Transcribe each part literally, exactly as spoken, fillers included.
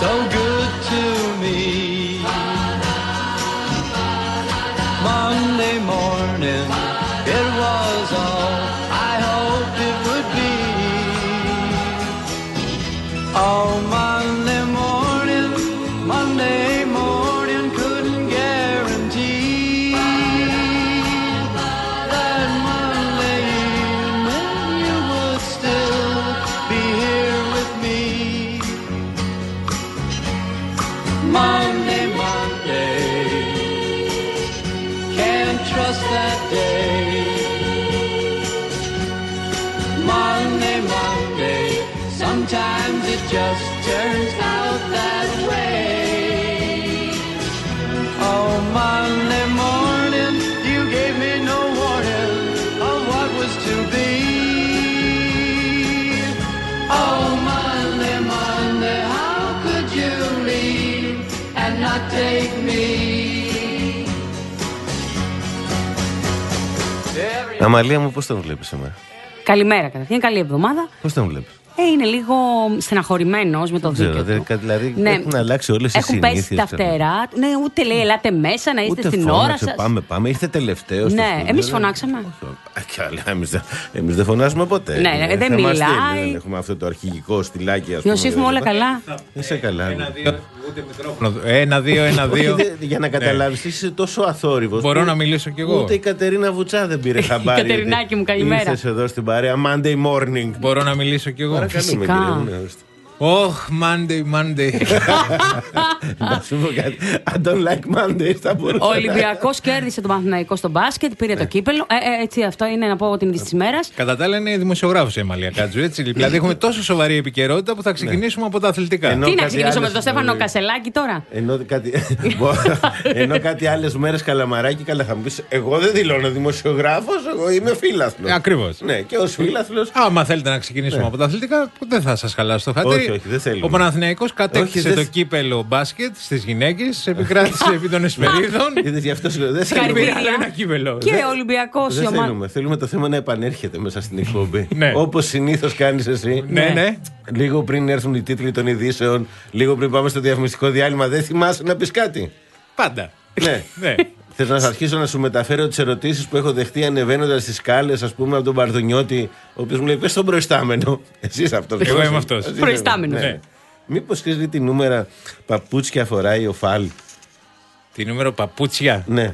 so good to me. Monday morning, it was all I hoped it would be. Oh, Monday morning, Monday morning, couldn't guarantee that Monday evening you would still be here with me. Monday, Monday, can't trust that day. Monday, Monday, sometimes it just turns out that way. Oh, Monday morning, you gave me no warning of what was to be. Oh, Monday, Monday, how could you leave and not take me? Αμαλία μου, πώς τον βλέπεις σήμερα? Καλημέρα, καταρχήν, καλή εβδομάδα. Πώς τον βλέπεις? Ε, είναι λίγο στεναχωρημένος με το δίκαιο του. Δηλαδή ναι. Έχουν αλλάξει όλες οι συνήθειες. Έχουν πέσει τα φτερά. Ναι, ούτε λέει ελάτε μέσα να είστε ούτε στην φώναξε, ώρα σας. Πάμε, πάμε, ήρθε τελευταίος. Ναι, εμείς φωνάξαμε. Εμείς, εμείς δεν φωνάζουμε ποτέ. Ναι, ναι, δεν μιλάει. Δεν έχουμε αυτό το αρχηγικό στυλάκι. Ιωσήφ μου, όλα καλά. Είσαι καλά. Ένα, δύο, ούτε μικρόφωνο. Ένα, δύο, ένα, δύο. Για να καταλάβεις, είσαι τόσο αθόρυβος. Μπορώ να μιλήσω κι εγώ. Ούτε η Κατερίνα Βουτσά δεν πήρε χαμπάρι. Κατερινάκη μου, καλημέρα. Ήρθες εδώ στην παρέα Monday morning. Μπορώ να μιλήσω κι εγώ. Φυσικά. Oh, Monday, Monday. Να σου πω κάτι. I don't like Monday. Ο Ολυμπιακός κέρδισε τον Παναθηναϊκό στο μπάσκετ, πήρε το κύπελο. Ε, ε, έτσι, αυτό είναι να πω την είδηση της ημέρας. Κατά τα άλλα, είναι δημοσιογράφος η Αμαλία Κάτζου. Έτσι, δηλαδή, έχουμε τόσο σοβαρή επικαιρότητα που θα ξεκινήσουμε από τα αθλητικά. Ενώ τι να κάτι ξεκινήσουμε με άλλες... τον Στέφανο Κασελάκη τώρα. Ενώ κάτι, Ενώ κάτι άλλες μέρες Καλαμαράκι, καλά θα μου πεις, εγώ δεν δηλώνω δημοσιογράφος, εγώ είμαι φίλαθλος. Ακριβώς. Ναι, και ως φίλαθλος. Άμα θέλετε να ξεκινήσουμε ναι. από τα αθλητικά, δεν θα σας χαλάσει το χατήρι. Όχι, όχι, δεν θέλουμε. Ο Παναθηναϊκός κατέκτησε όχι, το δεν... κύπελο μπάσκετ στις γυναίκες, επικράτησε επί των Εσπερίδων. Γι' αυτό σου λέω, δεν θέλουμε ένα κύπελο. Και ο Ολυμπιακός. Δεν θέλουμε. Θέλουμε το θέμα να επανέρχεται μέσα στην εκπομπή. Ναι. Όπως συνήθως κάνεις εσύ. Ναι, ναι. Λίγο πριν έρθουν οι τίτλοι των ειδήσεων, λίγο πριν πάμε στο διαφημιστικό διάλειμμα, δεν θυμάσαι να πεις κάτι? Πάντα. Ναι. ναι. Θες να αρχίσω να σου μεταφέρω τις ερωτήσεις που έχω δεχτεί ανεβαίνοντας στις σκάλες, ας πούμε, από τον Παρδουνιώτη, ο οποίος μου λέει: πες τον προϊστάμενο. Εσύ είσαι αυτός. Εγώ είμαι αυτός. Προϊστάμενο. Ναι. Μήπως ξέρεις τι νούμερα παπούτσια φοράει ο Φαλ? Τι νούμερο παπούτσια? Ναι.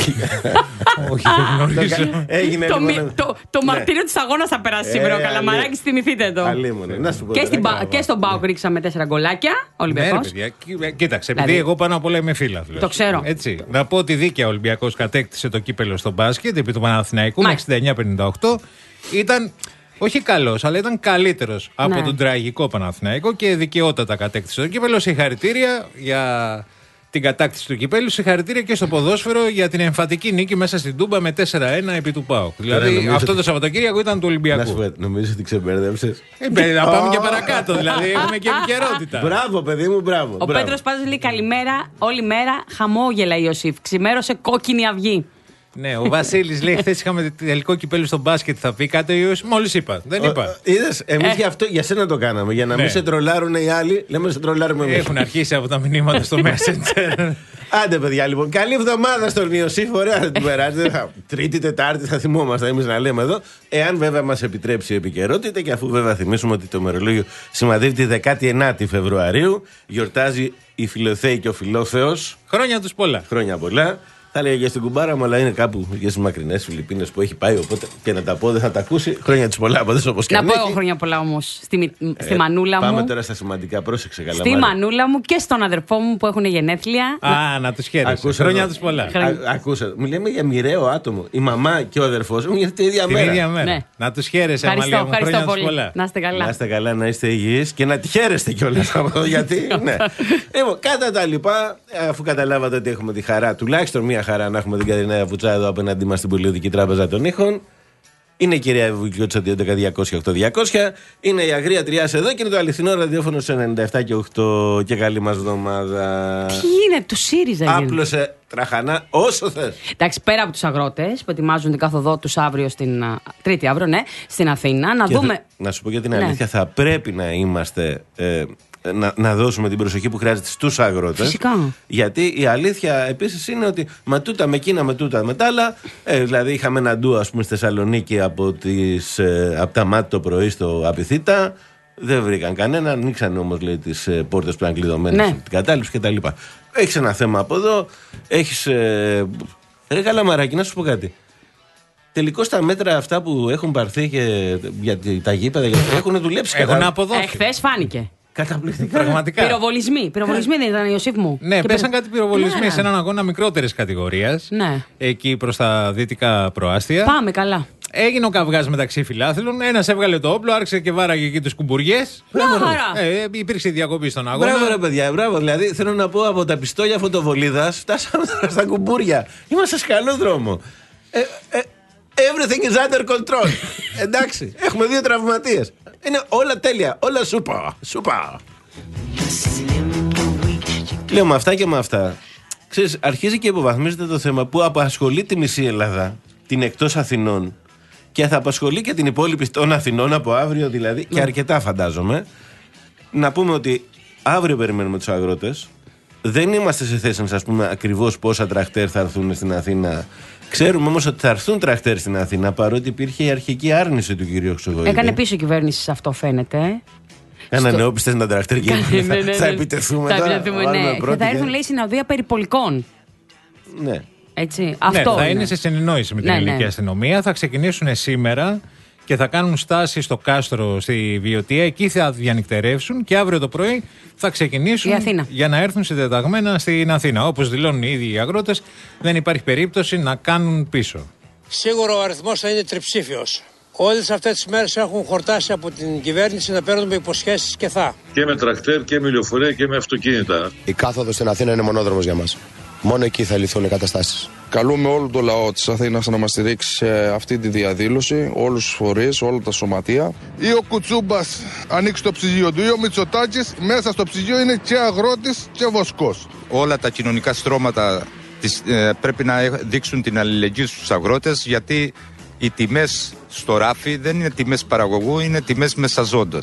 Όχι, δεν γνωρίζω. Έγινε το, λοιπόν... το, το ναι. μαρτύριο της αγώνας θα περάσει σήμερα. Ε, ο Καλαμαράκης, θυμηθείτε το. Να σου πω και, στην, και στον ΠΑΟΚ ρίξαμε τέσσερα γκολάκια. Ολυμπιακός. Ναι, παιδιά, κοίταξε, επειδή δηλαδή, εγώ πάνω απ' όλα είμαι φίλαθλος. Το ξέρω. Έτσι, να πω ότι δίκαια ο Ολυμπιακός κατέκτησε το κύπελο στο μπάσκετ επί του Παναθηναϊκού με εξήντα εννιά πενήντα οκτώ. Ήταν. Όχι καλός, αλλά ήταν καλύτερος ναι. από τον τραγικό Παναθηναϊκό και δικαιότατα κατέκτησε το κύπελο. Συγχαρητήρια για την κατάκτηση του κυπέλου. Συγχαρητήρια και στο ποδόσφαιρο για την εμφατική νίκη μέσα στην Τούμπα με τέσσερα ένα επί του ΠΑΟΚ. Δηλαδή νομίζω αυτό το Σαββατοκύριακο ήταν του Ολυμπιακού. Να σου πω, νομίζω ότι ξεμπέρδεψες. Ε, να πάμε και παρακάτω, δηλαδή έχουμε και επικαιρότητα. Μπράβο, παιδί μου, μπράβο. Ο Πέτρος Πάζος λέει καλημέρα, όλη μέρα χαμόγελα Ιωσήφ. Ξημέρωσε κόκκινη αυγή. Ναι, ο Βασίλης λέει: χθες είχαμε τελικό κυπέλου στο μπάσκετ. Θα πει κάτι, μόλις είπα. Δεν είπα. Είδες, εμείς ε. για αυτό, για σένα το κάναμε. Για να ναι. μην σε τρολάρουν οι άλλοι, λέμε σε τρολάρουμε εμείς. Έχουν αρχίσει από τα μηνύματα στο Messenger. Άντε, παιδιά, λοιπόν. Καλή εβδομάδα στον Ιωσήφ. Ωραία, θα την περάσετε. Τρίτη, Τετάρτη θα θυμόμαστε εμείς να λέμε εδώ. Εάν βέβαια μας επιτρέψει η επικαιρότητα και αφού βέβαια θυμίσουμε ότι το ημερολόγιο σημαδεύει τη δεκάτη ενάτη Φεβρουαρίου, γιορτάζει η Φιλοθέη και ο Φιλόθεος. Χρόνια τους πολλά. Χρόνια πολλά. Θα έλεγα και στην κουμπάρα μου, αλλά είναι κάπου για στις μακρινές Φιλιππίνες που έχει πάει. Οπότε και να τα πω δεν θα τα ακούσει. Χρόνια της πολλά, όπως όπως και να πω εγώ χρόνια πολλά όμως στη, στη ε, μανούλα πάμε μου. Πάμε τώρα στα σημαντικά, πρόσεξε καλά. Στη μανούλα μου και στον αδερφό μου που έχουν γενέθλια. Α, να, να τους χαίρεσαι. Χρόνια τους πολλά. Ακούσα. Μιλάμε για μοιραίο άτομο. Η μαμά και ο αδερφός μου για την ίδια μέρα. ίδια μέρα. Ναι. Να τους χαίρεσαι, Αμαλία μου. Χρόνια τους πολλά. Να είστε καλά. Να είστε καλά, να είστε υγιείς και να τη χαίρεστε κιόλας από εδώ. Γιατί. Ναι. Λοιπόν, κατά τα λοιπά, αφού καταλάβατε ότι έχουμε τη χαρά, τουλάχιστον μία χαρά να έχουμε την Κατερίνα Βουτσά εδώ απέναντί μας στην Πολιτική Τράπεζα των Ήχων. Είναι η κυρία Βουκιώτσα έντεκα διακόσια οκτώ διακόσια. Είναι η Αγρία Τριάς εδώ και είναι το αληθινό ραδιόφωνο σε ενενήντα επτά και οκτώ. Και καλή μας εβδομάδα. Τι είναι, του ΣΥΡΙΖΑ γίνεται. Άπλωσε τραχανά όσο θες. Εντάξει, πέρα από τους αγρότες που ετοιμάζουν την καθοδό τους αύριο στην Τρίτη, αύριο, ναι, στην Αθήνα, να και δούμε. Θα, να σου πω για την ναι. αλήθεια, θα πρέπει να είμαστε. Ε, να, να δώσουμε την προσοχή που χρειάζεται στους αγρότες. Φυσικά. Γιατί η αλήθεια επίσης είναι ότι με τούτα, με εκείνα, με τούτα, με τα άλλα. Ε, δηλαδή, είχαμε ένα ντου, ας πούμε, στη Θεσσαλονίκη από, τις, ε, από τα μάτια το πρωί στο Απιθύτα. Δεν βρήκαν κανέναν. Ανοίξαν όμως, λέει, τις ε, πόρτες που ήταν κλειδωμένες Ναι. από την κατάληψη κτλ. Έχεις ένα θέμα από εδώ. Έχεις. Ε, ρε Καλαμαράκη, να σου πω κάτι. Τελικώς τα μέτρα αυτά που έχουν πάρθει και για τα γήπεδα έχουν δουλέψει Έχουν κατά... αποδώσει. Εχθές φάνηκε. καταπληκτικά. Πραγματικά. Πυροβολισμοί. Πυροβολισμοί δεν ήταν, Ιωσήφ μου. Ναι, Και πέσαν πυρο- κάτι πυροβολισμοί Ναι. σε έναν αγώνα μικρότερης κατηγορίας. Ναι. Εκεί προς τα δυτικά προάστια. Πάμε καλά. Έγινε ο καυγάς μεταξύ φιλάθλων. Ένας έβγαλε το όπλο, άρχισε και βάραγε εκεί τους κουμπουριές. Μια χαρά. Ε, υπήρξε διακοπή στον αγώνα. Μπράβο, ρε παιδιά, μπράβο. Δηλαδή, θέλω να πω από τα πιστόλια φωτοβολίδας φτάσαμε τώρα στα κουμπούρια. Είμαστε σε καλό δρόμο. Ε, ε, everything is under control. Εντάξει, έχουμε δύο τραυματίες. Είναι όλα τέλεια, όλα σούπα. Σούπα. Λέω με αυτά και με αυτά. Ξέρεις, αρχίζει και υποβαθμίζεται το θέμα που απασχολεί τη μισή Ελλάδα, την εκτός Αθηνών, και θα απασχολεί και την υπόλοιπη των Αθηνών από αύριο δηλαδή, και αρκετά φαντάζομαι. Να πούμε ότι αύριο περιμένουμε τους αγρότες. Δεν είμαστε σε θέση να σας πούμε ακριβώς πόσα τρακτέρ θα έρθουν στην Αθήνα. Ξέρουμε όμως ότι θα έρθουν τρακτέρ στην Αθήνα, παρότι υπήρχε η αρχική άρνηση του κυρίου Χρυσογοίδη. Έκανε πίσω η κυβέρνηση σε αυτό, φαίνεται. ε. Κάνα στο- νεόπιστες να τρακτέρ και Ναι, ναι, ναι, θα ναι. επιτεθούμε Θα τώρα. επιτεθούμε, βάλουμε ναι. πρώτη Θα έρθουν, και- λέει, συναυλία περιπολικών. Ναι. Έτσι. Ναι, Αυτό θα είναι σε συνεννόηση με την Ναι, ελληνική ναι. αστυνομία. Θα ξεκινήσουν σήμερα και θα κάνουν στάση στο κάστρο στη Βιωτία. Εκεί θα διανυκτερεύσουν και αύριο το πρωί θα ξεκινήσουν Η Αθήνα. για να έρθουν συντεταγμένα στην Αθήνα. Όπως δηλώνουν οι ίδιοι οι αγρότες, δεν υπάρχει περίπτωση να κάνουν πίσω. Σίγουρα ο αριθμός θα είναι τριψήφιος. Όλες αυτές τις μέρες έχουν χορτάσει από την κυβέρνηση να παίρνουμε υποσχέσεις και θα. Και με τρακτέρ και με λεωφορεία και με αυτοκίνητα. Η κάθοδος στην Αθήνα είναι μονόδρομος για μας. Μόνο εκεί θα λυθούν οι καταστάσεις. Καλούμε όλο το λαό της Αθήνας να μας στηρίξει σε αυτή τη διαδήλωση, όλους τους φορείς, όλα τα σωματεία. Ή ο Κουτσούμπας ανοίξει το ψυγείο του, ή ο Μητσοτάκης μέσα στο ψυγείο είναι και αγρότης και βοσκός. Όλα τα κοινωνικά στρώματα της, ε, πρέπει να δείξουν την αλληλεγγύη στους αγρότες, γιατί οι τιμές στο ράφι δεν είναι τιμές παραγωγού, είναι τιμές μεσαζόντων.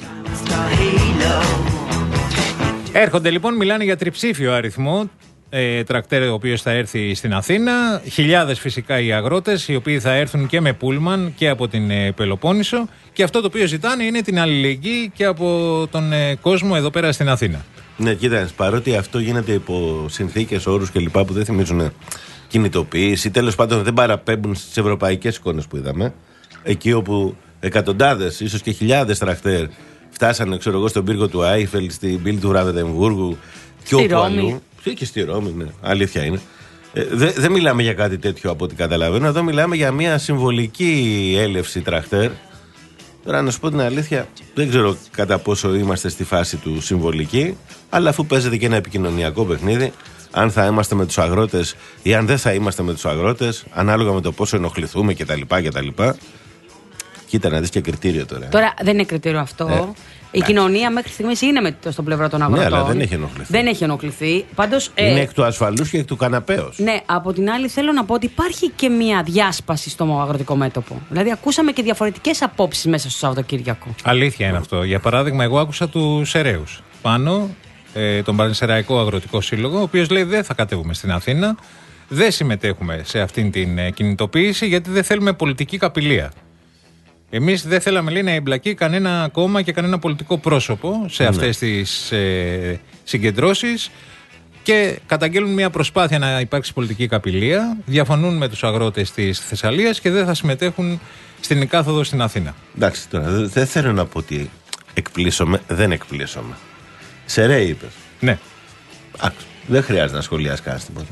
Έρχονται λοιπόν, μιλάνε για τριψήφιο αριθμό ε, τρακτέρ ο οποίος θα έρθει στην Αθήνα. Χιλιάδες φυσικά οι αγρότες, οι οποίοι θα έρθουν και με πούλμαν και από την ε, Πελοπόννησο. Και αυτό το οποίο ζητάνε είναι την αλληλεγγύη και από τον ε, κόσμο εδώ πέρα στην Αθήνα. Ναι, κοίτα, παρότι αυτό γίνεται υπό συνθήκες, όρους κλπ. Που δεν θυμίζουν κινητοποίηση, τέλος πάντων δεν παραπέμπουν στις ευρωπαϊκές εικόνες που είδαμε. Εκεί όπου εκατοντάδες, ίσως και χιλιάδες τρακτέρ φτάσανε, ξέρω εγώ, στον πύργο του Άιφελ, στην πύλη του Βραβεντεμβούργου και Στη όπου Ρώμη. αλλού. Και στη Ρώμη, ναι, αλήθεια είναι. Ε, δεν δε μιλάμε για κάτι τέτοιο από ό,τι καταλαβαίνω. Εδώ μιλάμε για μια συμβολική έλευση τρακτέρ. Τώρα να σου πω την αλήθεια, δεν ξέρω κατά πόσο είμαστε στη φάση του συμβολική, αλλά αφού παίζεται και ένα επικοινωνιακό παιχνίδι, αν θα είμαστε με τους αγρότες ή αν δεν θα είμαστε με τους αγρότες, ανάλογα με το πόσο ενοχληθούμε κτλ. κτλ. Κοίτα να δεις και κριτήριο τώρα. Τώρα δεν είναι κριτήριο αυτό. Ε, Η κοινωνία μέχρι στιγμής είναι με το στον πλευρό των αγροτών. αλλά δεν έχει ενοχληθεί. Δεν έχει ενοχληθεί. Πάντως, ε, Είναι εκ του ασφαλούς και εκ του καναπέως. ναι, από την άλλη θέλω να πω ότι υπάρχει και μια διάσπαση στο αγροτικό μέτωπο. Δηλαδή, ακούσαμε και διαφορετικές απόψεις μέσα στο Σαββατοκύριακο. Αλήθεια είναι αυτό. Για παράδειγμα, εγώ άκουσα του Σεραίους πάνω, ε, τον Πανσεραϊκό Αγροτικό Σύλλογο, ο οποίος λέει δεν θα κατέβουμε στην Αθήνα, δεν συμμετέχουμε σε αυτήν την ε, κινητοποίηση γιατί δεν θέλουμε πολιτική καπηλεία. Εμείς δεν θέλαμε, λέει, να εμπλακεί κανένα κόμμα και κανένα πολιτικό πρόσωπο σε αυτές τις ε, συγκεντρώσεις και καταγγέλνουν μια προσπάθεια να υπάρξει πολιτική καπηλεία, διαφωνούν με τους αγρότες της Θεσσαλίας και δεν θα συμμετέχουν στην κάθοδο στην Αθήνα. Εντάξει, τώρα δεν δεν θέλω να πω ότι εκπλήσωμαι, δεν εκπλήσωμαι. Σεραίοι είπες. Ναι. Άκου, δεν χρειάζεται να σχολιάσει κανένα τίποτα.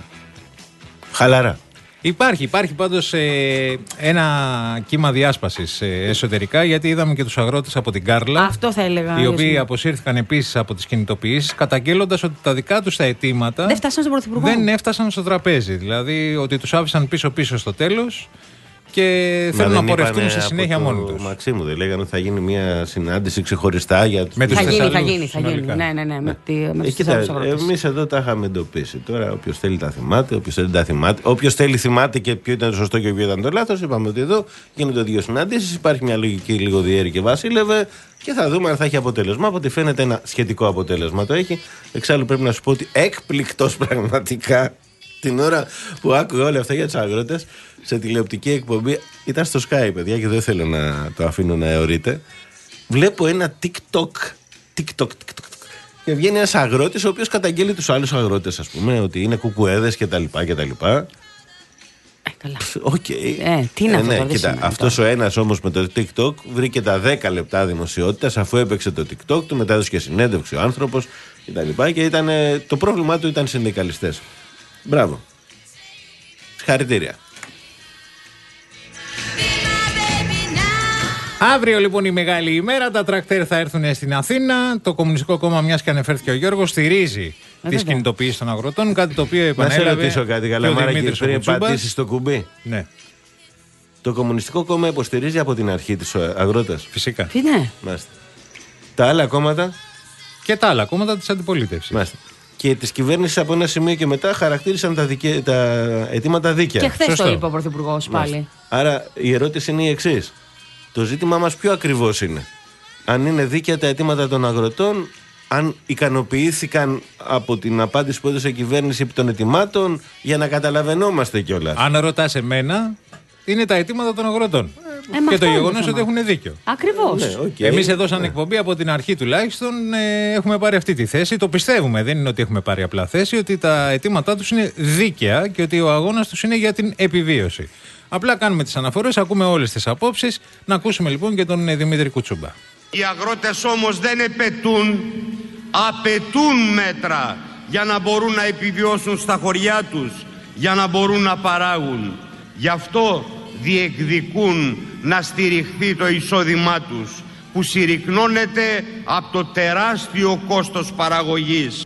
Χαλαρά. Υπάρχει, υπάρχει πάντως ε, ένα κύμα διάσπασης ε, εσωτερικά, γιατί είδαμε και τους αγρότες από την Κάρλα, Αυτό θα έλεγα. οι οποίοι Ιωσήφ. αποσύρθηκαν επίσης από τις κινητοποιήσεις, καταγγέλλοντας ότι τα δικά τους τα αιτήματα Δεν φτάσαν στον Πρωθυπουργό. δεν έφτασαν στο τραπέζι. Δηλαδή ότι τους άφησαν πίσω-πίσω στο τέλος και θέλουν να πορευτούν στη συνέχεια μόνοι τους. Μαξίμου δεν λέγανε ότι θα γίνει μια συνάντηση ξεχωριστά για τους. Με τους θα γίνει, Θεσσαλούς, θα γίνει, θα γίνει. Ναι, ναι, ναι. Με, τη, με τους Θεσσαλούς αγρότες. Εμείς εδώ τα είχαμε εντοπίσει. Τώρα, όποιος θέλει τα θυμάται, όποιος θέλει τα θυμάται. Όποιος θέλει θυμάται και ποιο ήταν το σωστό και ποιο ήταν το λάθος. Είπαμε ότι εδώ γίνονται δύο συναντήσεις. Υπάρχει μια λογική λίγο διέρη και βασίλευε και θα δούμε αν θα έχει αποτέλεσμα. Από ό,τι φαίνεται ένα σχετικό αποτέλεσμα το έχει. Εξάλλου πρέπει να σου πω ότι έκπληκτος πραγματικά την ώρα που άκουγα όλα αυτά για τους αγρότες σε τηλεοπτική εκπομπή. Ήταν στο Sky, παιδιά, και δεν θέλω να το αφήνω να αιωρείται. Βλέπω ένα TikTok. TikTok, TikTok. Και βγαίνει ένας αγρότης ο οποίος καταγγέλει τους άλλους αγρότες, ας πούμε, ότι είναι κουκουέδες κτλ. Ε, καλά. Okay. Ε, τι είναι ε, αυτό, ναι, τώρα, κοίτα, αυτός ο ένας όμως με το TikTok βρήκε τα δέκα λεπτά δημοσιότητας αφού έπαιξε το TikTok του, μετά έδωσε και συνέντευξη ο άνθρωπος κτλ. Και, και ήταν, το πρόβλημά του ήταν συνδικαλιστές. Μπράβο. Συγχαρητήρια. Αύριο λοιπόν η μεγάλη ημέρα, τα τρακτέρ θα έρθουν στην Αθήνα. Το Κομμουνιστικό Κόμμα, μιας και ανεφέρθηκε ο Γιώργος, στηρίζει ε, τις κινητοποιήσεις των αγροτών. Κάτι το οποίο επανέλαβε. Να σε ρωτήσω κάτι, Καλαμάρακη, πριν πατήσεις το κουμπί. Ναι. Το Κομμουνιστικό Κόμμα υποστηρίζει από την αρχή τους αγρότες. Φυσικά. Τι ναι. Μάλιστα. Τα άλλα κόμματα. Και τα άλλα κόμματα της αντιπολίτευσης. Μάλιστα. Και τη κυβέρνηση από ένα σημείο και μετά χαρακτήρισαν τα, δικαι... τα αιτήματα δίκαια. Και χθες το είπε ο Πρωθυπουργός πάλι. Άρα η ερώτηση είναι η εξής. Το ζήτημά μας ποιο ακριβώς είναι? Αν είναι δίκαια τα αιτήματα των αγροτών, αν ικανοποιήθηκαν από την απάντηση που έδωσε η κυβέρνηση επί των αιτημάτων, για να καταλαβαίνόμαστε κιόλας. Αν ρωτάς εμένα, είναι τα αιτήματα των αγροτών. Ε, και το γεγονός ότι έχουν δίκιο. Ακριβώς. Ναι, okay. Εμείς εδώ, σαν εκπομπή, από την αρχή τουλάχιστον, ε, έχουμε πάρει αυτή τη θέση. Το πιστεύουμε. Δεν είναι ότι έχουμε πάρει απλά θέση, ότι τα αιτήματά τους είναι δίκαια και ότι ο αγώνας τους είναι για την επιβίωση. Απλά κάνουμε τις αναφορές, ακούμε όλες τις απόψεις. Να ακούσουμε λοιπόν και τον Δημήτρη Κουτσούμπα. Οι αγρότες όμως δεν επαιτούν, απαιτούν μέτρα για να μπορούν να επιβιώσουν στα χωριά τους, για να μπορούν να παράγουν. Γι' αυτό διεκδικούν να στηριχθεί το εισόδημά τους, που συρρυκνώνεται από το τεράστιο κόστος παραγωγής.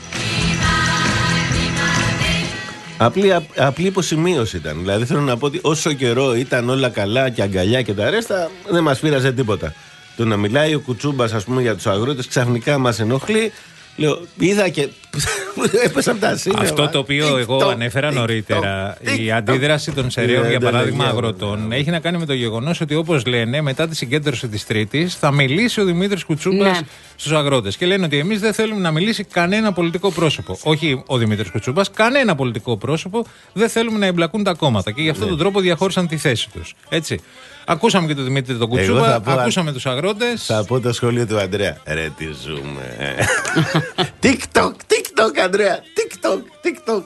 Απλή, απλή υποσημείωση ήταν. Δηλαδή θέλω να πω ότι όσο καιρό ήταν όλα καλά και αγκαλιά και τα ρέστα, δεν μας πείραζε τίποτα. Το να μιλάει ο Κουτσούμπας, ας πούμε, για τους αγρότες ξαφνικά μας ενοχλεί. Λέω, είδα και έπεσα από τα σύννεφα. Αυτό το οποίο εγώ ανέφερα νωρίτερα, η αντίδραση των ΣΕΡΕΟ, για παράδειγμα αγροτών, έχει να κάνει με το γεγονός ότι, όπως λένε, μετά τη συγκέντρωση της Τρίτης θα μιλήσει ο Δημήτρης Κουτσούμπας στους αγρότες. Και λένε ότι εμείς δεν θέλουμε να μιλήσει κανένα πολιτικό πρόσωπο. Όχι ο Δημήτρης Κουτσούμπας, κανένα πολιτικό πρόσωπο. Δεν θέλουμε να εμπλακούν τα κόμματα. Και γι' αυτόν τον τρόπο διαχώρισαν τη θέση τους. Έτσι. Ακούσαμε και τον Δημήτρη τον Κουτσούμπα, πω, ακούσαμε τους αγρότες. Θα πω το σχόλιο του Αντρέα. Ρε, τι ζούμε. TikTok, TikTok, Αντρέα. TikTok, TikTok.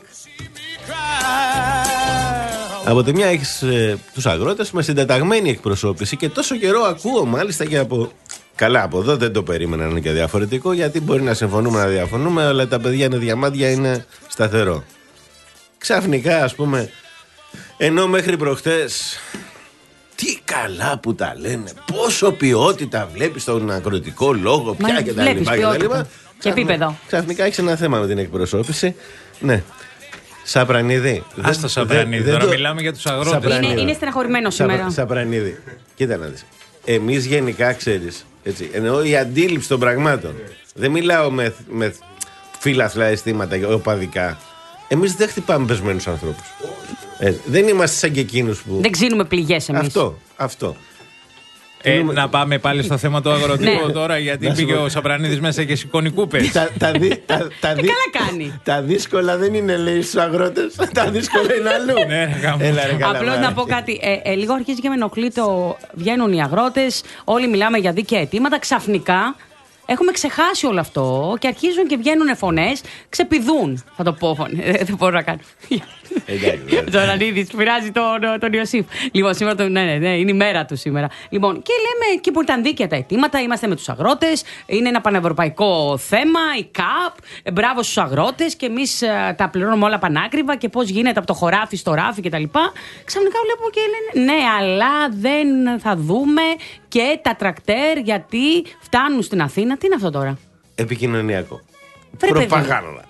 Από τη μια έχεις ε, τους αγρότες με συντεταγμένη εκπροσώπηση και τόσο καιρό ακούω μάλιστα και από. Καλά, από εδώ δεν το περίμενα να είναι και διαφορετικό, γιατί μπορεί να συμφωνούμε να διαφωνούμε, αλλά τα παιδιά είναι διαμάντια, είναι σταθερό. Ξαφνικά, ας πούμε, ενώ μέχρι προχτές. Τι καλά που τα λένε, πόσο ποιότητα βλέπεις στον αγροτικό λόγο, πια και τα λοιπά και τα λοιπά. Και επίπεδο. Ξαφνικά έχεις ένα θέμα με την εκπροσώπηση. Ναι. Σαπρανίδη. Ας το Σαπρανίδη, τώρα το... μιλάμε για τους αγρότες. Είναι, είναι στεναχωρημένο σήμερα. Σαπρανίδη. Κοίτα να δεις. Εμείς γενικά, ξέρεις, έτσι, εννοώ η αντίληψη των πραγμάτων. Δεν μιλάω με, με φύλαθλα αισθήματα και οπαδικά. Εμείς δεν χτυπάμε πεσμένους ανθρώπους. Ε, δεν είμαστε σαν και εκείνους που. Δεν ξύνουμε πληγές εμείς. Αυτό, αυτό. Ε, Είμαι... Να πάμε πάλι στο θέμα το αγροτικό ναι. τώρα, γιατί πήγε ο Σαπρανίδης μέσα και σηκώνει κούπες. τα, τα, δι, τα, τα, δι, καλά κάνει. Τα δύσκολα δεν είναι, λέει, στους αγρότες. Τα δύσκολα είναι αλλού. ναι, Απλώς να πω κάτι. Ε, ε, λίγο αρχίζει και με ενοχλεί το. Βγαίνουν οι αγρότες, όλοι μιλάμε για δίκαια αιτήματα. Ξαφνικά έχουμε ξεχάσει όλο αυτό και αρχίζουν και βγαίνουν φωνές, ξεπηδούν. Θα το πω, δεν μπορώ να κάνω. Τώρα Νίδης πειράζει τον, τον Ιωσήφ. Λοιπόν, σήμερα το, ναι, ναι, ναι, είναι η μέρα του σήμερα. Λοιπόν, και λέμε και που ήταν δίκαια τα αιτήματα, είμαστε με τους αγρότες, είναι ένα πανευρωπαϊκό θέμα, η ΚΑΠ, μπράβο στους αγρότες και εμείς τα πληρώνουμε όλα πανάκριβα και πώς γίνεται από το χωράφι στο ράφι κτλ. Ξαφνικά βλέπω και λένε ναι, αλλά δεν θα δούμε και τα τρακτέρ γιατί φτάνουν στην Αθήνα. Τι είναι αυτό τώρα? Επικοινωνιακό. Προπαγάνδα.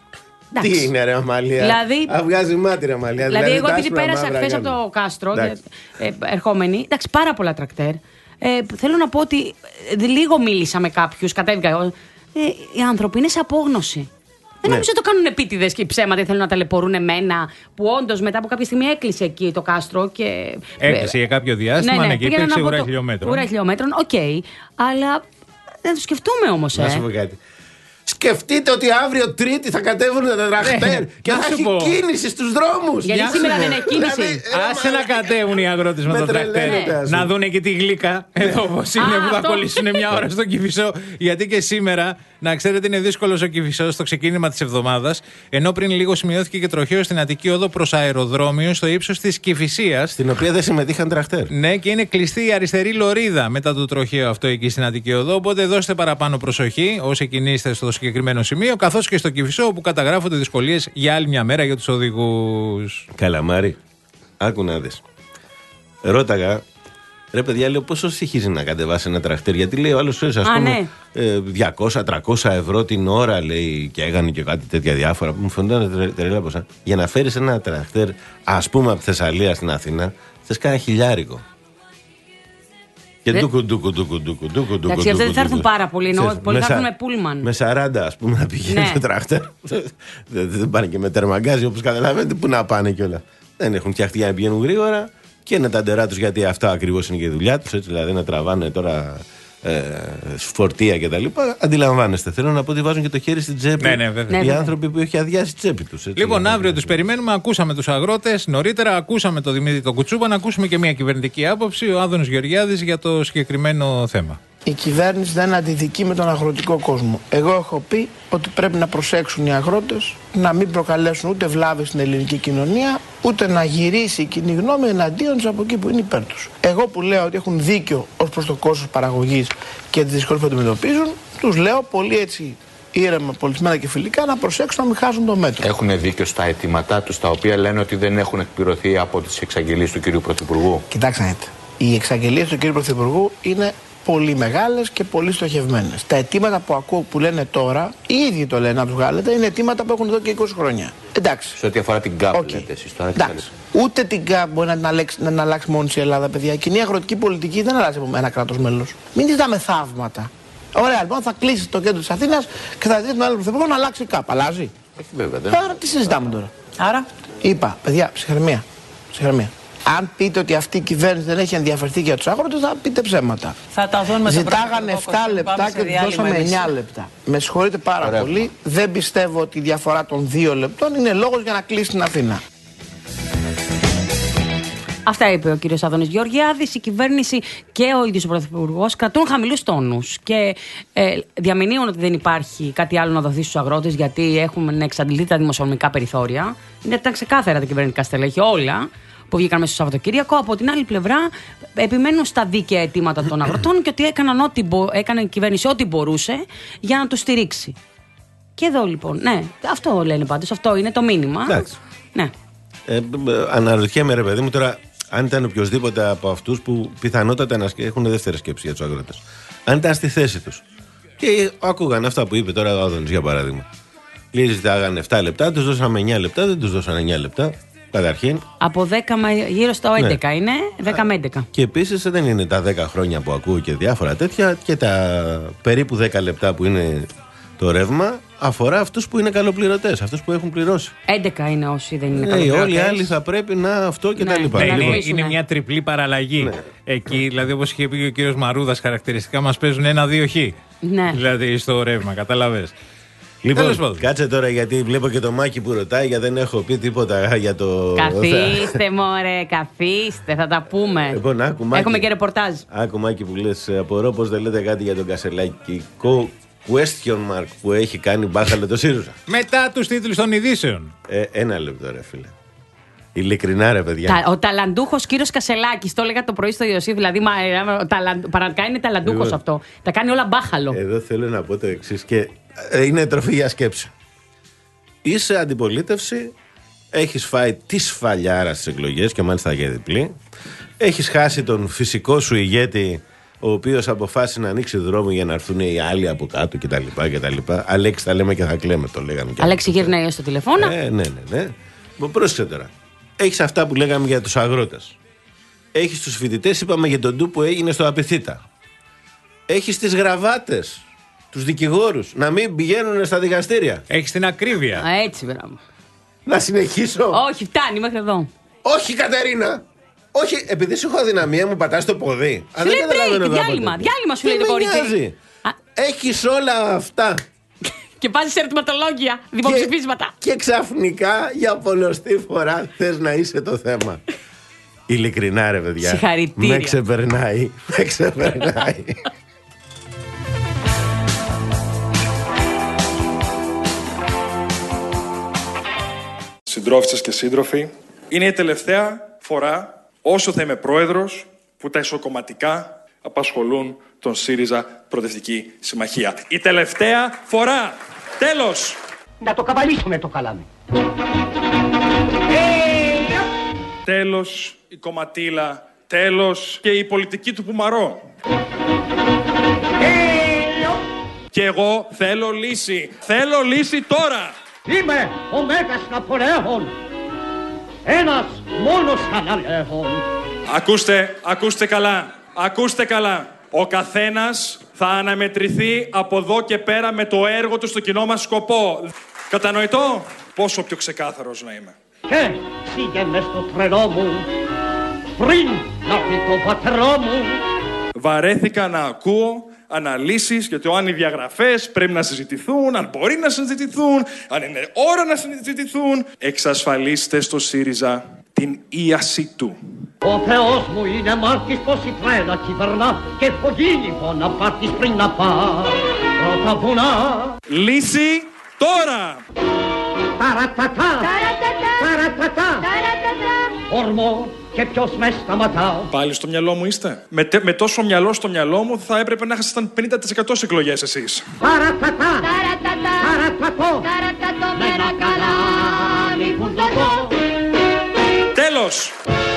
Τι είναι ρε Αμαλία. Δηλαδή, Α, βγάζει μάτι ρε Αμαλία. Δηλαδή, δηλαδή εγώ επειδή πέρασα χθες από το κάστρο, και, ε, ερχόμενη, εντάξει, πάρα πολλά τρακτέρ. Ε, θέλω να πω ότι ε, λίγο μίλησα με κάποιους, κατέβηκα. Ε, οι άνθρωποι είναι σε απόγνωση. Δεν ναι. νομίζω ότι το κάνουν επίτηδες και οι ψέματα θέλουν να ταλαιπωρούν εμένα, που όντως μετά από κάποια στιγμή έκλεισε εκεί το κάστρο. Και... Έκλεισε για κάποιο διάστημα, ναι, ναι, ναι και υπήρξε ουρά χιλιόμετρων. Ουρά χιλιόμετρων, οκ. Okay, αλλά δεν το σκεφτούμε όμως. Να ε. σου πω κάτι. Σκεφτείτε ότι αύριο Τρίτη θα κατέβουν τα τρακτέρ και θα έχει πω. κίνηση στους δρόμους. Γιατί σήμερα δεν έχει κίνηση. Άσε να κατέβουν οι αγρότες με το τρακτέρ. Να δούνε και τη γλύκα. Εδώ όπως είναι που θα κολλήσουν μια ώρα στο Κηφισό. Γιατί και σήμερα, να ξέρετε, είναι δύσκολο ο Κηφισός στο ξεκίνημα της εβδομάδας. Ενώ πριν λίγο σημειώθηκε και τροχαίο στην Αττική Οδό προς αεροδρόμιο στο ύψος της Κηφισίας. Στην οποία δεν συμμετείχαν τρακτέρ. Ναι, και είναι κλειστή η αριστερή λωρίδα μετά το τροχαίο αυτό εκεί στην Αττική Οδό. Οπότε δώστε παραπάνω προσοχή όσοι κινείστε στο συγκεκριμένο σημείο, καθώς και στο Κηφισό, όπου καταγράφονται δυσκολίες για άλλη μια μέρα για τους οδηγούς. Καλαμάρι, άκου να δεις. Ρώταγα, ρε παιδιά, λέω πόσο στοιχίζει να κατεβάσει ένα τρακτέρ. Γιατί λέει ο άλλος, ας πούμε, ναι. ε, διακόσια με τριακόσια ευρώ την ώρα, λέει, και έκανε και κάτι τέτοια διάφορα που μου φαινόταν τρελά ποσά. Για να φέρεις ένα τρακτέρ, ας πούμε, από τη Θεσσαλία στην Αθήνα, θες κάνα χιλιάρικο. Και ντούκου, ντούκου, ντούκου, ντούκου, ντούκου. Εντάξει, αυτοί δεν θα έρθουν πάρα πολύ. Πολλοί θα έρθουν με πούλμαν. Με σαράντα, ας πούμε, να πηγαίνει το τρακτέρ. Δεν πάνε και με τερμαγκάζι, όπως καταλαβαίνετε, πού να πάνε κιόλα. Δεν έχουν φτιαχτεί για να πηγαίνουν γρήγορα και είναι τα ντερά τους, γιατί αυτά ακριβώς είναι και η δουλειά τους. Δηλαδή να τραβάνε τώρα ε, φορτία κτλ. Αντιλαμβάνεστε. Θέλω να πω ότι βάζουν και το χέρι στην τσέπη. Ναι, ναι, βέβαια. Οι άνθρωποι που έχει αδειάσει η τσέπη τους. Λοιπόν, αύριο τους περιμένουμε. Ακούσαμε τους αγρότες νωρίτερα, ακούσαμε τον Δημήτρη τον Κουτσούπα, να ακούσουμε και μια κυβερνητική άποψη, ο Άδωνης Γεωργιάδης, για το συγκεκριμένο θέμα. Η κυβέρνηση δεν αντιδικεί με τον αγροτικό κόσμο. Εγώ έχω πει ότι πρέπει να προσέξουν οι αγρότες να μην προκαλέσουν ούτε βλάβες στην ελληνική κοινωνία, ούτε να γυρίσει η κοινή γνώμη εναντίον τους από εκεί που είναι υπέρ τους. Εγώ που λέω ότι έχουν δίκιο ως προς το κόστος παραγωγής και τις δυσκολίες που αντιμετωπίζουν, τους λέω πολύ έτσι ήρεμα, πολιτισμένα και φιλικά να προσέξουν να μην χάσουν το μέτρο. Έχουν δίκιο στα αιτήματά τους, τα οποία λένε ότι δεν έχουν εκπληρωθεί από τις εξαγγελίες του κ. Πρωθυπουργού. Κοιτάξτε να δείτε. Οι εξαγγελίες του κ. Πρωθυπουργού είναι πολύ μεγάλες και πολύ στοχευμένες. Τα αιτήματα που ακούω που λένε τώρα, οι ίδιοι το λένε να τους βγάλετε, είναι αιτήματα που έχουν εδώ και είκοσι χρόνια. Εντάξει. Σε ό,τι αφορά την ΚΑΠ, okay. λέτε εσείς τώρα. Εντάξει. Ούτε την ΚΑΠ μπορεί να την αλλάξει, να αλλάξει μόνη η Ελλάδα, παιδιά. Η κοινή αγροτική πολιτική δεν αλλάζει από ένα κράτος μέλος. Μην ζητάμε θαύματα. Ωραία, λοιπόν, θα κλείσει το κέντρο της Αθήνας και θα δει τον άλλο πρωθυπουργό να αλλάξει η ΚΑΠ. Αλλάζει. Όχι, βέβαια. Δεν. Άρα τι συζητάμε τώρα. Άρα, είπα, παιδιά, ψυχραιμία. Ψυχραιμία. Αν πείτε ότι αυτή η κυβέρνηση δεν έχει ενδιαφερθεί για τους αγρότες, θα πείτε ψέματα. Θα τα δούμε. Ζητάγανε επτά λεπτά και τους δώσαμε εννιά λεπτά. Με συγχωρείτε πάρα Ωραία. πολύ. Δεν πιστεύω ότι η διαφορά των δύο λεπτών είναι λόγος για να κλείσει την Αθήνα. Αυτά είπε ο κύριος Άδωνης Γεωργιάδης. Η κυβέρνηση και ο ίδιος ο Πρωθυπουργός κρατούν χαμηλούς τόνους και ε, διαμηνύουν ότι δεν υπάρχει κάτι άλλο να δοθεί στους αγρότες, γιατί έχουν εξαντληθεί τα δημοσιονομικά περιθώρια. Είναι τα ξεκάθαρα τα κυβερνητικά στελέχη όλα που βγήκαν μέσα στο Σαββατοκύριακο. Από την άλλη πλευρά, επιμένουν στα δίκαια αιτήματα των αγροτών και ότι έκαναν ό,τι μπο, έκανε η κυβέρνηση ό,τι μπορούσε για να το στηρίξει. Και εδώ λοιπόν, ναι, αυτό λένε πάντως, αυτό είναι το μήνυμα. Εντάξει. Ναι. Ε, αναρωτιέμαι, ρε παιδί μου, τώρα, αν ήταν οποιοδήποτε από αυτούς που πιθανότατα να έχουν δεύτερη σκέψη για τους αγρότες, αν ήταν στη θέση τους και άκουγαν αυτά που είπε τώρα ο Άδωνης, για παράδειγμα. Λέει, ζητάγανε επτά λεπτά, τους δώσαμε εννιά λεπτά, δεν τους δώσανε εννιά λεπτά. Καταρχήν. Από δέκα γύρω στο έντεκα ναι. είναι, δέκα με έντεκα. Και επίσης δεν είναι τα δέκα χρόνια που ακούω και διάφορα τέτοια, και τα περίπου δέκα λεπτά που είναι το ρεύμα αφορά αυτούς που είναι καλοπληρωτές, αυτούς που έχουν πληρώσει. έντεκα είναι όσοι δεν είναι ναι, καλοπληρωτές. όλοι οι άλλοι θα πρέπει να αυτό και ναι, τα λοιπά. Ναι, είναι, είναι μια τριπλή παραλλαγή. Ναι. Εκεί, δηλαδή, όπως είχε πει ο κύριος Μαρούδας, χαρακτηριστικά μας παίζουν ένα-δύο χ. Ναι. Δηλαδή στο ρεύμα, καταλαβες. Λοιπόν, κάτσε τώρα, γιατί βλέπω και το Μάκη που ρωτάει, γιατί δεν έχω πει τίποτα για το. Καθίστε, μωρέ, καθίστε, θα τα πούμε. Λοιπόν, άκου, Μάκη, έχουμε και ρεπορτάζ. Άκου, Μάκη, που λες, απορώ πως δεν λέτε κάτι για τον Κασελάκικο question mark που έχει κάνει μπάχαλο το ΣΥΡΙΖΑ. Μετά τους τίτλους των ειδήσεων. Ε, ένα λεπτό, ρε φίλε. Ειλικρινά, ρε παιδιά. Ο ταλαντούχος κύριος Κασελάκης, το έλεγα το πρωί στο Ιωσήφ, δηλαδή μα, ταλαν, παρακά είναι ταλαντούχος Εγώ, αυτό. Τα κάνει όλα μπάχαλο. Εδώ θέλω να πω το εξής, και είναι τροφή για σκέψη. Είσαι αντιπολίτευση, έχεις φάει τη σφαλιάρα στις εκλογές και μάλιστα για διπλή. Έχεις χάσει τον φυσικό σου ηγέτη ο οποίος αποφάσισε να ανοίξει δρόμο για να έρθουν οι άλλοι από κάτω κτλ. κτλ. Αλέξη, τα λέμε και θα κλαίμε, το λέγαμε. Αλέξη, γυρνάει στο τηλεφώνο. Ε, ναι, ναι, ναι. Πρόσεξε τώρα. Έχεις αυτά που λέγαμε για τους αγρότες. Έχεις τους φοιτητές, είπαμε για τον ντου που έγινε στο Απιθύτα. Έχεις τις γραβάτες, τους δικηγόρους, να μην πηγαίνουν στα δικαστήρια. Έχεις την ακρίβεια. Α, έτσι, μπράβο. Να συνεχίσω. Όχι, φτάνει μέχρι εδώ. Όχι, Κατερίνα. Όχι, επειδή σου έχω αδυναμία, μου πατάς το πόδι. Σου λέει break, διάλειμμα. Διάλειμμα σου λέει το κορίτσι. Έχεις όλα αυτά. Και βάζεις ερωτηματολόγια, δημοψηφίσματα. Και, και ξαφνικά για πολλωστή φορά θες να είσαι το θέμα. Ειλικρινά, ρε παιδιά. Συγχαρητήρια. Με ξεπερνάει. Με ξεπερνάει. Συντρόφισσες και σύντροφοι, είναι η τελευταία φορά, όσο θα είμαι πρόεδρος, που τα ισοκομματικά απασχολούν τον ΣΥΡΙΖΑ Προοδευτική Συμμαχία. Η τελευταία φορά. Τέλος. Να το καβαλήσουμε το καλάμι. Τέλος η κομματίλα. Τέλος και η πολιτική του Πουμαρό. Και εγώ θέλω λύση. Θέλω λύση τώρα. Είμαι ο Μέγας Ναπολέων. Ένας μόνος Ναπολέων. Ακούστε, ακούστε καλά. Ακούστε καλά. Ο καθένας θα αναμετρηθεί από εδώ και πέρα με το έργο του στο κοινό μας σκοπό. Κατανοητό? Πόσο πιο ξεκάθαρος να είμαι. Και σίγε μες στο τρελό μου, πριν να πει το πατρό μου. Βαρέθηκα να ακούω αναλύσεις για το αν οι διαγραφές πρέπει να συζητηθούν, αν μπορεί να συζητηθούν, αν είναι ώρα να συζητηθούν. Εξασφαλίστε στο ΣΥΡΙΖΑ την ίαση του. Ο Θεός μου είναι μάρτης πως η τρέλα κυβερνά και έχω γίνει Μποναπάρτης πριν να πάω πρώτα βουνά. Λύση τώρα! Ταρατατά, ταρατατά, ορμό και ποιος με σταματά. Πάλι στο μυαλό μου είστε? Με, τε, με τόσο μυαλό στο μυαλό μου θα έπρεπε να είχασταν πενήντα τοις εκατό στις εκλογές εσείς. Ταρατατά, ταρατατό, με ένα καλάμι που το δω. Τέλος!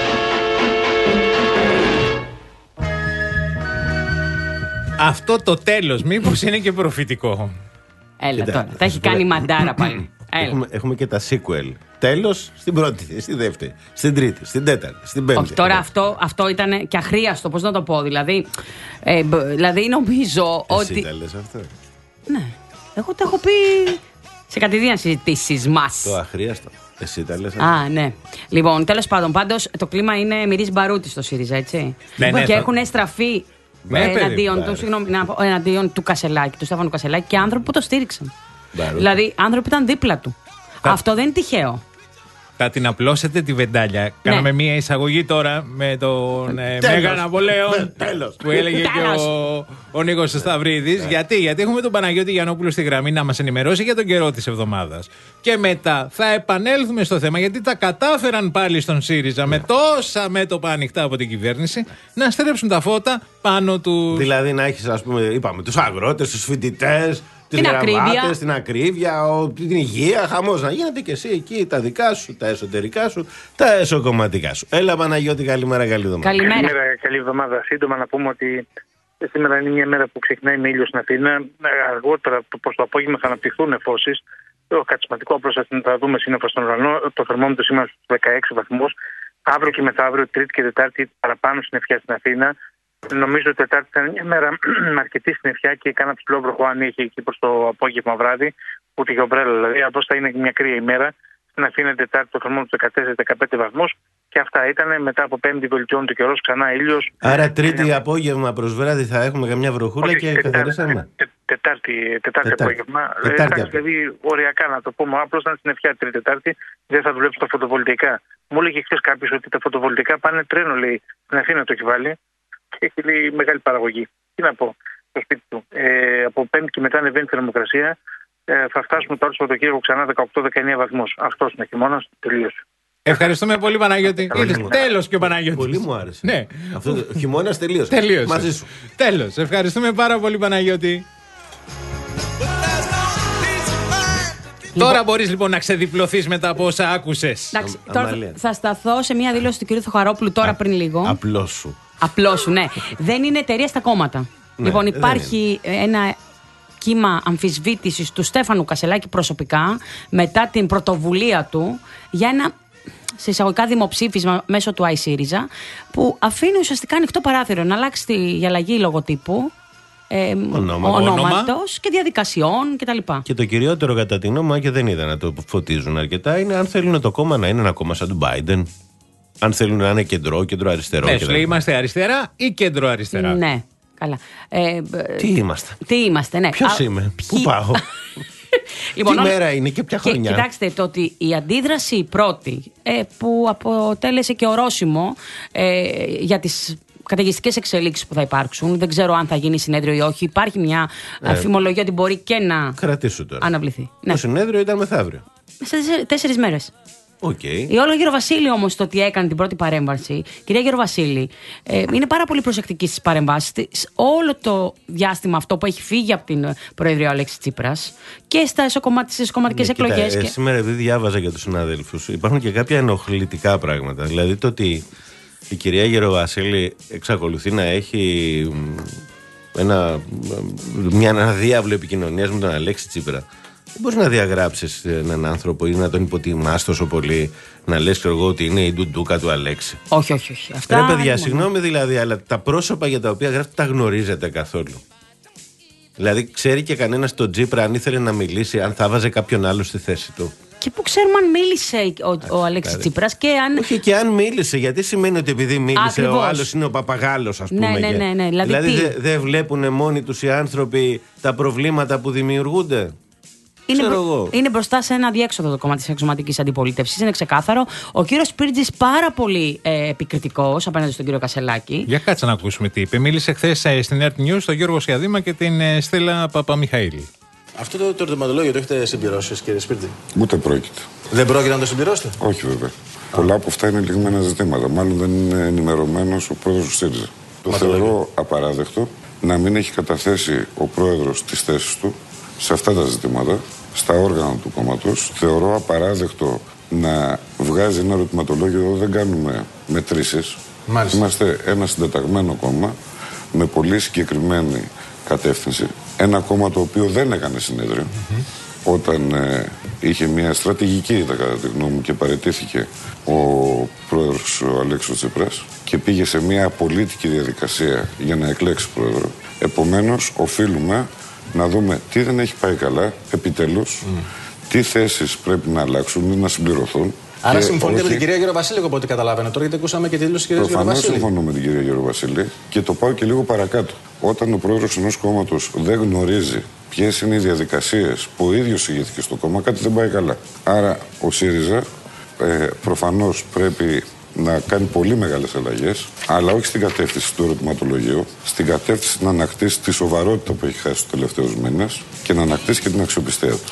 Αυτό το τέλος μήπως είναι και προφητικό? Έλα Κοίτα, τώρα, τα έχει κάνει μαντάρα πάλι. Έχουμε, έχουμε και τα sequel. Τέλος στην πρώτη, στη δεύτερη, στην τρίτη, στην τέταρτη, στην πέμπτη. Όχι, τώρα αυτό, αυτό ήταν και αχρίαστο, πώς να το πω. Δηλαδή, ε, δηλαδή νομίζω Εσύ ότι. Τα λες αυτό. Ναι. Εγώ το έχω πει σε κατηδίαν συζητήσεις μας. Το αχρίαστο. Εσύ τα λες αυτό. Α, ναι. Λοιπόν, τέλος πάντων, πάντως το κλίμα είναι μυρίζει μπαρούτι στο ΣΥΡΙΖΑ, έτσι. Ναι, ναι, και θα... έχουν στραφεί Ναι, εναντίον, του, συγγνώμη, να πω, εναντίον του Κασελάκη, του Στέφανου Κασελάκη και άνθρωποι που το στήριξαν. Μπαρούτι. Δηλαδή, άνθρωποι ήταν δίπλα του. Θα... Αυτό δεν είναι τυχαίο. Θα την απλώσετε τη βεντάλια. Ναι. Κάναμε μία εισαγωγή τώρα με τον ε, Μέγα Ναπολέον που έλεγε και ο, ο Νίκος Σταυρίδης. Γιατί? Γιατί έχουμε τον Παναγιώτη Γιαννόπουλο στη γραμμή να μας ενημερώσει για τον καιρό της εβδομάδας. Και μετά θα επανέλθουμε στο θέμα, γιατί τα κατάφεραν πάλι στον ΣΥΡΙΖΑ με τόσα μέτωπα ανοιχτά από την κυβέρνηση να στρέψουν τα φώτα πάνω του. Δηλαδή να έχεις, ας πούμε, είπαμε, τους αγρότες, τους φοιτητές, τις την γραμμάτες, ακρίβεια. την ακρίβεια, ο, την υγεία, χαμός να γίνεται και εσύ εκεί τα δικά σου, τα εσωτερικά σου, τα εσωκομματικά σου. Έλα Παναγιώτη, καλημέρα, καλή εβδομάδα. Καλημέρα. Καλημέρα, καλή εβδομάδα. Σύντομα να πούμε ότι σήμερα είναι μια μέρα που ξεκινάει με ήλιο στην Αθήνα. Αργότερα προς το απόγευμα θα αναπτυχθούν νεφώσεις. Το κατσιματικό απλώς θα δούμε σύννεφα στον ουρανό. Το θερμόμετρο σήμερα στους δεκαέξι βαθμούς. Αύριο και μεθαύριο, Τρίτη και Τετάρτη, παραπάνω συννεφιά στην Αθήνα. Νομίζω ότι Τετάρτη θα είναι μια μέρα με αρκετή συννεφιά και κάνα ψηλό βροχό αν έχει εκεί προς το απόγευμα βράδυ. Ούτε και ομπρέλα δηλαδή. Απλώς θα είναι μια κρύα ημέρα. Στην Αθήνα Τετάρτη το θερμόμετρο δεκατέσσερα δεκαπέντε βαθμούς. Και αυτά ήταν. Μετά από Πέμπτη βελτιώνει το καιρό, ξανά ήλιος. Άρα Τρίτη ε, απόγευμα προς βράδυ θα έχουμε καμιά βροχούλα όχι, και τετάρτη, καθαρίσαμε. τε, τετάρτη, τετάρτη απόγευμα. Τετάρτη. Ε, δηλαδή οριακά να το πούμε. Απλώς ήταν συννεφιά Τρίτη Τετάρτη. Δεν θα δουλέψει τα φωτοβολταϊκά. Μου έλεγε χθες κάποιος ότι τα φωτοβολταϊκά πάνε τρένο, λέει. Στην Αθήνα το έχει βάλει. Και έχει λέει μεγάλη παραγωγή. Τι να πω στο σπίτι του. Ε, από Πέμπτη και μετά ανεβαίνει η θερμοκρασία. Ε, θα φτάσουμε τώρα στο Σαββατοκύριακο ξανά δεκαοκτώ δεκαεννέα βαθμούς. Αυτό είναι χειμώνας. Τελείωσε. Ευχαριστούμε πολύ, Παναγιώτη. Τέλος και ο Παναγιώτης. Πολύ μου άρεσε. Ναι. Αυτό το χειμώνας τελείωσε. Τελείωσε. Μαζί σου. Τέλος. Ευχαριστούμε πάρα πολύ, Παναγιώτη. Τώρα μπορείς λοιπόν να ξεδιπλωθείς μετά από όσα άκουσες. Εντάξει, τώρα θα σταθώ σε μια δήλωση του κ. Θοχαρόπουλου τώρα πριν λίγο. Απλώς σου. Απλώσουν, ναι. Δεν είναι εταιρεία στα κόμματα. Ναι, λοιπόν, υπάρχει ένα κύμα αμφισβήτησης του Στέφανου Κασελάκη προσωπικά μετά την πρωτοβουλία του για ένα σε εισαγωγικά δημοψήφισμα μέσω του iSyriza που αφήνει ουσιαστικά ανοιχτό παράθυρο να αλλάξει τη αλλαγή λογοτύπου, ε, ονόματος και διαδικασιών κτλ. Και, και το κυριότερο κατά την νόμα, και δεν είδα να το φωτίζουν αρκετά, είναι αν θέλουν το κόμμα να είναι ένα κόμμα σαν του Biden. Αν θέλουν να είναι κεντρό, κεντρό αριστερό. Ναι, σου λέει είμαστε αριστερά ή κέντρο αριστερά. Ναι, καλά. Ε, τι είμαστε. Τι είμαστε, ναι. Ποιος είμαι, πού πάω. Λοιπόν, τι μέρα είναι και ποια χρονιά. Και, κοιτάξτε το ότι η αντίδραση η πρώτη ε, που αποτέλεσε και ορόσημο ε, για τις καταιγιστικές εξελίξεις που θα υπάρξουν. Δεν ξέρω αν θα γίνει συνέδριο ή όχι. Υπάρχει μια ε, φημολογία ότι μπορεί και να κρατήσω τώρα. αναβληθεί. Το ναι. συνέδριο ήταν μεθαύριο. Σε τέσσερις μέρες. Okay. Η Όλγα Γεροβασίλη όμως το ότι έκανε την πρώτη παρέμβαση, κυρία Γεροβασίλη, ε, είναι πάρα πολύ προσεκτική στις παρεμβάσεις της. Όλο το διάστημα αυτό που έχει φύγει από την Προεδρία ο Αλέξης Τσίπρας και στις κομματικές ναι, εκλογές. Κοίτα, και... ε, σήμερα, επειδή διάβαζα για τους συναδέλφους, υπάρχουν και κάποια ενοχλητικά πράγματα. Δηλαδή το ότι η κυρία Γεροβασίλη εξακολουθεί να έχει ένα, μια, ένα διάβλο επικοινωνίας με τον Αλέξη Τσίπρα. Δεν μπορείς να διαγράψεις έναν άνθρωπο ή να τον υποτιμάς τόσο πολύ, να λες και εγώ ότι είναι η ντουντούκα του Αλέξη. Όχι, όχι, όχι. Αυτά ρε παιδιά, συγγνώμη δηλαδή, αλλά τα πρόσωπα για τα οποία γράφετε τα γνωρίζετε καθόλου. Δηλαδή, ξέρει και κανένας τον Τσίπρα αν ήθελε να μιλήσει, αν θα βάζε κάποιον άλλο στη θέση του. Και πού ξέρουμε αν μίλησε ο, ο Αλέξης Τσίπρας και αν. Όχι, και αν μίλησε, γιατί σημαίνει ότι επειδή μίλησε ακριβώς. Ο άλλος είναι ο παπαγάλος, ας πούμε. Ναι, ναι, ναι, ναι. Δηλαδή, δηλαδή δεν δε βλέπουν μόνοι τους οι άνθρωποι τα προβλήματα που δημιουργούνται. Είναι, μπρο... είναι μπροστά σε ένα αδιέξοδο το κόμμα της αξιωματικής αντιπολίτευσης, είναι ξεκάθαρο. Ο κύριος Σπίρτζης πάρα πολύ ε, επικριτικός απέναντι στον κύριο Κασελάκη. Για κάτσε να ακούσουμε τι είπε. Μίλησε χθες ε, στην Earth News τον Γιώργο Σιαδήμα και την ε, Στέλλα Παπαμιχαήλ. Αυτό το, το ερωτηματολόγιο το έχετε συμπληρώσει, κύριε Σπίρτζη? Ούτε πρόκειται. Δεν πρόκειται να το συμπληρώσετε? Όχι, βέβαια. Α. Πολλά από αυτά είναι λιγμένα ζητήματα. Μάλλον δεν είναι ενημερωμένος ο πρόεδρος του ΣΥΡΙΖΑ. Το θεωρώ απαράδεκτο να μην έχει καταθέσει ο πρόεδρος τις θέσεις του σε αυτά τα ζητήματα στα όργανα του κόμματος. Θεωρώ απαράδεκτο να βγάζει ένα ερωτηματολόγιο εδώ. Δεν κάνουμε μετρήσεις. Μάλιστα. Είμαστε ένα συντεταγμένο κόμμα με πολύ συγκεκριμένη κατεύθυνση. Ένα κόμμα το οποίο δεν έκανε συνέδριο mm-hmm. όταν ε, είχε μια στρατηγική ήττα κατά τη γνώμη μου και παραιτήθηκε ο πρόεδρος ο Αλέξης Τσίπρας και πήγε σε μια απολύτικη διαδικασία για να εκλέξει πρόεδρο. Επομένως οφείλουμε να δούμε τι δεν έχει πάει καλά, επιτέλους, mm. τι θέσεις πρέπει να αλλάξουν ή να συμπληρωθούν. Άρα συμφωνείτε όχι... με την κυρία Γεροβασίλη, από ό,τι καταλάβαινα τώρα, γιατί ακούσαμε και τη δήλωση της κυρίας Γεροβασίλη. Προφανώς συμφωνώ με την κυρία Γεροβασίλη και το πάω και λίγο παρακάτω. Όταν ο πρόεδρος ενός κόμματος δεν γνωρίζει ποιες είναι οι διαδικασίες που ο ίδιος ηγήθηκε στο κόμμα, κάτι δεν πάει καλά. Άρα ο ΣΥΡΙΖΑ ε, προφανώς πρέπει να κάνει πολύ μεγάλες αλλαγές, αλλά όχι στην κατεύθυνση του ερωτηματολογίου, στην κατεύθυνση να ανακτήσει τη σοβαρότητα που έχει χάσει τους τελευταίους μήνες και να ανακτήσει και την αξιοπιστία του.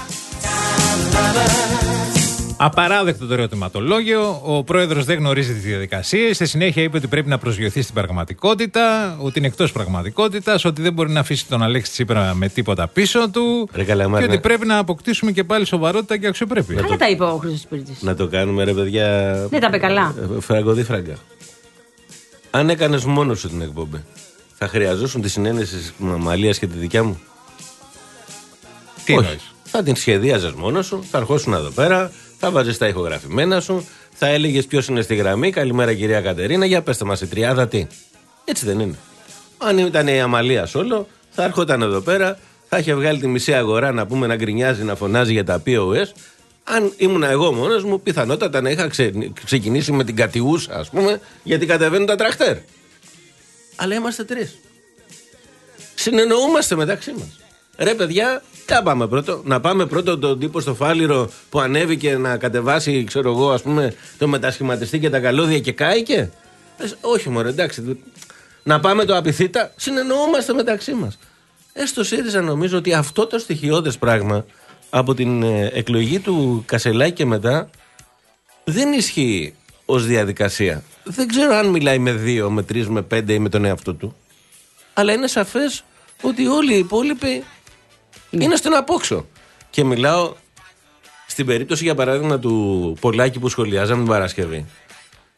Απαράδεκτο το ερωτηματολόγιο. Ο πρόεδρος δεν γνωρίζει τις διαδικασίες. Στη συνέχεια είπε ότι πρέπει να προσγειωθεί στην πραγματικότητα, ότι είναι εκτός πραγματικότητας, ότι δεν μπορεί να αφήσει τον Αλέξη Τσίπρα με τίποτα πίσω του. Ρε καλά, και μάνα. Ότι πρέπει να αποκτήσουμε και πάλι σοβαρότητα και αξιοπρέπεια. Καλά τα είπε ο Χρήστος Σπίρτζης. Να το κάνουμε, ρε παιδιά. Δεν τα είπε καλά. Φραγκοδί φράγκα. Αν έκανες μόνος σου την εκπομπή, θα χρειαζόσουν τη συνένεση της Μαμαλίας και τη δικιά μου? Τι εννοείς? Θα την σχεδίαζες μόνος σου, θα ερχόσουν εδώ πέρα. Θα βάζεις τα ηχογραφημένα σου, θα έλεγες ποιος είναι στη γραμμή. Καλημέρα κυρία Κατερίνα, για πέστε μας η τριάδα τι. Έτσι δεν είναι? Αν ήταν η Αμαλία όλο, θα έρχονταν εδώ πέρα, θα είχε βγάλει τη μισή αγορά να πούμε να γκρινιάζει, να φωνάζει για τα πι ο ες. Αν ήμουν εγώ μόνος μου, πιθανότατα να είχα ξε... ξεκινήσει με την κατιούσα, ας πούμε, γιατί κατεβαίνουν τα τραχτέρ. Αλλά είμαστε τρεις. Συνεννοούμαστε μεταξύ μας. Ρε παιδιά, τι πάμε πρώτο? Να πάμε πρώτο τον τύπο στο Φάληρο που ανέβηκε να κατεβάσει, ξέρω εγώ, ας πούμε, το μετασχηματιστή και τα καλώδια και κάηκε? Ε, όχι μωρέ, εντάξει. Να πάμε το απειθήτα. Συνεννοούμαστε μεταξύ μας. Ε, στο ΣΥΡΙΖΑ νομίζω ότι αυτό το στοιχειώδες πράγμα από την ε, εκλογή του Κασελάκη και μετά δεν ισχύει ως διαδικασία. Δεν ξέρω αν μιλάει με δύο, με τρεις, με πέντε ή με τον εαυτό του. Αλλά είναι σαφές ότι όλοι οι υπόλοιποι είναι στον απόξω. Και μιλάω στην περίπτωση, για παράδειγμα, του Πολάκη που σχολιάζαμε την Παρασκευή.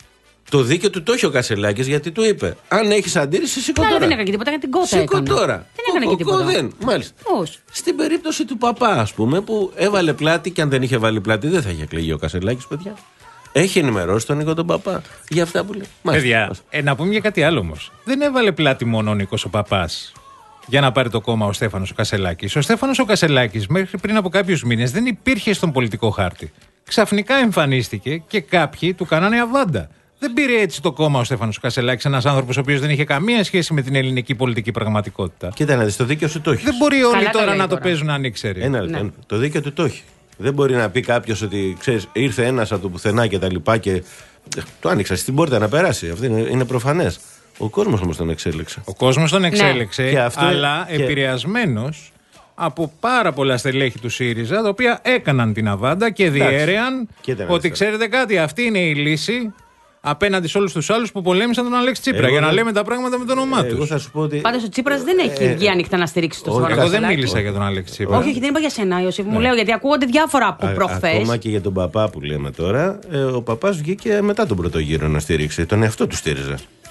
Το δίκαιο του το έχει ο Κασελάκης, γιατί του είπε: αν έχεις αντίρρηση, σήκω τώρα. Αλλά δεν έκανε και τίποτα, για την κότα Σήκω έκανε. τώρα. Δεν έκανε και τίποτα. Δεν. Μάλιστα. Πώς? Στην περίπτωση του παπά, ας πούμε, που έβαλε πλάτη, και αν δεν είχε βάλει πλάτη, δεν θα είχε εκλεγεί ο Κασελάκης, παιδιά. Έχει ενημερώσει τον Νίκο τον παπά για αυτά που λέει. Παιδιά, ε, να πούμε για κάτι άλλο όμως. Δεν έβαλε πλάτη μόνο ο Νίκος ο παπάς για να πάρει το κόμμα ο Στέφανος ο Κασελάκης. Ο Στέφανος ο Κασελάκης μέχρι πριν από κάποιους μήνες δεν υπήρχε στον πολιτικό χάρτη. Ξαφνικά εμφανίστηκε και κάποιοι του κάνανε αβάντα. Δεν πήρε έτσι το κόμμα ο Στέφανος Κασελάκης, ένας άνθρωπος ο οποίος δεν είχε καμία σχέση με την ελληνική πολιτική πραγματικότητα. Κοίτα να δεις, το δίκαιο σου το έχει. Δεν μπορεί όλοι Καλά τώρα το να το τώρα. παίζουν ανήξεροι. Ένα λεπτό. Ναι. Το δίκαιο του το έχει. Δεν μπορεί να πει κάποιος ότι ξέρεις, ήρθε ένας από το πουθενά και τα λοιπά και το άνοιξα στην πόρτα να περάσει. Αυτό είναι, είναι προφανές. Ο κόσμος όμως τον εξέλεξε. Ο κόσμος τον εξέλεξε, ναι. αυτό, αλλά και... επηρεασμένος από πάρα πολλά στελέχη του ΣΥΡΙΖΑ, τα οποία έκαναν την αβάντα και διέρεαν ότι ξέρετε κάτι, αυτή είναι η λύση απέναντι σε όλους τους άλλους που πολέμησαν τον Αλέξη Τσίπρα. Εγώ για να λέμε τα πράγματα με το όνομά του. Εγώ θα σου πω ότι... Πάντως ο Τσίπρας δεν έχει ε, βγει ανοιχτά να στηρίξει το Στέφανο. Εγώ δεν μίλησα για τον Αλέξη Τσίπρα. Όχι, όχι, δεν είπα για σένα, Ιωσήφ. Μου λέω γιατί ακούγονται διάφορα από προχθές. Ακόμα και για τον παπά που λέμε τώρα, ε, ο παπάς βγήκε μετά τον πρώτο γύρο να στηρίξει. Τον εαυτό του στήριζε.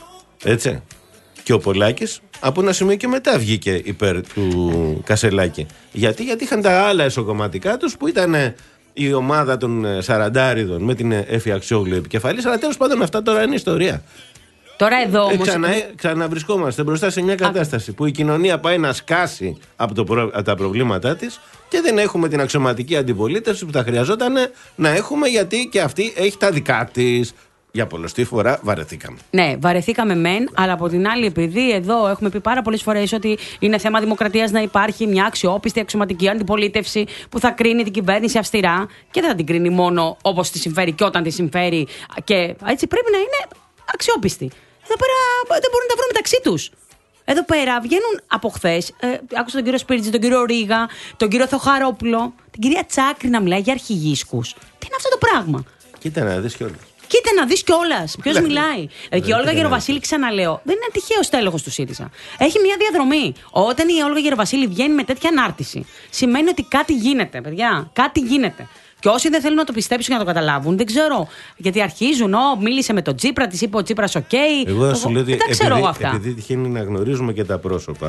Έτσι. Και ο Πολάκης από ένα σημείο και μετά βγήκε υπέρ του Κασελάκη. Γιατί, γιατί είχαν τα άλλα εσωκομματικά τους που ήταν η ομάδα των Σαραντάριδων με την Έφη Αξιόγλου επικεφαλής. Αλλά τέλος πάντων αυτά τώρα είναι ιστορία. Τώρα εδώ όμως... Ε, ξανα, ξαναβρισκόμαστε μπροστά σε μια κατάσταση Α... που η κοινωνία πάει να σκάσει από, το προ, από τα προβλήματά της και δεν έχουμε την αξιωματική αντιπολίτευση που θα χρειαζόταν να έχουμε, γιατί και αυτή έχει τα δικά της. Για πολλωστή φορά βαρεθήκαμε. Ναι, βαρεθήκαμε μεν, αλλά από την άλλη, επειδή εδώ έχουμε πει πάρα πολλές φορές ότι είναι θέμα δημοκρατίας να υπάρχει μια αξιόπιστη αξιωματική αντιπολίτευση που θα κρίνει την κυβέρνηση αυστηρά και δεν θα την κρίνει μόνο όπως τη συμφέρει και όταν τη συμφέρει. Και έτσι πρέπει να είναι αξιόπιστη. Εδώ πέρα δεν μπορούν να τα βρουν μεταξύ τους. Εδώ πέρα βγαίνουν από χθες. Ε, άκουσα τον κύριο Σπίρτζη, τον κύριο Ρίγα, τον κύριο Θοχαρόπουλο, την κυρία Τσάκρη να μιλάει για αρχηγίσκους. Τι είναι αυτό το πράγμα? Κοίτα να δεις κιόλας. Κοίτα να δεις κιόλας. Ποιος μιλάει? Δηλαδή, και η Όλγα Γεροβασίλη, ξαναλέω, δεν είναι τυχαίος τέλεχος του ΣΥΡΙΖΑ. Έχει μια διαδρομή. Όταν η Όλγα Γεροβασίλη βγαίνει με τέτοια ανάρτηση, σημαίνει ότι κάτι γίνεται, παιδιά. Κάτι γίνεται. Και όσοι δεν θέλουν να το πιστέψουν και να το καταλάβουν, δεν ξέρω. Γιατί αρχίζουν, Ω, μίλησε με τον Τσίπρα, τη είπε ο Τσίπρας, οκ. Okay. Εγώ σου λέω ότι δεν τα ξέρω επειδή, αυτά. επειδή τυχαίνει να γνωρίζουμε και τα πρόσωπα.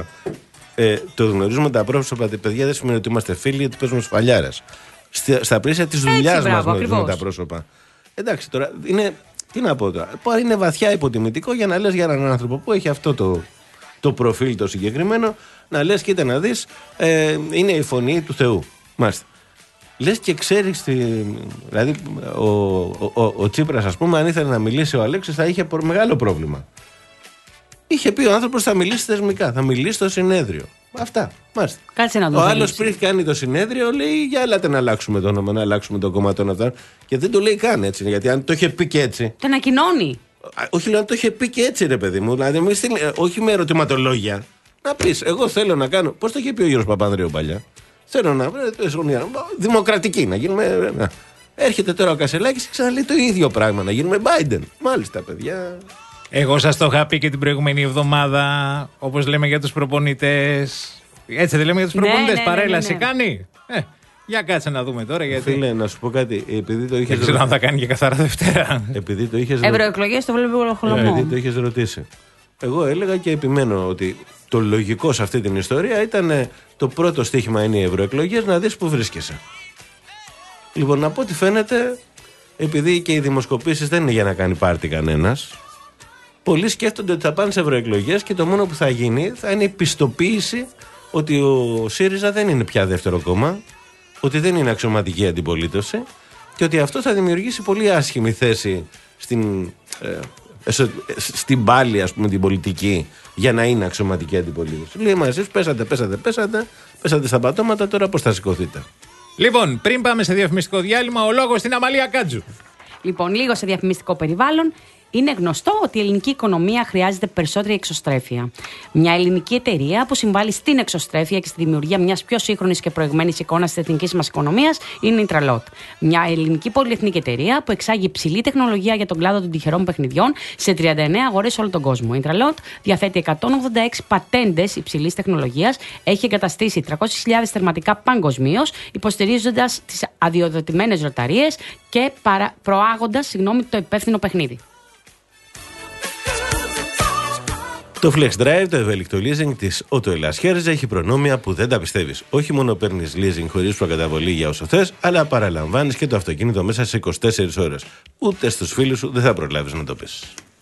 Ε, το γνωρίζουμε τα πρόσωπα, παιδιά, δεν σημαίνει ότι είμαστε φίλοι, ότι παίζουμε σφαλιάρες. Στα, στα πλαίσια τη δουλειά μας γνωρίζουμε τα πρόσωπα. Εντάξει, τώρα είναι. Τι να πω τώρα. Είναι βαθιά υποτιμητικό για να λες για έναν άνθρωπο που έχει αυτό το, το προφίλ το συγκεκριμένο, να λες, κοίτα να δεις, ε, είναι η φωνή του Θεού. Μάλιστα. Λες και ξέρεις, τη, δηλαδή ο, ο, ο, ο Τσίπρας, ας πούμε, αν ήθελε να μιλήσει ο Αλέξης, θα είχε μεγάλο πρόβλημα. Είχε πει ο άνθρωπος θα μιλήσει θεσμικά, θα μιλήσει στο συνέδριο. Αυτά. Μάλιστα. Κάτσε να δω. Ο άλλος πριν κάνει το συνέδριο λέει: για έλατε να αλλάξουμε το όνομα, να αλλάξουμε το κόμμα των αυτών. Και δεν το λέει καν έτσι. Γιατί αν το είχε πει και έτσι. Το ανακοινώνει. Όχι, λέω αν το είχε πει και έτσι, ρε παιδί μου. Δηλαδή, μη στείλει, όχι με ερωτηματολόγια. Να πει: εγώ θέλω να κάνω. Πώς το είχε πει ο Γιώργος Παπανδρέου παλιά? Θέλω να. Δημοκρατική, να γίνουμε. Να. Έρχεται τώρα ο Κασελάκης και ξαναλέει το ίδιο πράγμα. Να γίνουμε Biden. Μάλιστα, παιδιά. Εγώ σας το είχα πει και την προηγούμενη εβδομάδα, όπως λέμε για τους προπονητές. Έτσι δεν λέμε για τους προπονητές? Ναι, ναι, παρέλαση ναι, ναι, ναι. κάνει. Ε, για κάτσε να δούμε τώρα. Γιατί... Φίλε, να σου πω κάτι. Επειδή το είχες δεν ξέρω αν θα κάνει και καθαρά Δευτέρα. Επειδή το είχες Ευρωεκλογές το βλέπει όλο χολομό. Επειδή το είχες ρωτήσει. Εγώ έλεγα και επιμένω ότι το λογικό σε αυτή την ιστορία ήταν το πρώτο στοίχημα είναι οι ευρωεκλογές, να δεις που βρίσκεσαι. Λοιπόν, από ό,τι φαίνεται, επειδή και οι δημοσκοπήσεις δεν είναι για να κάνει πάρτι κανένας. Πολλοί σκέφτονται ότι θα πάνε σε ευρωεκλογές και το μόνο που θα γίνει θα είναι η πιστοποίηση ότι ο ΣΥΡΙΖΑ δεν είναι πια δεύτερο κόμμα, ότι δεν είναι αξιωματική αντιπολίτευση και ότι αυτό θα δημιουργήσει πολύ άσχημη θέση στην, ε, εσω, στην πάλη, ας πούμε, την πολιτική για να είναι αξιωματική αντιπολίτευση. Λέει, μα εσείς πέσατε, πέσατε, πέσατε, πέσατε στα πατώματα, τώρα πώς θα σηκωθείτε? Λοιπόν, πριν πάμε σε διαφημιστικό διάλειμμα, ο λόγος στην Αμαλία Κάτζου. Λοιπόν, λίγο σε διαφημιστικό περιβάλλον. Είναι γνωστό ότι η ελληνική οικονομία χρειάζεται περισσότερη εξωστρέφεια. Μια ελληνική εταιρεία που συμβάλλει στην εξωστρέφεια και στη δημιουργία μιας πιο σύγχρονης και προηγμένης εικόνας της εθνικής μας οικονομίας είναι η Intralot. Μια ελληνική πολυεθνική εταιρεία που εξάγει υψηλή τεχνολογία για τον κλάδο των τυχερών παιχνιδιών σε τριάντα εννέα αγορές σε όλο τον κόσμο. Η Intralot διαθέτει εκατόν ογδόντα έξι πατέντες υψηλής τεχνολογίας, έχει εγκαταστήσει τριακόσιες χιλιάδες θερματικά παγκοσμίως, υποστηρίζοντας τις αδειοδοτημένες λοταρίες και παρα... προάγοντας συγγνώμη, το υπεύθυνο παιχνίδι. Το Flex Drive, το ευέλικτο leasing της Auto Hellas Hertz, έχει προνόμια που δεν τα πιστεύεις. Όχι μόνο παίρνεις leasing χωρίς προκαταβολή για όσο θες, αλλά παραλαμβάνεις και το αυτοκίνητο μέσα σε είκοσι τέσσερις ώρες. Ούτε στους φίλους σου δεν θα προλάβεις να το πεις.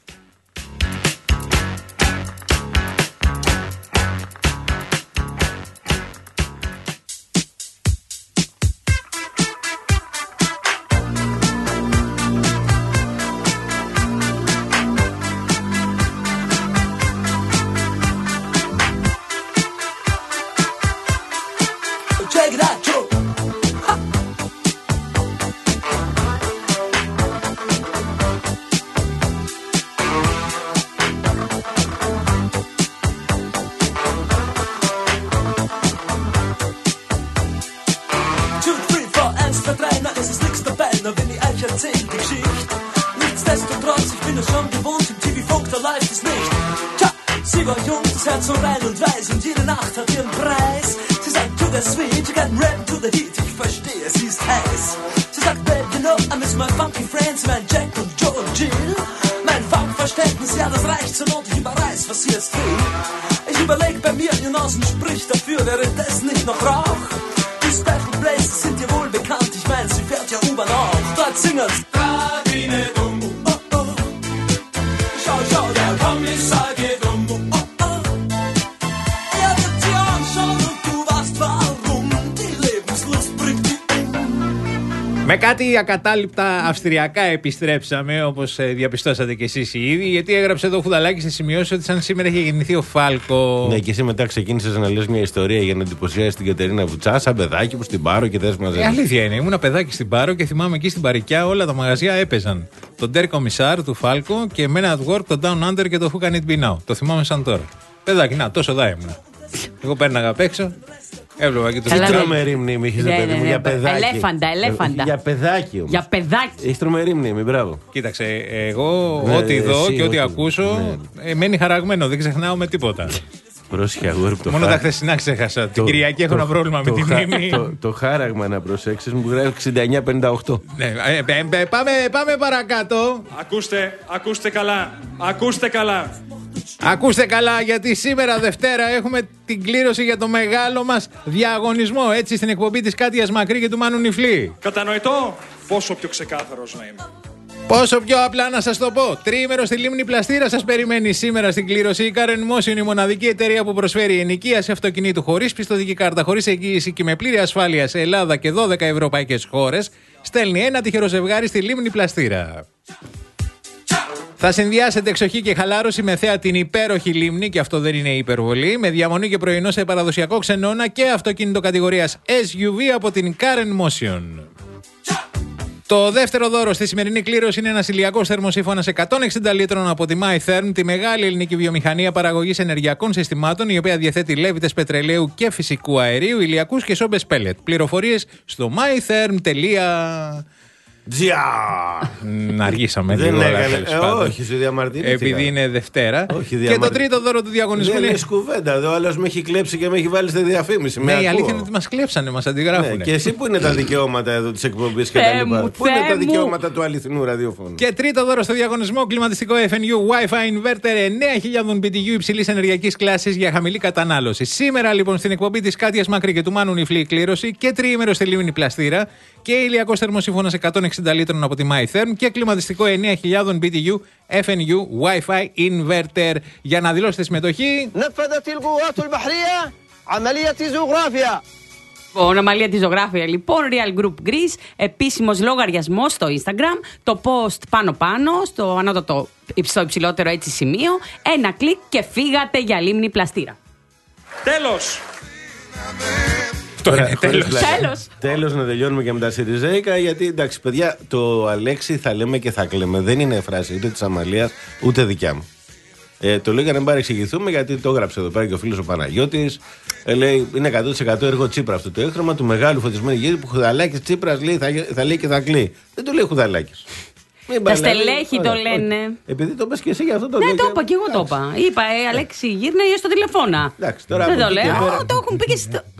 Με κάτι ακατάληπτα αυστριακά επιστρέψαμε, όπως διαπιστώσατε κι εσείς ήδη, γιατί έγραψε εδώ ο Φουδαλάκης στη σημειώση ότι σαν σήμερα είχε γεννηθεί ο Φάλκο. Ναι, και εσύ μετά ξεκίνησες να λες μια ιστορία για να εντυπωσιάσεις την Κατερίνα Βουτσά, σαν παιδάκι που στην Πάρο και θες μαζί. Ε, αλήθεια είναι, ήμουν παιδάκι στην Πάρο και θυμάμαι εκεί στην Παρικιά όλα τα μαγαζιά έπαιζαν. Τον Der Kommissar του Φάλκο και Men at Work, το Down Under και το Who Can It Be Now. Το θυμάμαι σαν τώρα. Παιδάκι, να, τόσο δά ήμουν. Εγώ πέρναγα απ' έξω. Έβλεπα και το τι τρομερή μνήμη έχεις, ναι, παιδί μου, ναι, για παιδάκι. Ελέφαντα, ελέφαντα. Για παιδάκι όμως. Για παιδάκι. Έχεις τρομερή μνήμη, μπράβο. Κοίταξε, εγώ ναι, ό,τι δω εσύ, και ό,τι ό,τι... ακούσω ναι. ε, μένει χαραγμένο, δεν ξεχνάω με τίποτα. Πρόσεχε, αγόρι, το μόνο χά... τα χθεσινά ξέχασα. Την Κυριακή έχω ένα πρόβλημα το, με τη μνήμη. Το, το χάραγμα να προσέξεις μου γράφει εξήντα εννιά πενήντα οκτώ. Ναι, ε, ε, ε, πάμε, πάμε παρακάτω. Ακούστε, ακούστε καλά. Ακούστε καλά. Ακούστε καλά, γιατί σήμερα Δευτέρα έχουμε την κλήρωση για το μεγάλο μας διαγωνισμό. Έτσι, στην εκπομπή της Κάτιας Μακρύ και του Μάνου Νιφλή. Κατανοητό, πόσο πιο ξεκάθαρος να είμαι. Πόσο πιο απλά να σας το πω. Τριήμερο στη Λίμνη Πλαστήρα σας περιμένει σήμερα στην κλήρωση. Η Karen Motion, η μοναδική εταιρεία που προσφέρει ενοικίαση αυτοκινήτου χωρίς πιστωτική κάρτα, χωρίς εγγύηση και με πλήρη ασφάλεια σε Ελλάδα και δώδεκα ευρωπαϊκές χώρες. Στέλνει ένα τυχερό ζευγάρι στη Λίμνη Πλαστήρα. Θα συνδυάσετε εξοχή και χαλάρωση με θέα την υπέροχη λίμνη, και αυτό δεν είναι υπερβολή, με διαμονή και πρωινό σε παραδοσιακό ξενώνα και αυτοκίνητο κατηγορίας ες γιου βι από την Karen Motion. Το δεύτερο δώρο στη σημερινή κλήρωση είναι ένας ηλιακός θερμοσύφωνας εκατόν εξήντα λίτρων από τη MyTherm, τη μεγάλη ελληνική βιομηχανία παραγωγής ενεργειακών συστημάτων, η οποία διαθέτει λέβητες πετρελαίου και φυσικού αερίου, ηλιακούς και σόμπες πέλετ. Πληροφορίες στο mytherm τελεία Τζιά! Να αργήσαμε δεν λίγο. Έκανε, ε, όχι, σου διαμαρτυρήθηκα. Επειδή είναι Δευτέρα. Όχι, και το τρίτο δώρο του διαγωνισμού δεν είναι. είναι κουβέντα. Ο άλλος με έχει κλέψει και με έχει βάλει στη διαφήμιση. Ναι, η αλήθεια είναι ότι μας κλέψανε, μας αντιγράφουν. Ναι, και εσύ που είναι τα δικαιώματα εδώ της εκπομπής και τα λοιπά. Πού είναι τα δικαιώματα του αληθινού ραδιοφώνου. Και τρίτο δώρο στο διαγωνισμό, κλιματιστικό εφ εν γιου Wi-Fi Inverter εννέα χιλιάδες μπι τι γιου υψηλής ενεργειακής κλάσης για χαμηλή κατανάλωση. Σήμερα λοιπόν στην εκπομπή της Κάτιας Μακρύ και του Μάνου Νιφλή κλήρωση και τριήμερο στη Λίμνη Πλαστήρα και ηλιακός θερμοσύφωνας εκατόν εξήντα λίτρων από τη MyTherm και κλιματιστικό εννέα χιλιάδες μπι τι γιου εφ εν γιου Wi-Fi Inverter. Για να δηλώσετε συμμετοχή. نفذت القوات البحرية عملية زوغرافيا. Ονομαλία τη ζωγράφια λοιπόν, Real Group Greece, επίσημος λογαριασμός στο Instagram, το post πάνω-πάνω, στο ανώτατο, στο υψηλότερο έτσι σημείο, ένα κλικ και φύγατε για Λίμνη Πλαστήρα. Τέλος! Τώρα, τέλος. Τέλος. Τέλος να τελειώνουμε και με τα Σιριζέικα, γιατί εντάξει παιδιά, το Αλέξη θα λέμε και θα κλαίμε. Δεν είναι φράση ούτε της Αμαλίας ούτε δικιά μου. Ε, το λέω για να μην παρεξηγηθούμε, γιατί το έγραψε εδώ πέρα και ο φίλος ο Παναγιώτης. Ε, λέει είναι εκατό τοις εκατό έργο Τσίπρα αυτό το έχρωμα του μεγάλου φωτισμένου ηγέτη που Χουδαλάκης Τσίπρας λέει, θα, θα λέει και θα κλεί. Δεν το λέει Χουδαλάκης. Τα στελέχη το λένε. Επειδή το πες και εσύ για αυτό το ναι, λέει. Ναι, το είπα και εγώ το είπα. Είπα, ε, Αλέξη, γύρνα ή στο τηλεφώνα. Εντάξει, τώρα δεν το λέω. Το έχουν πει και στο.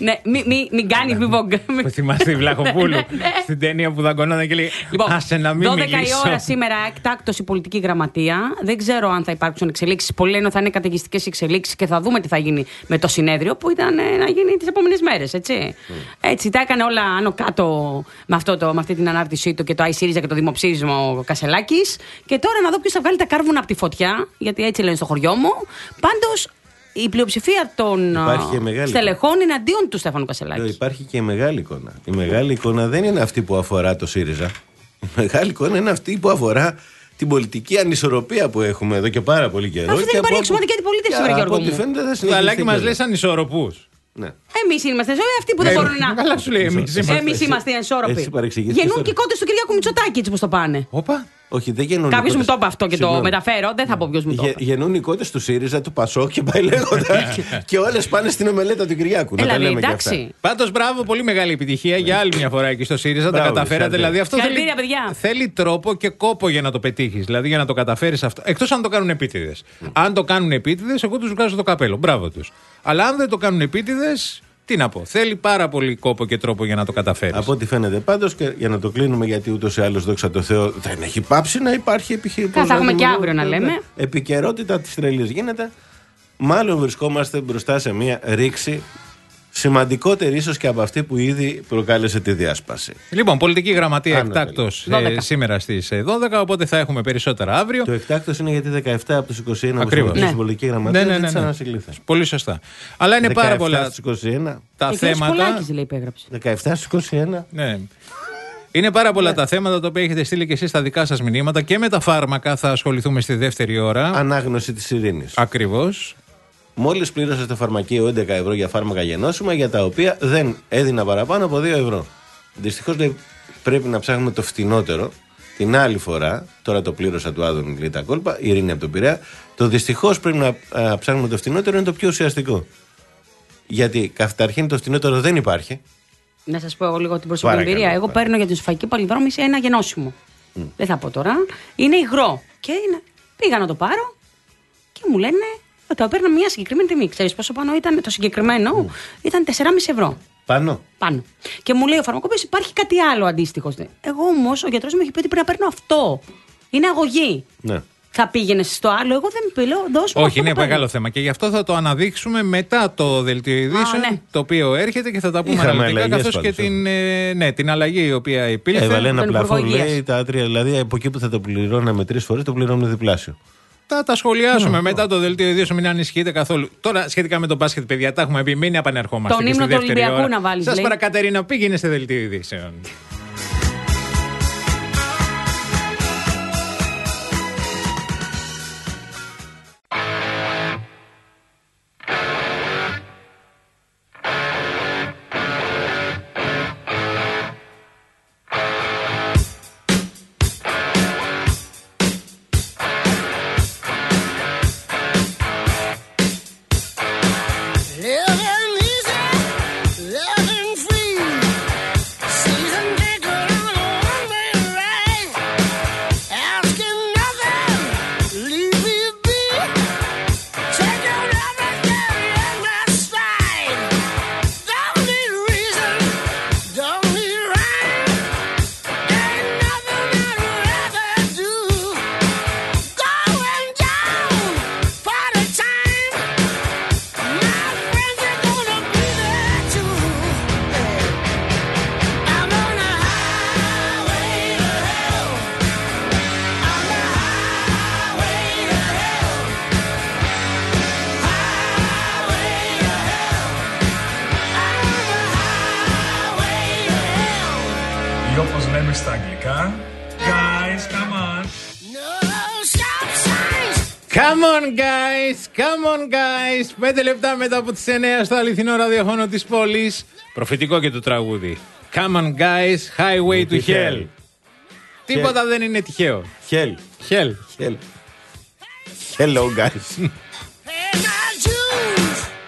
Ναι, μην μη, μη κάνει, μην βογκ. Με θυμάστε η Βλαχοπούλου στην ταινία που δαγκωνόταν και λέει άσε να μην μιλήσω. δώδεκα η ώρα σήμερα εκτάκτως η πολιτική γραμματεία. Δεν ξέρω αν θα υπάρξουν εξελίξεις. Πολλοί λένε ότι θα είναι καταιγιστικές εξελίξεις και θα δούμε τι θα γίνει με το συνέδριο που ήταν ε, να γίνει τις επόμενες μέρες. Έτσι. Mm. έτσι τα έκανε όλα άνω κάτω με, αυτό το, με αυτή την ανάρτησή του και το iSiriza και το δημοψήφισμα ο Κασελάκης. Και τώρα να δω ποιος θα βγάλει τα κάρβουνα από τη φωτιά, γιατί έτσι λένε στο χωριό μου. Πάντως η πλειοψηφία των στελεχών είναι αντίον του Στέφανου Κασελάκη. Υπάρχει και η μεγάλη εικόνα. Η μεγάλη εικόνα δεν είναι αυτή που αφορά το ΣΥΡΙΖΑ. Η μεγάλη εικόνα είναι αυτή που αφορά την πολιτική ανισορροπία που έχουμε εδώ και πάρα πολύ καιρό. Αφού δεν υπάρχει εξωματική αντιπολίτευση σήμερα, Γιώργο μου. Το Αλάκη μας λες ανισορροπούς. Ναι. Εμείς είμαστε ζωή, αυτοί που δεν μπορούν να. Καλά σου λέει, εμείς είμαστε. Εμείς είμαστε ενσώροποι. Γεννούν και οι κότες του Κυριάκου Μητσοτάκη, έτσι πως το πάνε. Όπα. Όχι, δεν γεννούν. Κάποιος μου το είπε αυτό και το μεταφέρω, δεν θα πω ποιος μου το είπε. Γεννούν οι κότες του ΣΥΡΙΖΑ, του ΠΑΣΟΚ και πάει λέγοντα. Και όλες πάνε στην ομελέτα του Κυριάκου. Έλα, ναι, εντάξει. Πάντως, μπράβο, πολύ μεγάλη επιτυχία για άλλη μια φορά εκεί στο ΣΥΡΙΖΑ. Τα καταφέρατε. Δηλαδή αυτό θέλει τρόπο και κόπο για να το πετύχεις. Δηλαδή για να το καταφέρεις αυτό. Εκτός αν το κάνουν επίτηδες. Αν το κάνουν επίτηδες, εγώ τους βγάζω το καπέλο. Μπράβο τους. Αλλά αν δεν το κάνουν επίτηδες. Τι να πω, θέλει πάρα πολύ κόπο και τρόπο για να το καταφέρει. Από ό,τι φαίνεται πάντως, και για να το κλείνουμε, γιατί ούτως ή άλλως, δόξα τω Θεώ, δεν έχει πάψει να υπάρχει επιχείρημα. Θα έχουμε και αύριο να λέμε. Επικαιρότητα της τρελής γίνεται. Μάλλον βρισκόμαστε μπροστά σε μια ρήξη σημαντικότερη ίσως και από αυτή που ήδη προκάλεσε τη διάσπαση. Λοιπόν, πολιτική γραμματεία εκτάκτως ε, σήμερα στις δώδεκα, οπότε θα έχουμε περισσότερα αύριο. Το εκτάκτος είναι γιατί δεκαεπτά από τους είκοσι ένα που στην πολιτική γραμματεία ναι, ναι, ναι, ναι. Πολύ σωστά. Αλλά είναι πάρα πολλά είκοσι ένα. Τα θέματα. Λέει, υπέγραψε. δεκαεπτά στους είκοσι ένα. Ναι. Είναι πάρα πολλά τα θέματα τα οποία έχετε στείλει και εσείς στα δικά σας μηνύματα και με τα φάρμακα θα ασχοληθούμε στη δεύτερη ώρα. Ανάγνωση της ειρήνης. Ακριβώς. Μόλις πλήρωσα στο φαρμακείο έντεκα ευρώ για φάρμακα γενώσιμα, για τα οποία δεν έδινα παραπάνω από δύο ευρώ. Δυστυχώς πρέπει να ψάχνουμε το φτηνότερο. Την άλλη φορά, τώρα το πλήρωσα του Άδωνη Λίτα Κόλπα, η Ειρήνη από τον Πειραιά. Το δυστυχώς πρέπει να α, ψάχνουμε το φτηνότερο, είναι το πιο ουσιαστικό. Γιατί καταρχήν το φτηνότερο δεν υπάρχει. Να σας πω εγώ λίγο την προσωπική εμπειρία. Εγώ παίρνω για την σοφαϊκή παλινδρόμηση ένα γενώσιμο. Mm. Δεν θα πω τώρα. Είναι υγρό. Και είναι... πήγα να το πάρω και μου λένε. Το έπαιρνα μια συγκεκριμένη τιμή. Ξέρεις πόσο πάνω ήταν το συγκεκριμένο? Mm. Ήταν τεσσεράμισι ευρώ. Πάνω. Πάνω. Και μου λέει ο φαρμακοποιός υπάρχει κάτι άλλο αντίστοιχο. Εγώ όμως ο γιατρός μου έχει πει ότι πρέπει να παίρνω αυτό. Είναι αγωγή. Ναι. Θα πήγαινε στο άλλο, εγώ δεν λέω δώσουμε. Όχι, είναι μεγάλο θέμα και γι' αυτό θα το αναδείξουμε μετά το δελτίο ειδήσεων, ναι. Το οποίο έρχεται και θα τα πούμε αναλυτικά, καθώς και την, ε, ναι, την αλλαγή η οποία υπήρχε. Έβαλε ένα πλαφόν, λέει, τα άτρια, δηλαδή από εκεί που θα το πληρώναμε τρεις φορές, το πληρώνουμε διπλάσιο. Θα τα σχολιάσουμε mm. μετά το δελτίο ειδήσεων, μην ανησυχείτε καθόλου. Τώρα, σχετικά με το μπάσκετ, παιδιά, τα έχουμε πει, μην επανερχόμαστε. Τον ύμνο του Ολυμπιακού να βάλεις. Σας παρακατερίνα, πήγαινε σε δελτίο ειδήσεων. Στα αγγλικά. Guys, come on. Come on guys, come on guys. Πέντε λεπτά μετά από τις εννέα στο αληθινό ραδιοφώνο της πόλης. Προφητικό και το τραγούδι. Come on guys, highway to hell. hell. Τίποτα δεν είναι τυχαίο. Hell. Hell. Hell. Hello guys.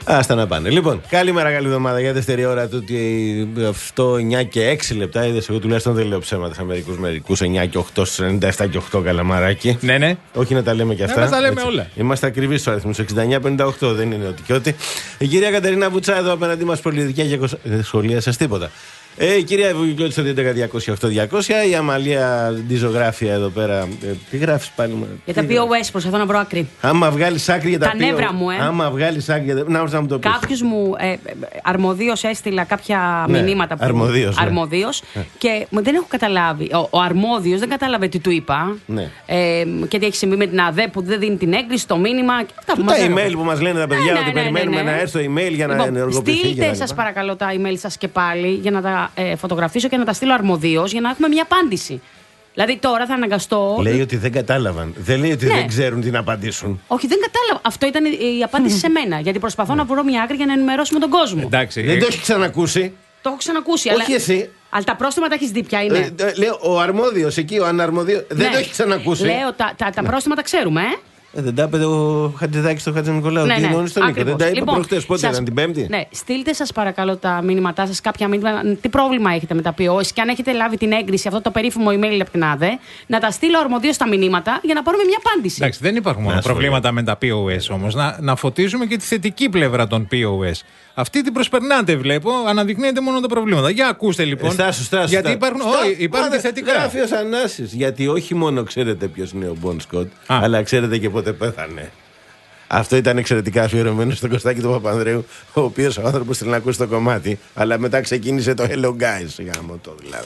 Άστα να πάνε. Λοιπόν, καλημέρα, καλή εβδομάδα. Για δεύτερη ώρα του αυτό εννιά και έξι λεπτά. Είδες, εγώ τουλάχιστον δεν λέω ψέματα σε μερικούς μερικούς. εννιά και οκτώ, στους ενενήντα επτά και οκτώ καλαμαράκι. Ναι, ναι. Όχι να τα λέμε και αυτά. Να τα λέμε έτσι όλα. Είμαστε ακριβείς στους αριθμούς. εξήντα εννιά πενήντα οκτώ δεν είναι ότι και ότι. Η κυρία Κατερίνα Βουτσά εδώ απέναντί μας, πολιτικά και δεν σχολίασες τίποτα. Ε, η κυρία Βουλικιώτη στο δύο έντεκα διακόσια οκτώ διακόσια. Η Αμαλία Ντιζογράφια εδώ πέρα. Ε, τι γράφεις πάλι μου. Για τα πι ο ες προσπαθώ να βρω άκρη. Άμα βγάλεις άκρη για τα, τα νεύρα μου, ε. Άμα βγάλεις άκρη για τα. Να, να μου το πεις. Κάποιος μου ε, αρμοδίως έστειλα κάποια ναι, μηνύματα που. Αρμοδίως. Ναι. Αρμοδίως ναι. Και δεν έχω καταλάβει. Ο, ο αρμόδιος δεν κατάλαβε τι του είπα. Ναι. Ε, και τι έχει συμβεί με την ΑΔΕ που δεν δίνει την έγκριση, το μήνυμα. Αυτά που τα email που μας λένε τα παιδιά ναι, ότι ναι, περιμένουμε ναι, ναι, ναι. να έρθει το email για να λοιπόν, ενεργοποιηθεί. Στείλτε σας παρακαλώ τα email σας και πάλι για να τα ε, φωτογραφίσω και να τα στείλω αρμοδίως για να έχουμε μια απάντηση. Δηλαδή τώρα θα αναγκαστώ. Λέει ότι δεν κατάλαβαν. Δεν λέει ότι ναι. δεν ξέρουν τι να απαντήσουν. Όχι, δεν κατάλαβα. Αυτό ήταν η απάντηση σε μένα. Γιατί προσπαθώ να βρω μια άκρη για να ενημερώσουμε τον κόσμο. Εντάξει. Δεν το έχει ξανακούσει. Το έχω ξανακούσει. Όχι αλλά... εσύ. Αλλά τα πρόστιμα τα έχει δει ποια είναι. Ε, ε, λέω ο αρμόδιος εκεί, ο αναρμόδιος. Ναι. Δεν το έχει ξανακούσει. Λέω τα, τα, τα ναι. πρόστιμα τα ξέρουμε, ε. Ε, δεν τα είπε ο Χατζηδάκης στο Χατζηνικολάου. Ναι, ναι. Δεν τα είπε λοιπόν, προχτές. Πότε σας... ήταν, την Πέμπτη. Ναι, στείλτε σας παρακαλώ τα μήνυματά σας, κάποια μήνυμα. Τι πρόβλημα έχετε με τα πι ο ες και αν έχετε λάβει την έγκριση, αυτό το περίφημο email από την ΑΔΕ, να τα στείλω αρμοδίως στα μηνύματα για να πάρουμε μια απάντηση. Εντάξει, δεν υπάρχουν μόνο προβλήματα με τα πι ο ες όμως. Να, να φωτίζουμε και τη θετική πλευρά των πι ο ες. Αυτή την προσπερνάτε, βλέπω, αναδεικνύεται μόνο τα προβλήματα. Για ακούστε λοιπόν. Στάσου, στάσου, γιατί υπάρχουν, στάσου, ό, υπάρχουν και θετικά. Γράφει ο Θανάσης. Γιατί όχι μόνο ξέρετε ποιος είναι ο Μπον Σκοτ, αλλά ξέρετε και πότε πέθανε. Αυτό ήταν εξαιρετικά αφιερωμένο στον Κωστάκη του Παπανδρέου, ο οποίος ο άνθρωπος θέλει να ακούσει το κομμάτι, αλλά μετά ξεκίνησε το Hello Guys. Γάμο το δηλαδή.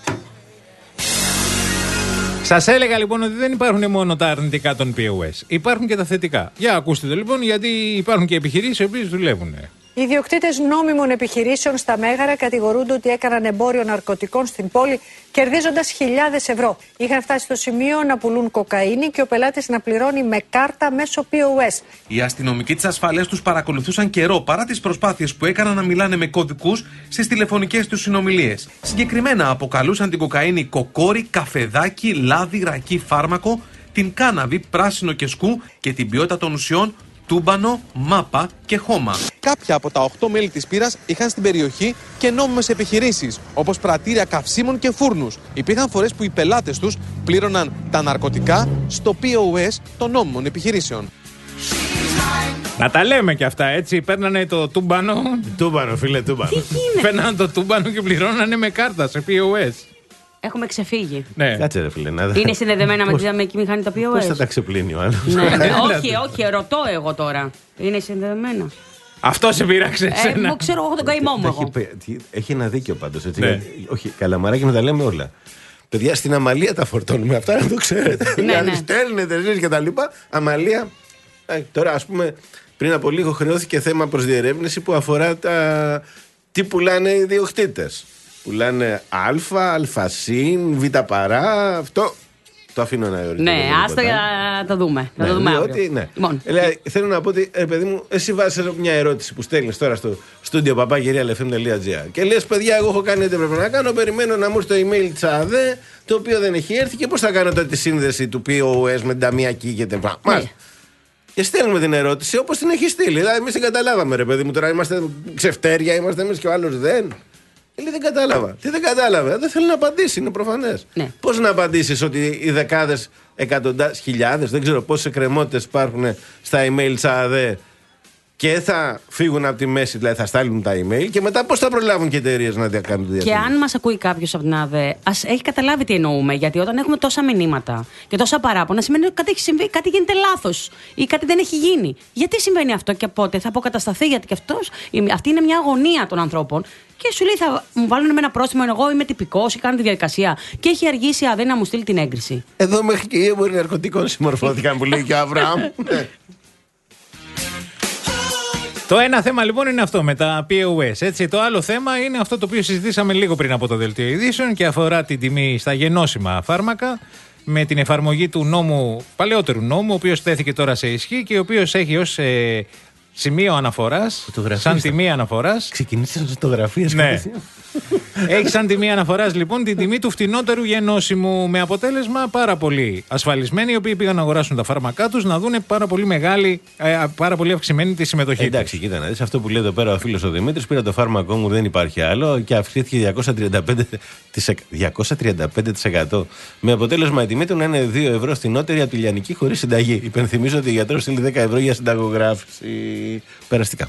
Σας έλεγα λοιπόν ότι δεν υπάρχουν μόνο τα αρνητικά των πι ο ες. Υπάρχουν και τα θετικά. Για ακούστε το λοιπόν, γιατί υπάρχουν και επιχειρήσεις οι οποίες δουλεύουν. Οι ιδιοκτήτες νόμιμων επιχειρήσεων στα Μέγαρα κατηγορούνται ότι έκαναν εμπόριο ναρκωτικών στην πόλη, κερδίζοντας χιλιάδες ευρώ. Είχαν φτάσει στο σημείο να πουλούν κοκαίνη και ο πελάτης να πληρώνει με κάρτα μέσω πι ο ες. Οι αστυνομικοί της ασφαλείας τους παρακολουθούσαν καιρό παρά τις προσπάθειες που έκαναν να μιλάνε με κωδικούς στις τηλεφωνικές τους συνομιλίες. Συγκεκριμένα αποκαλούσαν την κοκαίνη κοκόρι, καφεδάκι, λάδι, ρακί, φάρμακο, την κάναβη, πράσινο και σκού και την ποιότητα των ουσιών τούμπανο, μάπα και χώμα. Κάποια από τα οκτώ μέλη της πύρας είχαν στην περιοχή και νόμιμες επιχειρήσεις, όπως πρατήρια καυσίμων και φούρνους. Υπήρχαν φορές που οι πελάτες τους πλήρωναν τα ναρκωτικά στο πι ο ες των νόμιμων επιχειρήσεων. Να τα λέμε και αυτά, έτσι. Παίρνανε το τούμπανο. Τούμπανο, φίλε, τούμπανο. Παίρνανε το τούμπανο και πληρώνανε με κάρτα σε πι ο ες. Έχουμε ξεφύγει. Ναι. Κάτσε ρε φίλε. Να... Είναι συνδεδεμένα με τη μηχανή τα πι ο ες. Πώς θα τα ξεπλύνει ο άλλος. Ναι, ναι. όχι, όχι, ρωτώ εγώ τώρα. Είναι συνδεδεμένα. Αυτό σε πείραξε. Ε, εγώ ξέρω εγώ τον καημό μου. Έχει, έχει ένα δίκιο πάντως. Έτσι. Ναι. Όχι, καλαμαράκι να τα λέμε όλα. Παιδιά, στην Αμαλία τα φορτώνουμε αυτά, να το ξέρετε. Ναι, ναι. Στέλνετε εσείς και τα λοιπά. Αμαλία. Ε, τώρα, ας πούμε, πριν από λίγο χρεώθηκε θέμα προς διερεύνηση που αφορά τα... τι πουλάνε οι ιδιοκτήτες. Πουλάνε Α, Αλφασίν, Β παρά, αυτό το αφήνω να ερωτήσω. Ναι, άστα για να το δούμε. Ναι, το δούμε ναι, αύριο. ότι, ναι. Λοιπόν. Λέει, θέλω να πω ότι, ρε παιδί μου, εσύ βάζεις μια ερώτηση που στέλνεις τώρα στο στούντιο παπάκυριαλεφm τελεία τζι άρ και λες, παιδιά, εγώ έχω κάνει ό,τι πρέπει να κάνω, περιμένω να μου έρθει το email της ΑΔΕ, το οποίο δεν έχει έρθει και πώς θα κάνω τώρα τη σύνδεση του πι ο ες με την ταμιακή και τέτοια. Ναι. Και στέλνουμε την ερώτηση όπως την έχει στείλει. Δηλαδή, εμείς την καταλάβαμε, ρε παιδί μου, τώρα είμαστε ξεφτέρια, είμαστε εμείς και ο άλλος δεν. Λέει, δεν κατάλαβα. Τι δεν κατάλαβε. Δεν θέλει να απαντήσει, είναι προφανές. Ναι. Πώς να απαντήσεις ότι οι δεκάδες, εκατοντάδες, χιλιάδες, δεν ξέρω πόσες εκκρεμότητες υπάρχουν στα email της ΑΔΕ και θα φύγουν από τη μέση, δηλαδή θα στάλουν τα email και μετά πώς θα προλάβουν και οι εταιρείες να κάνουν τη διαδρομή. Και αν μας ακούει κάποιος από την ΑΔΕ, ας έχει καταλάβει τι εννοούμε. Γιατί όταν έχουμε τόσα μηνύματα και τόσα παράπονα, σημαίνει ότι κάτι έχει συμβεί, κάτι γίνεται λάθος ή κάτι δεν έχει γίνει. Γιατί συμβαίνει αυτό και πότε θα αποκατασταθεί, γιατί και αυτός, αυτή είναι μια αγωνία των ανθρώπων. Και σου λέει, θα μου βάλουν με ένα πρόστιμο, εγώ είμαι τυπικός ή κάνω τη διαδικασία. Και έχει αργήσει η ΑΔΕ να μου στείλει την έγκριση. Εδώ μέχρι και οι έμποροι ναρκωτικών συμμορφώθηκαν που λέει και ο Αβραάμ. Το ένα θέμα λοιπόν είναι αυτό με τα πι ο ες. Έτσι. Το άλλο θέμα είναι αυτό το οποίο συζητήσαμε λίγο πριν από το δελτίο ειδήσεων και αφορά την τιμή στα γενώσιμα φάρμακα με την εφαρμογή του νόμου, παλαιότερου νόμου, ο οποίος τέθηκε τώρα σε ισχύ και ο οποίος έχει ως ε, σημείο αναφοράς, σαν τιμή αναφοράς. Ξεκινήσατε φωτογραφίες. Ναι. Έχει σαν τιμή αναφοράς λοιπόν την τιμή του φτηνότερου γενώσιμου, με αποτέλεσμα πάρα πολλοί ασφαλισμένοι οι οποίοι πήγαν να αγοράσουν τα φάρμακά τους να δούνε πάρα πολύ μεγάλη, ε, πάρα πολύ αυξημένη τη συμμετοχή. Εντάξει, κοίτα να δεις, αυτό που λέει εδώ πέρα ο φίλος ο Δημήτρης, πήρα το φάρμακό μου, δεν υπάρχει άλλο και αυξήθηκε διακόσια τριάντα πέντε τοις εκατό με αποτέλεσμα η τιμή του να είναι δύο ευρώ φτηνότερη από τη λιανική χωρίς συνταγή. Υπενθυμίζω ότι ο γιατρός στείλει δέκα ευρώ για συνταγογράφηση. Περαστικά.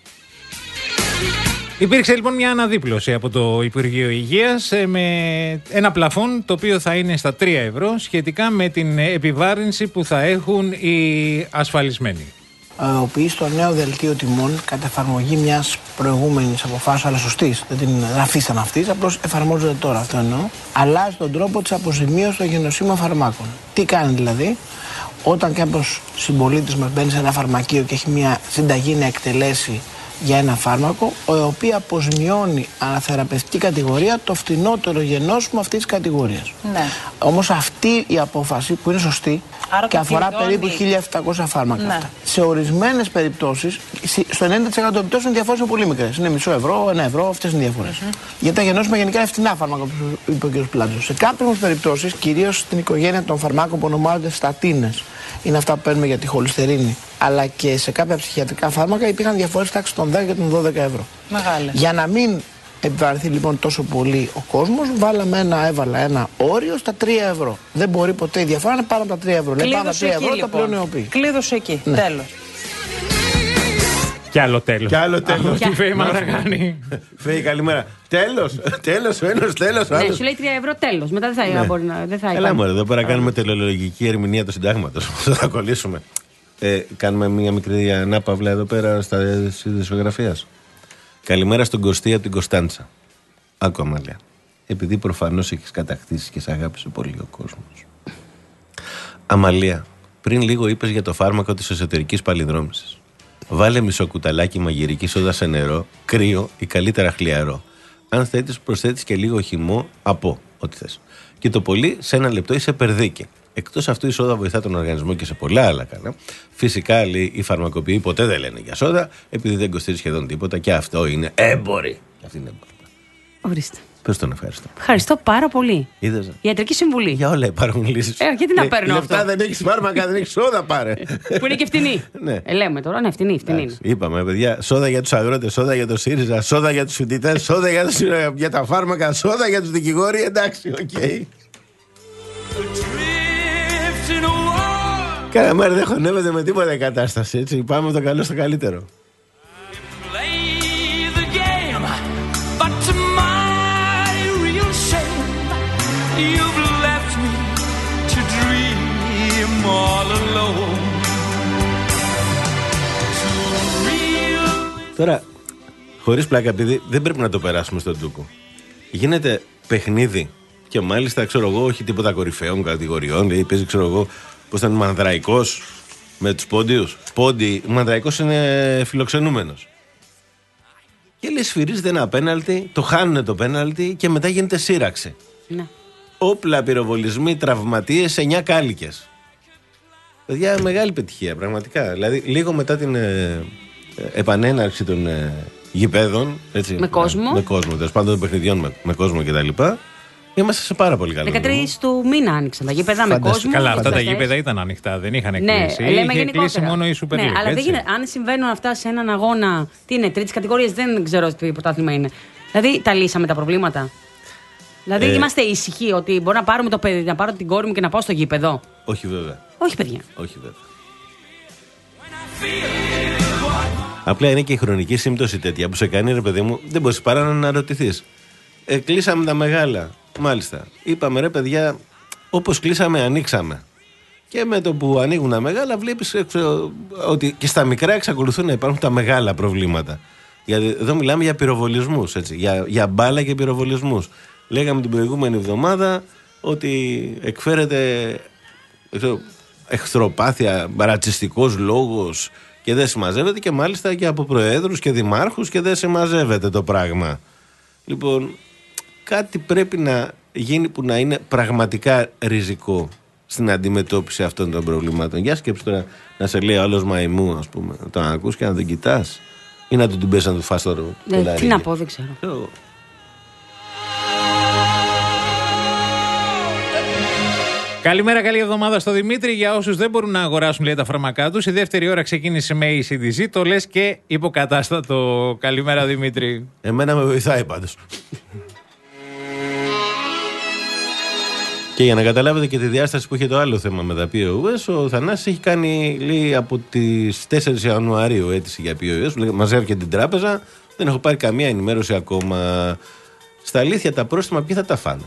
Υπήρξε λοιπόν μια αναδίπλωση από το Υπουργείο Υγείας με ένα πλαφόν το οποίο θα είναι στα τρία ευρώ σχετικά με την επιβάρυνση που θα έχουν οι ασφαλισμένοι. Οποιεί στο νέο δελτίο τιμών κατά εφαρμογή μιας προηγούμενης αποφάσεως, αλλά σωστής, δεν την αφήσαν αυτής, απλώς εφαρμόζεται τώρα, αυτό εννοώ, αλλάζει τον τρόπο της αποζημίωσης των γεννοσύμων φαρμάκων. Τι κάνει δηλαδή? Όταν κάποιος συμπολίτης μας μπαίνει σε ένα φαρμακείο και έχει μια συνταγή να εκτελέσει για ένα φάρμακο, ο οποίο αποσμιώνει αναθεραπευτική κατηγορία το φτηνότερο γενώσιμο αυτής της κατηγορίας. Ναι. Όμως αυτή η απόφαση που είναι σωστή, άρα και αφορά περίπου χίλια επτακόσια φάρμακα. Ναι. Αυτά. Σε ορισμένες περιπτώσεις, στο ενενήντα τοις εκατό των περιπτώσεων οι διαφορές είναι πολύ μικρές. Είναι μισό ευρώ, ένα ευρώ, αυτές είναι οι διαφορές. Mm-hmm. Γιατί τα γενώσιμα γενικά είναι φτηνά φάρμακα, όπως είπε ο κ. Πλάτζος. Σε κάποιες περιπτώσεις, κυρίως στην οικογένεια των φαρμάκων που ονομάζονται στατίνες, είναι αυτά που παίρνουμε για τη χολυστερίνη, αλλά και σε κάποια ψυχιατρικά φάρμακα υπήρχαν διαφορές τάξης των δέκα και των δώδεκα ευρώ. Μεγάλες. Για να μην επιβαρυνθεί λοιπόν τόσο πολύ ο κόσμος, βάλαμε ένα, έβαλα ένα όριο στα τρία ευρώ. Δεν μπορεί ποτέ η διαφορά να πάνω από τα τρία ευρώ. Λέει πάνω από τα τρία ευρώ, λοιπόν. Τα πλέον νεοποιεί. Κλείδωσε εκεί. Ναι. Τέλος. Κι άλλο τέλος. Κι άλλο τέλος. Τι Φέη μας θα κάνει. Φέη, καλημέρα. Τέλος. Τέλος ο ένας, τέλος ο άλλος. Ναι, σου λέει τρία ευρώ τέλος. Μετά δεν θα, ναι. μπορεί να, δεν θα Έλα μωρέ, εδώ πέρα κάνουμε τελεολογική ερμηνεία του συντάγματος. Θα κολλήσουμε. Ε, κάνουμε μια μικρή ανάπαυλα εδώ πέρα στα ειδησιογραφίας. Καλημέρα στον Κωστή από την Κωνσταντσα. Άκου Αμαλία. Επειδή προφανώς έχεις κατακτήσει και σε αγάπησε πολύ ο κόσμος. Αμαλία, πριν λίγο είπες για το φάρμακο της εσωτερικής παλινδρόμησης. Βάλε μισό κουταλάκι μαγειρική σόδα σε νερό, κρύο ή καλύτερα χλιαρό. Αν θέτεις, προσθέτεις και λίγο χυμό από ό,τι θες. Και το πολύ σε ένα λεπτό ή σε περδίκι. Εκτός αυτού η σόδα βοηθά τον οργανισμό και σε πολλά άλλα καλά. Φυσικά λέει, οι φαρμακοποιοί ποτέ δεν λένε για σόδα, επειδή δεν κοστίζει σχεδόν τίποτα και αυτό είναι έμποροι. Αυτή είναι έμποροι. Ορίστε. Πες τον ευχαριστώ. Ευχαριστώ πάρα πολύ. Είδες. Ιατρική συμβουλή. Για όλα υπάρχουν λύσεις. Ε, γιατί να παίρνω λεφτά αυτό. Δεν έχεις φάρμακα, δεν έχεις σόδα, πάρε. Που είναι και φτηνή. Ναι. Ε, λέμε τώρα, ναι, φτηνή, φτηνή. Είπαμε, παιδιά, σόδα για τους αγρότες, σόδα για το ΣΥΡΙΖΑ, σόδα για τους φοιτητές, σόδα για, τους, για τα φάρμακα, σόδα για τους δικηγόροι. Εντάξει, οκ. Okay. Καλά μέρα, δεν χωνεύεται με τίποτα η κατάσταση, έτσι. Πάμε από το καλό στο καλύτερο. Τώρα, χωρίς πλάκα, επειδή δεν πρέπει να το περάσουμε στον Τζούκο. Γίνεται παιχνίδι και μάλιστα, ξέρω εγώ, όχι τίποτα κορυφαίων κατηγοριών. Δηλαδή, παίζει, ξέρω εγώ, πώς ήταν Μανδραϊκός με τους Πόντιους. Πόντι, ο Μανδραϊκός είναι φιλοξενούμενος. Και λέει, σφυρίζεται ένα πέναλτι, το χάνουν το πέναλτι και μετά γίνεται σύραξη. Ναι. Όπλα, πυροβολισμοί, τραυματίες, εννιά κάλικες. Παιδιά, μεγάλη πετυχία, πραγματικά. Δηλαδή, λίγο μετά την ε, επανέναρξη των ε, γηπέδων. Έτσι, με κόσμο. Με κόσμο, τέλος πάντων των παιχνιδιών με, με κόσμο κτλ. Είμαστε σε πάρα πολύ καλό. δεκατρείς του μήνα άνοιξαν τα γήπεδα με κόσμο. Καλά, αυτά τα γήπεδα ήταν ανοιχτά, δεν είχαν κλείσει. Ναι, λέμε είχε κλείσει μόνο η Super League. Ναι, αλλά δεν γίνεται. Αν συμβαίνουν αυτά σε έναν αγώνα, τι είναι, τρίτης κατηγορίας, δεν ξέρω τι πρωτάθλημα είναι. Δηλαδή, τα λύσαμε τα προβλήματα. Δηλαδή, ε... είμαστε ήσυχοι ότι μπορώ να πάρουμε το παιδί, να πάρω την κόρη μου και να πάω στο γήπεδο. Όχι, βέβαια. Όχι, παιδιά. Όχι, βέβαια. Απλά είναι και η χρονική σύμπτωση τέτοια που σε κάνει, ρε παιδί μου, δεν μπορείς παρά να αναρωτηθείς. Ε, κλείσαμε τα μεγάλα. Μάλιστα. Είπαμε, ρε παιδιά, όπως κλείσαμε, ανοίξαμε. Και με το που ανοίγουν τα μεγάλα, βλέπεις έξω, ότι και στα μικρά εξακολουθούν να υπάρχουν τα μεγάλα προβλήματα. Γιατί εδώ μιλάμε για πυροβολισμούς, έτσι, για, για μπάλα και πυροβολισμούς. Λέγαμε την προηγούμενη εβδομάδα ότι εκφέρεται ξέρω, εχθροπάθεια, ρατσιστικός λόγος και δεν συμμαζεύεται, και μάλιστα και από προέδρους και δημάρχους, και δεν συμμαζεύεται το πράγμα. Λοιπόν, κάτι πρέπει να γίνει που να είναι πραγματικά ριζικό στην αντιμετώπιση αυτών των προβλημάτων. Για σκέψου τώρα να σε λέει άλλος μαϊμού, ας πούμε, να τον ακούς και να τον κοιτάς, ή να του την πες να του φας το λαρίκι. Τι να πω, δεν ξέρω. Καλημέρα, καλή εβδομάδα στο Δημήτρη. Για όσους δεν μπορούν να αγοράσουν, λέει, τα φάρμακά τους, η δεύτερη ώρα ξεκίνησε με έι σι ντι σι. Το λες και υποκατάστατο. Καλημέρα, Δημήτρη. Εμένα με βοηθάει πάντως. Και για να καταλάβετε και τη διάσταση που είχε το άλλο θέμα με τα πι ο ες, ο Θανάσης έχει κάνει, λέει, από τις τέσσερις Ιανουαρίου αίτηση για πι ο ες. Μαζεύει και την τράπεζα. Δεν έχω πάρει καμία ενημέρωση ακόμα. Στα αλήθεια, τα πρόστιμα ποιοι θα τα φάνε?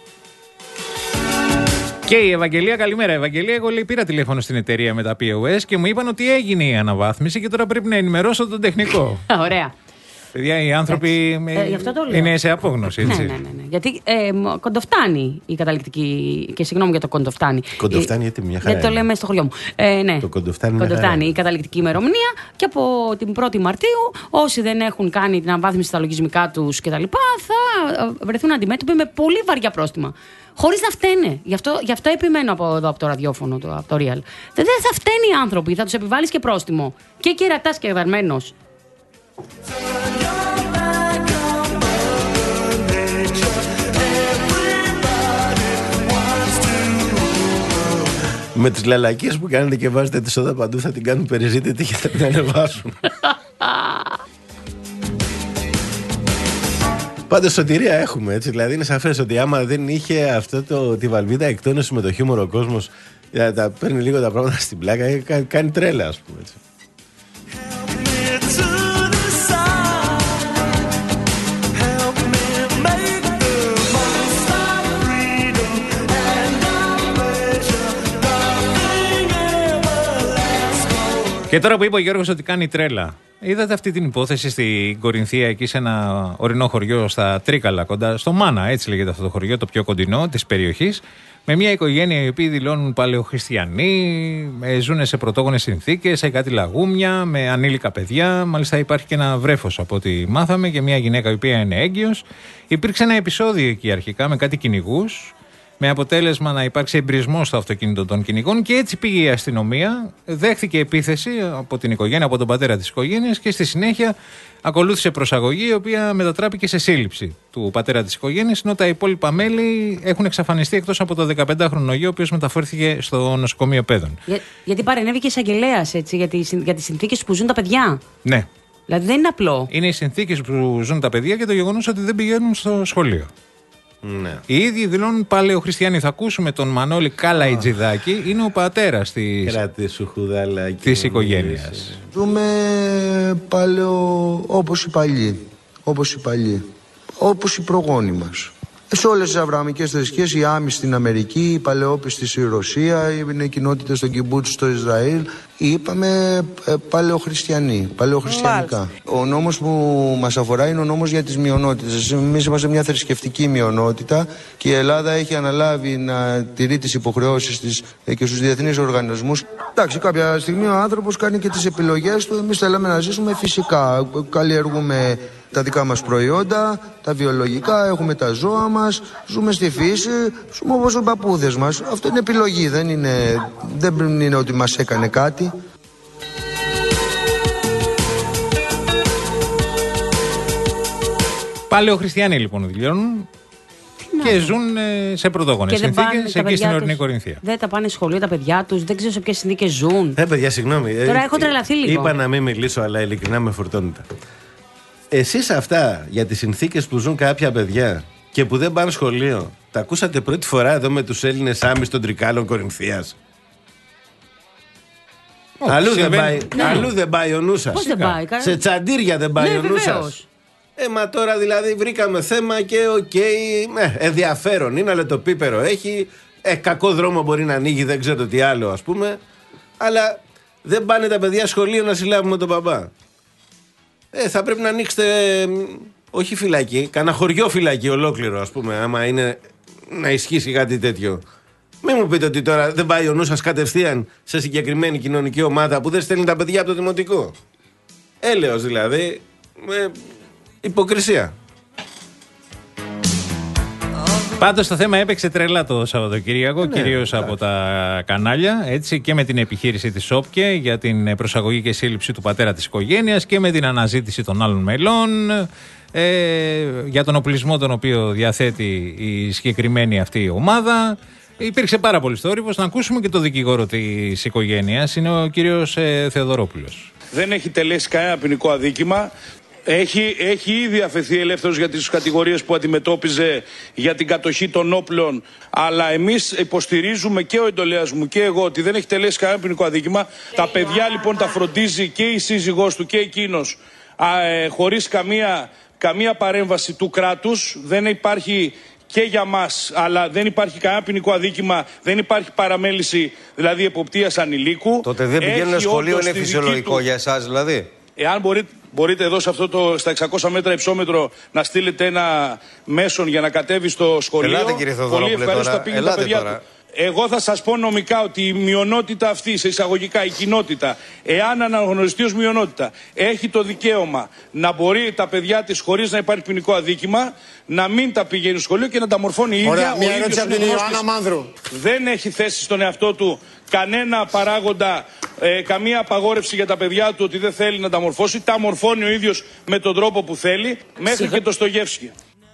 Και η Ευαγγελία, καλημέρα. Ευαγγελία, εγώ, λέει, πήρα τηλέφωνο στην εταιρεία με τα πι ο ες και μου είπαν ότι έγινε η αναβάθμιση και τώρα πρέπει να ενημερώσω τον τεχνικό. Ωραία. Παιδιά, οι άνθρωποι ε, ε, είναι σε απόγνωση, έτσι. Ναι, ναι, ναι, ναι. Γιατί ε, κοντοφτάνει η καταληκτική. Και συγγνώμη για το κοντοφτάνει. Κοντοφτάνει, γιατί μια χαρά. Γιατί το λέμε στο χωριό μου. Ε, ναι. Το κοντοφτάνει, κοντοφτάνει η καταληκτική ημερομηνία και από την πρώτη Μαρτίου, όσοι δεν έχουν κάνει την αναβάθμιση στα λογισμικά τους κτλ., θα βρεθούν αντιμέτωποι με πολύ βαριά πρόστιμα. Χωρίς να φταίνε. Γι' αυτό, γι' αυτό επιμένω από εδώ, από το ραδιόφωνο, το, από το Real. Δεν θα φταίνουν οι άνθρωποι, θα τους επιβάλλεις και πρόστιμο. Και κερατάς και βαρμένος. Με τις λαλακίες που κάνετε και βάζετε τη σόδα παντού θα την κάνουν περιζήτητη και θα την ανεβάσουν. Πάντως σωτηρία έχουμε, έτσι. Δηλαδή είναι σαφές ότι άμα δεν είχε αυτό το, τη βαλβίδα εκτόνωση με το χιούμορ ο κόσμος, τα παίρνει λίγο τα πράγματα στην πλάκα και κάνει τρέλα, ας πούμε, έτσι. Και τώρα που είπε ο Γιώργος ότι κάνει τρέλα, είδατε αυτή την υπόθεση στην Κορινθία, εκεί σε ένα ορεινό χωριό στα Τρίκαλα, κοντά στο Μάνα, έτσι λέγεται αυτό το χωριό, το πιο κοντινό της περιοχής, με μια οικογένεια οι οποίοι δηλώνουν παλαιοχριστιανοί, ζουν σε πρωτόγονες συνθήκες, σε κάτι λαγούμια, με ανήλικα παιδιά. Μάλιστα υπάρχει και ένα βρέφος από ό,τι μάθαμε και μια γυναίκα η οποία είναι έγκυος. Υπήρξε ένα επεισόδιο εκεί αρχικά με κάτι κυνηγούς, με αποτέλεσμα να υπάρξει εμπρισμός στο αυτοκίνητο των κυνηγών και έτσι πήγε η αστυνομία, δέχθηκε επίθεση από την οικογένεια, από τον πατέρα της οικογένειας και στη συνέχεια ακολούθησε προσαγωγή η οποία μετατράπηκε σε σύλληψη του πατέρα της οικογένειας, ενώ τα υπόλοιπα μέλη έχουν εξαφανιστεί εκτός από το δεκαπεντάχρονο γιο ο οποίος μεταφέρθηκε στο νοσοκομείο Πέδων. Για, γιατί παρενέβη και εισαγγελέας, έτσι, για, τις, για τις συνθήκες που ζουν τα παιδιά. Ναι. Δηλαδή δεν είναι απλό. Είναι οι συνθήκες που ζουν τα παιδιά και το γεγονός ότι δεν πηγαίνουν στο σχολείο. Ναι. Οι ίδιοι δηλώνουν παλαιοχριστιανοί. Θα ακούσουμε τον Μανώλη Καλαϊτζιδάκη, είναι ο πατέρας της, της οικογένειας. Ζούμε παλαιο, όπως οι παλιοί, όπως οι παλιοί, όπως οι προγόνοι μας. Σε όλες τις αβρααμικές θρησκείες, οι Άμοι στην Αμερική, οι παλαιόπιστοι στη Ρωσία, οι κοινότητες στον Κιμπούτσι στο Ισραήλ, είπαμε ε, παλαιοχριστιανοί, παλαιοχριστιανικά. Ο νόμος που μας αφορά είναι ο νόμος για τις μειονότητες. Εμείς είμαστε μια θρησκευτική μειονότητα και η Ελλάδα έχει αναλάβει να τηρεί τις υποχρεώσεις της ε, και στους διεθνείς οργανισμούς. Εντάξει, κάποια στιγμή ο άνθρωπος κάνει και τις επιλογές του. Εμείς θέλαμε να ζήσουμε φυσικά. Καλλιεργούμε τα δικά μας προϊόντα, τα βιολογικά, έχουμε τα ζώα μας, ζούμε στη φύση, ζούμε όπως οι παππούδες μας. Αυτό είναι επιλογή, δεν είναι, δεν είναι ότι μας έκανε κάτι. Παλαιοχριστιανοί λοιπόν δηλώνουν και ζουν σε πρωτόγονες συνθήκες εκεί στην ορεινή Κορινθία. Δεν τα πάνε σχολείο τα παιδιά τους, δεν ξέρω σε ποιες συνθήκες ζουν. Ε, παιδιά, συγγνώμη. Τώρα έχω τρελαθεί λίγο. Είπα να μην μιλήσω, αλλά ειλικρινά με φορτώνεται. Εσείς αυτά για τις συνθήκες που ζουν κάποια παιδιά και που δεν πάνε σχολείο, τα ακούσατε πρώτη φορά εδώ με τους Έλληνες Άμεις των Τρικάλων Κορινθίας? Oh, αλλού, δεν πάει, ναι. αλλού δεν πάει ο νους σας. Πώς δεν πάει, σε τσαντήρια δεν πάει, ναι, ο νους σας. Ε, μα τώρα δηλαδή βρήκαμε θέμα και οκ, okay, ε, ενδιαφέρον είναι, αλλά το πίπερο έχει, ε, κακό δρόμο μπορεί να ανοίγει, δεν ξέρω τι άλλο ας πούμε, αλλά δεν πάνε τα παιδιά σχολείο να συλλάβουμε τον μπαμπά. Ε, θα πρέπει να ανοίξετε, όχι φυλακή, κανένα χωριό φυλακή ολόκληρο, ας πούμε, άμα είναι να ισχύσει κάτι τέτοιο. Μην μου πείτε ότι τώρα δεν πάει ο νους σας κατευθείαν σε συγκεκριμένη κοινωνική ομάδα που δεν στέλνει τα παιδιά από το δημοτικό. Έλεος δηλαδή, με υποκρισία. Πάντως το θέμα έπαιξε τρελά το Σαββατοκύριακο, ναι, κυρίως από τα κανάλια, έτσι, και με την επιχείρηση της ΟΠΚΕ για την προσαγωγή και σύλληψη του πατέρα της οικογένειας και με την αναζήτηση των άλλων μελών, ε, για τον οπλισμό τον οποίο διαθέτει η συγκεκριμένη αυτή ομάδα. Υπήρξε πάρα πολύ θόρυβος. Να ακούσουμε και το δικηγόρο της οικογένειας, είναι ο κύριος ε, Θεοδωρόπουλος. Δεν έχει τελέσει κανένα ποινικό αδίκημα. Έχει, έχει ήδη αφαιθεί ελεύθερος για τις κατηγορίες που αντιμετώπιζε για την κατοχή των όπλων. Αλλά εμείς υποστηρίζουμε, και ο εντολέας μου και εγώ, ότι δεν έχει τελέσει κανένα ποινικό αδίκημα. Τα παιδιά λοιπόν τα φροντίζει και η σύζυγός του και εκείνος α, ε, χωρίς καμία, καμία παρέμβαση του κράτους. Δεν υπάρχει και για μας, αλλά δεν υπάρχει κανένα ποινικό αδίκημα, δεν υπάρχει παραμέληση, δηλαδή εποπτείας ανηλίκου. Τότε δεν πηγαίνουν σχολείο, είναι φυσιολογικό του... για εσάς δηλαδή. Εάν μπορείτε, μπορείτε εδώ σε αυτό το, στα εξακόσια μέτρα υψόμετρο να στείλετε ένα μέσον για να κατέβει στο σχολείο. Ελάτε κύριε Θεοδωρόπουλε, πολύ ευχαριστώ, θα πήγαινε τα παιδιά τώρα. Του. Εγώ θα σας πω νομικά ότι η μειονότητα αυτή, σε εισαγωγικά η κοινότητα, εάν αναγνωριστεί ως μειονότητα, έχει το δικαίωμα να μπορεί τα παιδιά της, χωρίς να υπάρχει ποινικό αδίκημα, να μην τα πηγαίνει στο σχολείο και να τα μορφώνει η ίδια. Ωραία, μια ερώτηση από την Ιωάννα Μάνδρου. Δεν έχει θέσει στον εαυτό του κανένα παράγοντα, ε, καμία απαγόρευση για τα παιδιά του ότι δεν θέλει να τα μορφώσει. Τα μορφώνει ο ίδιος με τον τρόπο που θέλει, μέχρι Συγχα... και το Στογεύσκι.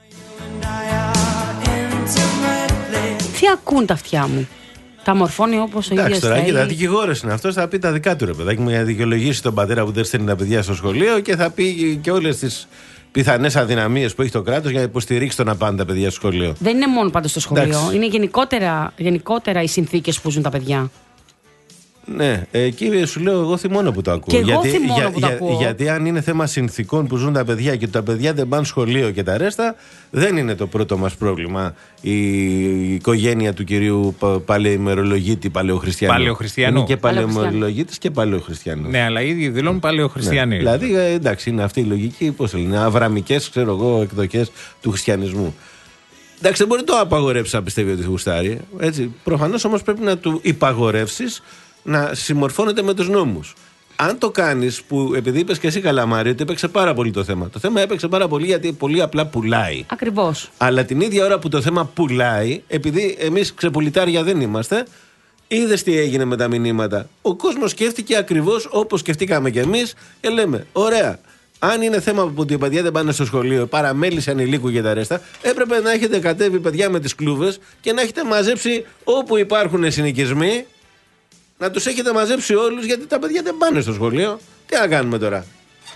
Τι ακούν τα αυτιά μου. Τα μορφώνει όπως ο ίδιος θέλει. Εντάξει, τώρα, δικηγόρος είναι αυτός, θα πει τα δικά του, ρε παιδάκι μου, για να δικαιολογήσει τον πατέρα που δεν στέλνει τα παιδιά στο σχολείο και θα πει και όλες τις πιθανές αδυναμίες που έχει το κράτος για να υποστηρίξει το να πάνε τα παιδιά στο σχολείο. Δεν είναι μόνο πάντως στο σχολείο. Εντάξει. Είναι γενικότερα, γενικότερα οι συνθήκες που ζουν τα παιδιά. Ναι, ε, κύριε, σου λέω, εγώ θυμώνω που το ακούω. Και εγώ γιατί, θυμώνω για, που το για, ακούω. Γιατί αν είναι θέμα συνθήκων που ζουν τα παιδιά και τα παιδιά δεν πάνε σχολείο και τα ρέστα, δεν είναι το πρώτο μας πρόβλημα η, η οικογένεια του κυρίου παλαιημερολογίτη παλαιοχριστιανού. Παλαιοχριστιανού. Είναι και παλαιημερολογίτης και παλαιοχριστιανού. Ναι, αλλά ήδη δηλώνουν παλαιοχριστιανοί. Ναι. Δηλαδή, ε, εντάξει, είναι αυτή η λογική, πώς λένε, αβραμικές, ξέρω εγώ, εκδοχές του χριστιανισμού. Εντάξει, δεν μπορεί να το απαγορεύσει να πιστεύει ότι γουστάρει. Προφανώς όμως πρέπει να του υπαγορεύσεις να συμμορφώνεται με τους νόμους. Αν το κάνεις, που επειδή είπες και εσύ καλά, Μάρη, ότι έπαιξε πάρα πολύ το θέμα. Το θέμα έπαιξε πάρα πολύ γιατί πολύ απλά πουλάει. Ακριβώς. Αλλά την ίδια ώρα που το θέμα πουλάει, επειδή εμείς ξεπουλιτάρια δεν είμαστε, είδες τι έγινε με τα μηνύματα. Ο κόσμος σκέφτηκε ακριβώς όπως σκεφτήκαμε κι εμείς και λέμε, ωραία. Αν είναι θέμα που οι παιδιά δεν πάνε στο σχολείο, παραμέληση ανηλίκου για τα ρέστα, έπρεπε να έχετε κατέβει παιδιά με τις κλούβες και να έχετε μαζέψει όπου υπάρχουν συνοικισμοί. Να τους έχετε μαζέψει όλους, γιατί τα παιδιά δεν πάνε στο σχολείο. Τι να κάνουμε τώρα.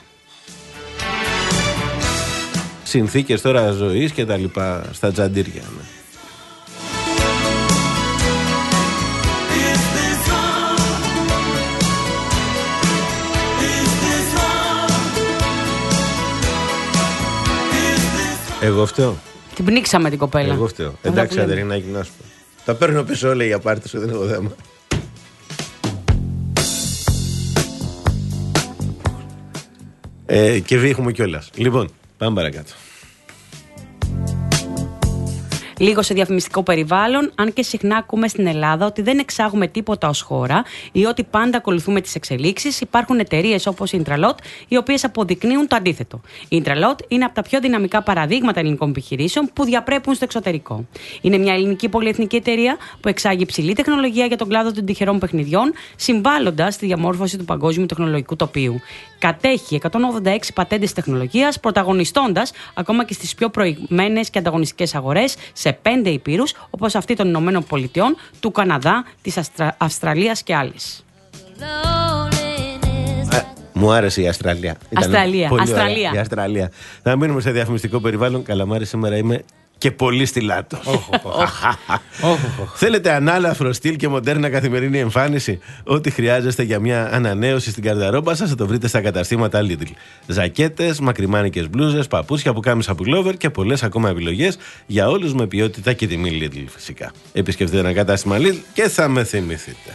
Συνθήκες τώρα ζωής και τα λοιπά στα τζαντήρια. Ναι. Εγώ φταίω. Την πνίξαμε την κοπέλα. Εγώ φταίω. Εντάξει, Αδερινάκη, να σου πω. Τα παίρνω πίσω όλα, η απάρτη σου, δεν έχω θέμα. Ε, και βήχουμε κιόλας. Λοιπόν, πάμε παρακάτω. Λίγο σε διαφημιστικό περιβάλλον, αν και συχνά ακούμε στην Ελλάδα ότι δεν εξάγουμε τίποτα ως χώρα ή ότι πάντα ακολουθούμε τις εξελίξεις, υπάρχουν εταιρείες όπως η Intralot, οι οποίες αποδεικνύουν το αντίθετο. Η Intralot είναι από τα πιο δυναμικά παραδείγματα ελληνικών επιχειρήσεων που διαπρέπουν στο εξωτερικό. Είναι μια ελληνική πολυεθνική εταιρεία που εξάγει υψηλή τεχνολογία για τον κλάδο των τυχερών παιχνιδιών, συμβάλλοντας στη διαμόρφωση του παγκόσμιου τεχνολογικού τοπίου. Κατέχει εκατόν ογδόντα έξι πατέντες τεχνολογίας, πρωταγωνιστώντας ακόμα και στις πιο προηγμένες και ανταγωνιστικές αγορές σε πέντε υπήρους, όπως αυτή των Ηνωμένων Πολιτειών, του Καναδά, της Αστρα... Αυστραλίας και άλλες. Α, μου άρεσε η Αυστραλία. Αυστραλία. Αυστραλία. Η Αυστραλία. Θα μείνουμε σε διαφημιστικό περιβάλλον. Καλαμάρη, σήμερα είμαι και πολύ στυλάτος. Θέλετε ανάλαφρο στυλ και μοντέρνα καθημερινή εμφάνιση? Ό,τι χρειάζεστε για μια ανανέωση στην καρδαρόμπα σας θα το βρείτε στα καταστήματα Lidl. Ζακέτες, μακριμάνικες μπλούζες, παπούτσια, πουκάμισα pullover και πολλές ακόμα επιλογές για όλους με ποιότητα και τιμή Lidl φυσικά. Επισκεφτείτε ένα κατάστημα Lidl και θα με θυμηθείτε.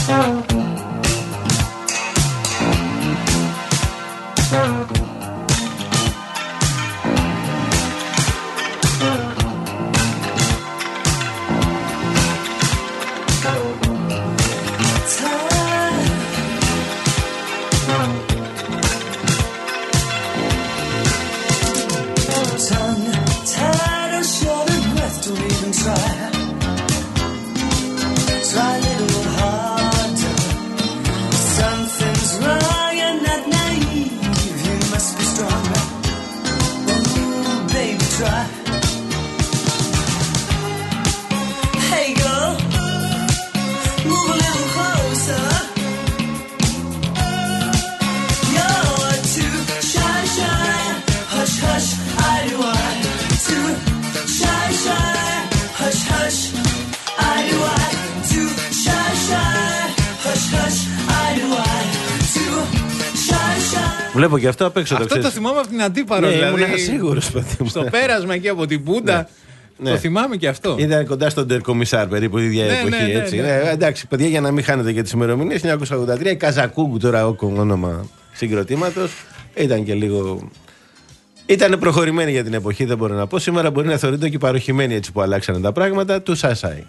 Βλέπω και αυτό απ' έξω. Αυτό το, το θυμάμαι από την Αντίπαρο. Ναι, δηλαδή, ήμουν σίγουρος. Στο πέρασμα εκεί από την Μπούντα. Ναι. Το θυμάμαι και αυτό. Ήταν κοντά στον Τερκομισάρ περίπου η ίδια ναι, εποχή. Ναι, ναι, έτσι. Ναι, ναι. Ναι, εντάξει, παιδιά, για να μην χάνετε και τις ημερομηνίες. χίλια εννιακόσια ογδόντα τρία, η Καζακούγκου, τώρα όνομα συγκροτήματος. Ήταν και λίγο. Ήταν προχωρημένη για την εποχή, δεν μπορώ να πω. Σήμερα μπορεί να θεωρείται και παροχημένη έτσι που αλλάξανε τα πράγματα. Του Σασάι.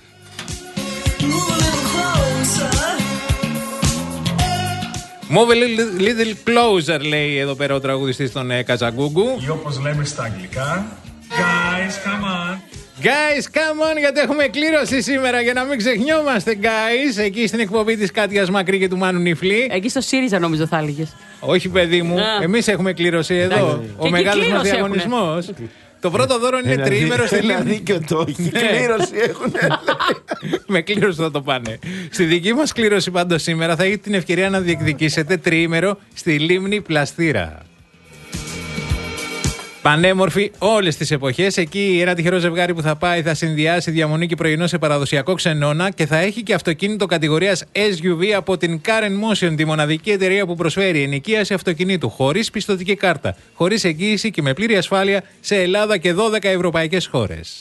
Move a little closer, λέει εδώ πέρα ο τραγουδιστής των ε, Καζαγκούγκου. Ή όπως λέμε στα αγγλικά, guys, come on. Guys, come on, γιατί έχουμε κλήρωση σήμερα για να μην ξεχνιόμαστε, guys. Εκεί στην εκπομπή της Κάτιας Μακρύ και του Μάνου Νιφλή. Εκεί στο ΣΥΡΙΖΑ νομίζω θα έλεγες. Όχι, παιδί μου, εμείς έχουμε κλήρωση εδώ. Ο μεγάλος μας διαγωνισμός. Το πρώτο δώρο είναι τριήμερο στη Λίμνη. Δίκιο το έχει. Κλήρωση έχουν. Με κλήρωση θα το πάνε. Στη δική μας κλήρωση πάντως σήμερα θα έχετε την ευκαιρία να διεκδικήσετε τριήμερο στη Λίμνη Πλαστήρα. Πανέμορφη όλες τις εποχές. Εκεί ένα τυχερό ζευγάρι που θα πάει θα συνδυάσει διαμονή και πρωινό σε παραδοσιακό ξενώνα και θα έχει και αυτοκίνητο κατηγορίας ες γιου βι από την Car and Motion, τη μοναδική εταιρεία που προσφέρει ενοικίαση αυτοκινήτου χωρίς πιστωτική κάρτα, χωρίς εγγύηση και με πλήρη ασφάλεια σε Ελλάδα και δώδεκα ευρωπαϊκές χώρες.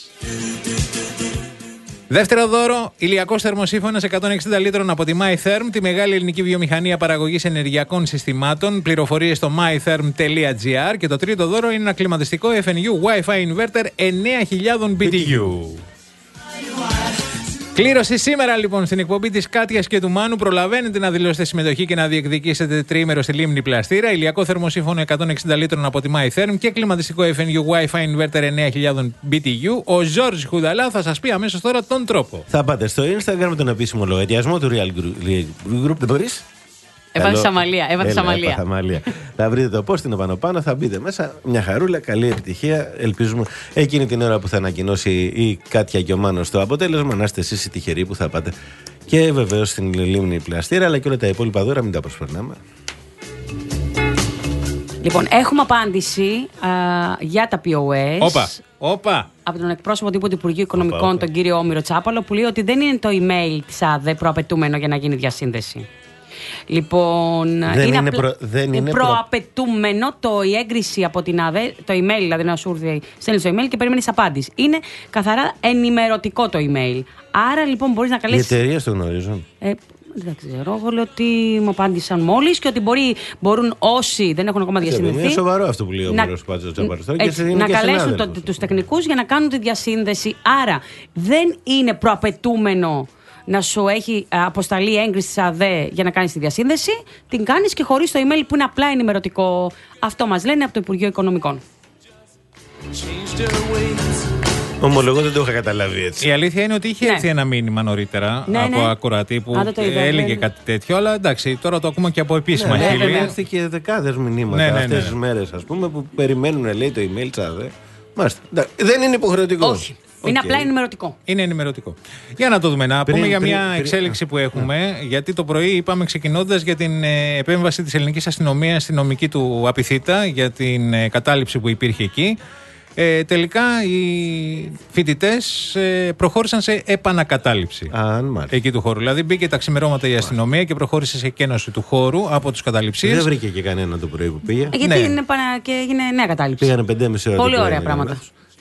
Δεύτερο δώρο, ηλιακός θερμοσύφωνας εκατόν εξήντα λίτρων από τη MyTherm, τη μεγάλη ελληνική βιομηχανία παραγωγής ενεργειακών συστημάτων. Πληροφορίες στο my therm τελεία τζι άρ. Και το τρίτο δώρο είναι ένα κλιματιστικό εφ εν γιου Wi-Fi Inverter εννέα χιλιάδες μπι τι γιου. Κλήρωση σήμερα λοιπόν στην εκπομπή της Κάτιας και του Μάνου. Προλαβαίνετε να δηλώσετε συμμετοχή και να διεκδικήσετε τριήμερο στη Λίμνη Πλαστήρα. Ηλιακό θερμοσύφωνο εκατόν εξήντα λίτρων από τη MyTherm και κλιματιστικό εφ εν γιου Wi-Fi Inverter εννέα χιλιάδες μπι τι γιου. Ο Ζόρζ Χουδαλά θα σας πει αμέσως τώρα τον τρόπο. Θα πάτε στο Instagram με τον επίσημο λογαριασμό του Real Group. Δεν μπορείς? Έβαλε Αμαλία. Έβαλε Αμαλία. Θα βρείτε το post, είναι πάνω πάνω, θα μπείτε μέσα. Μια χαρούλα, καλή επιτυχία. Ελπίζουμε εκείνη την ώρα που θα ανακοινώσει η Κάτια και ο Μάνος το αποτέλεσμα να είστε εσείς οι τυχεροί που θα πάτε. Και βεβαίως στην Λίμνη Πλαστήρα, αλλά και όλα τα υπόλοιπα δώρα, μην τα προσπερνάμε. Λοιπόν, έχουμε απάντηση α, για τα πι ο ες. Όπα, όπα. Από τον εκπρόσωπο τύπου του Υπουργείου Οικονομικών, όπα, όπα. τον κύριο Όμηρο Τσάπαλο, που λέει ότι δεν είναι το email της ΑΔΕ προαπαιτούμενο για να γίνει διασύνδεση. Λοιπόν, δεν είναι, είναι, απλα... προ... δεν είναι προαπαιτούμενο το η έγκριση από την ΑΔΕ, το email δηλαδή να σου έρθει, στέλνεις το email και περιμένεις απάντηση. Είναι καθαρά ενημερωτικό το email. Άρα λοιπόν μπορείς να καλέσεις. Οι εταιρείες το γνωρίζουν. Ε, δεν ξέρω. Εγώ λέω ότι μου απάντησαν μόλις και ότι μπορεί, μπορούν όσοι δεν έχουν ακόμα διασυνδεθεί. Είναι σοβαρό αυτό που λέει ο Μύρος Πάτσος Τσάπαρος. Να καλέσουν το, τους τεχνικούς για να κάνουν τη διασύνδεση. Άρα δεν είναι προαπαιτούμενο να σου έχει αποσταλεί έγκριση της ΑΔΕ για να κάνεις τη διασύνδεση. Την κάνεις και χωρίς το email που είναι απλά ενημερωτικό. Αυτό μας λένε από το Υπουργείο Οικονομικών. Ομολογώ δεν το είχα καταλάβει έτσι. Η αλήθεια είναι ότι είχε ναι. έρθει ένα μήνυμα νωρίτερα ναι, από ναι. ακροατή που Α, έλεγε ναι. κάτι τέτοιο, αλλά εντάξει, τώρα το ακούμε και από επίσημα ναι, χείλη. Ναι, έρθει και δεκάδες μηνύματα ναι, ναι, ναι. αυτές τις μέρες, ας πούμε, που περιμένουν, λέει, το email της ΑΔΕ. Μάλιστα. Δεν είναι υποχρεωτικό. Όχι. Okay. Είναι απλά ενημερωτικό. Είναι ενημερωτικό. Για να το δούμε. Να πριν, πούμε για μια πριν, εξέλιξη πριν. που έχουμε. Yeah. Γιατί το πρωί είπαμε, ξεκινώντας, για την ε, επέμβαση της ελληνικής αστυνομίας στη νομική του Απιθύτα, για την ε, κατάληψη που υπήρχε εκεί. Ε, τελικά οι φοιτητές ε, προχώρησαν σε επανακατάληψη Αν, εκεί του χώρου. Δηλαδή μπήκε τα ξημερώματα η αστυνομία και προχώρησε σε κένωση του χώρου από τους καταληψίες. Δεν βρήκε και κανένα το πρωί που πήγε. Ε, γιατί ναι. είναι επανα... και έγινε νέα κατάληψη. Πήγανε πεντέμιση ώρα. Πολύ ωραία πράγματα.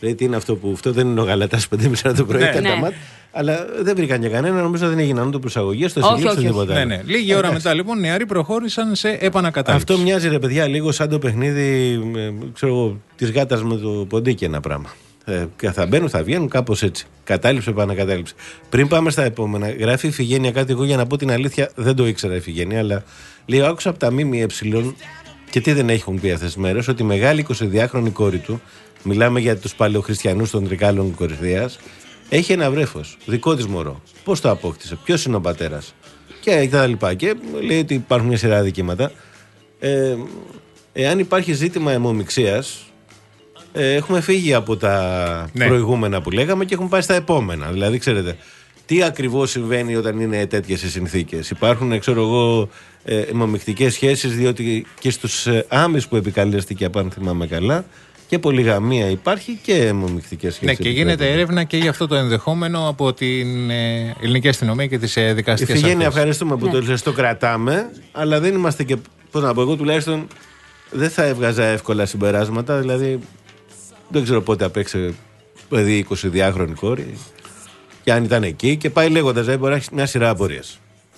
Λέει τι είναι αυτό που. Αυτό δεν είναι ο Γαλατάς πέντε και μισή το πρωί, ήταν τα μάτια. Αλλά δεν βρήκαν για κανένα, νομίζω δεν έγιναν ούτε προσαγωγές, στο σύλληψη τίποτα. Ναι, ναι. Λίγη ώρα μετά λοιπόν οι νεαροί προχώρησαν σε επανακατάληψη. Αυτό μοιάζει ρε παιδιά λίγο σαν το παιχνίδι τη γάτα με το ποντίκι ένα πράγμα. Ε, θα μπαίνουν, θα βγαίνουν, κάπως έτσι. Κατάληψη, επανακατάληψη. Πριν πάμε στα επόμενα, γράφει η Ιφηγένεια κάτι. Εγώ για να πω την αλήθεια δεν το ήξερα η Ιφηγένεια, αλλά λέει: άκουσα από τα ΜΜΕ και τι δεν έχουν πει αυτές τις μέρες, ότι η μεγάλη εικοσιδυάχρονη κόρη του, μιλάμε για τους παλαιοχριστιανούς των Τρικάλων Κορινθίας, έχει ένα βρέφος, δικό της μωρό. Πώς το απόκτησε, ποιος είναι ο πατέρας και τα λοιπά. Και λέει ότι υπάρχουν μια σειρά δικήματα. Ε, εάν υπάρχει ζήτημα αιμομιξίας, ε, έχουμε φύγει από τα ναι. προηγούμενα που λέγαμε και έχουμε πάει στα επόμενα. Δηλαδή, ξέρετε, τι ακριβώς συμβαίνει όταν είναι τέτοιες οι συνθήκες. Υπάρχουν, ξέρω εγώ, αιμομικτικές σχέσεις, διότι και στους άμεις που επικαλέστηκε, αν θυμάμαι καλά, και πολυγαμία υπάρχει και αιμομικτικές σχέσεις. Ναι, και γίνεται έρευνα και για αυτό το ενδεχόμενο από την ε, ελληνική αστυνομία και τις ε, δικαστικές αρχές. Ιφηγένεια, ευχαριστούμε που ναι. το, το κρατάμε, αλλά δεν είμαστε και. Πώς να πω, εγώ τουλάχιστον δεν θα έβγαζα εύκολα συμπεράσματα. Δηλαδή, δεν ξέρω πότε απέξε παιδί εικοσιδυάχρονη κόρη, και αν ήταν εκεί, και πάει λέγοντας, δηλαδή μπορεί να έχει μια σειρά απορίες.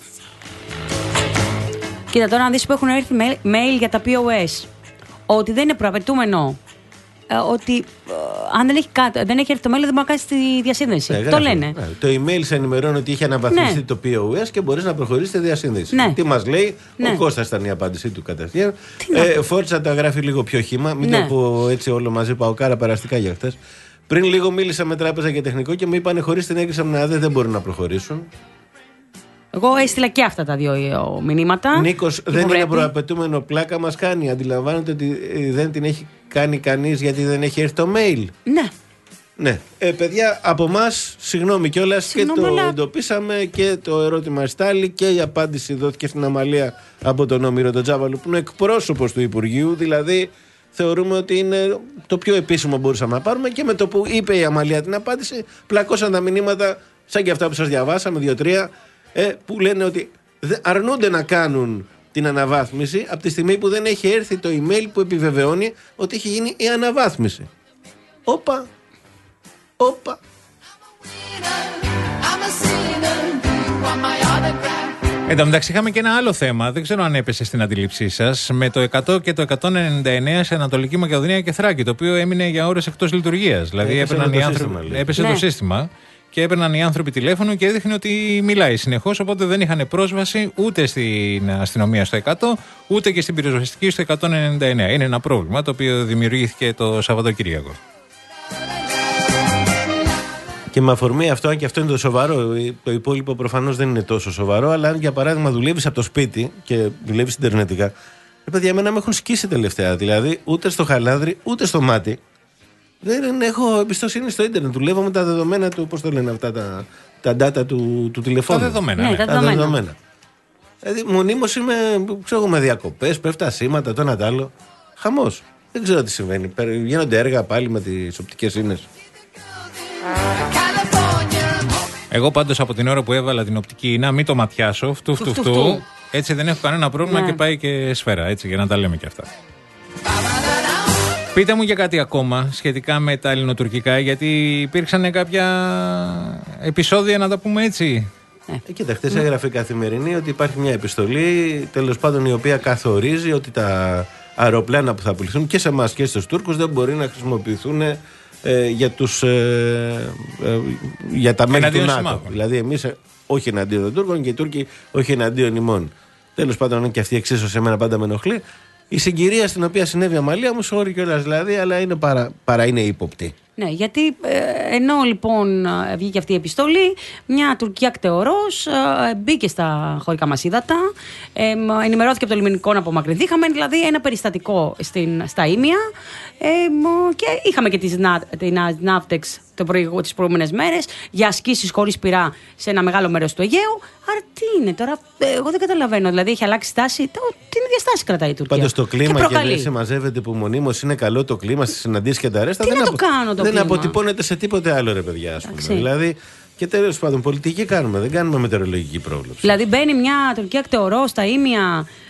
Κοίτα τώρα να δεις που έχουν έρθει mail για τα πι ο ες. Ότι δεν είναι προαπαιτούμενο. Ότι αν δεν έχει, κάτι, δεν έχει έρθει το mail, δεν μπορεί να κάνει τη διασύνδεση. Ε, το λένε. Ε, το email σε ενημερώνει ότι είχε αναβαθμιστεί ναι. το πι ο ες και μπορείς να προχωρήσεις τη διασύνδεση. Ναι. Τι μας λέει, ναι. ο Κώστας ήταν η απάντησή του κατευθείαν. Ε, Φόρτσα τα γράφει λίγο πιο χύμα. Μην ναι. το πω έτσι όλο μαζί, πάω κάρα περαστικά για χτες. Πριν λίγο μίλησα με τράπεζα και τεχνικό και μου είπαν χωρίς την έγκριση να δεν μπορούν να προχωρήσουν. Εγώ έστειλα και αυτά τα δύο μηνύματα. Νίκος, δεν είναι προαπαιτούμενο, πλάκα μας κάνει. Αντιλαμβάνεται ότι δεν την έχει κάνει κανείς γιατί δεν έχει έρθει το mail. Ναι. Ναι. Ε, παιδιά, από εμάς, συγγνώμη κιόλας, και το αλλά... εντοπίσαμε και το ερώτημα στάλει και η απάντηση δόθηκε στην Αμαλία από τον Όμηρο τον Τζάβαλου, που είναι εκπρόσωπος του Υπουργείου. Δηλαδή, θεωρούμε ότι είναι το πιο επίσημο μπορούσαμε να πάρουμε, και με το που είπε η Αμαλία την απάντηση, πλακώσαν τα μηνύματα σαν και αυτά που σας διαβάσαμε, δύο-τρία. Ε, που λένε ότι αρνούνται να κάνουν την αναβάθμιση από τη στιγμή που δεν έχει έρθει το email που επιβεβαιώνει ότι έχει γίνει η αναβάθμιση. Όπα, όπα. Εν τω μεταξύ, είχαμε και ένα άλλο θέμα, δεν ξέρω αν έπεσε στην αντίληψή σας, με το εκατό και το εκατόν ενενήντα εννέα σε Ανατολική Μακεδονία και Θράκη, το οποίο έμεινε για ώρες εκτός λειτουργίας. Δηλαδή έπαιρναν οι άνθρωποι, έπεσε ναι. το σύστημα. Και έπαιρναν οι άνθρωποι τηλέφωνο και έδειχνε ότι μιλάει συνεχώς, οπότε δεν είχαν πρόσβαση ούτε στην αστυνομία στο εκατό, ούτε και στην πυροσβεστική στο εκατόν ενενήντα εννέα. Είναι ένα πρόβλημα το οποίο δημιουργήθηκε το Σαββατοκύριακο. Και με αφορμή αυτό, αν και αυτό είναι το σοβαρό, το υπόλοιπο προφανώς δεν είναι τόσο σοβαρό, αλλά αν για παράδειγμα δουλεύεις από το σπίτι και δουλεύεις ιντερνετικά, ρε παιδιά, εμένα με έχουν σκίσει τελευταία. Δηλαδή, ούτε στο χαλάδρι, ούτε στο μάτι. Δεν έχω εμπιστοσύνη στο ίντερνετ. Δουλεύω με τα δεδομένα του, πώς το λένε αυτά, τα, τα data του, του τηλεφώνου. Τα δεδομένα. Ναι, ναι. τα τα δεδομένα. δεδομένα. Δηλαδή, μονίμως είμαι, ξέρω, με διακοπές, πέφτα σήματα, το ένα τ' άλλο. Χαμός. Δεν ξέρω τι συμβαίνει. Γίνονται έργα πάλι με τις οπτικές ίνες. Εγώ πάντως από την ώρα που έβαλα την οπτική ίνα, μην το ματιάσω, φτου φτου φτου, έτσι δεν έχω κανένα πρόβλημα ναι. και πάει και σφαίρα, έτσι, για να τα λέμε και αυτά. Πείτε μου για κάτι ακόμα σχετικά με τα ελληνοτουρκικά, γιατί υπήρξαν κάποια επεισόδια, να τα πούμε έτσι. Ε, κοίτα, χτες έγραφε η Καθημερινή ότι υπάρχει μια επιστολή, τέλος πάντων, η οποία καθορίζει ότι τα αεροπλάνα που θα πουληθούν και σε εμάς και στους Τούρκους δεν μπορεί να χρησιμοποιηθούν ε, για, τους, ε, ε, για τα μέλη του ΝΑΤΟ. Συμμάχων. Δηλαδή, εμείς ε, όχι εναντίον των Τούρκων και οι Τούρκοι όχι εναντίον ημών. Τέλος πάντων, είναι και αυτή η εξίσωση εμένα πάντα με ενοχλεί. Η συγκυρία στην οποία συνέβη η Αμαλία μου, sorry κιόλας δηλαδή, αλλά είναι παρά, παρά είναι ύποπτη. Ναι, γιατί ε, ενώ λοιπόν βγήκε αυτή η επιστολή, μια Τουρκία κτεωρός ε, μπήκε στα χωρικά μας ύδατα, ε, ενημερώθηκε από το λιμενικό να απομακρυνθεί. Είχαμε δηλαδή ένα περιστατικό στην, στα Ήμια ε, και είχαμε και την Ναύτεξ τις προηγούμενες μέρες για ασκήσεις χωρίς πυρά σε ένα μεγάλο μέρος του Αιγαίου. Άρα τι είναι τώρα, εγώ δεν καταλαβαίνω. Δηλαδή έχει αλλάξει στάση, την ίδια στάση κρατάει η Τουρκία. Πάντως το κλίμα και, και δεν συμμαζεύεται που μονίμως είναι καλό το κλίμα στις συναντήσεις και τα αρέστα. Τι δεν να απο... το κάνω το δεν κλίμα. αποτυπώνεται σε τίποτε άλλο, ρε παιδιά, ας πούμε. Δηλαδή, και τέλος πάντων, πολιτική κάνουμε, δεν κάνουμε μετεωρολογική πρόβλεψη. Δηλαδή μπαίνει μια Τουρκία κτεωρό στα Ήμια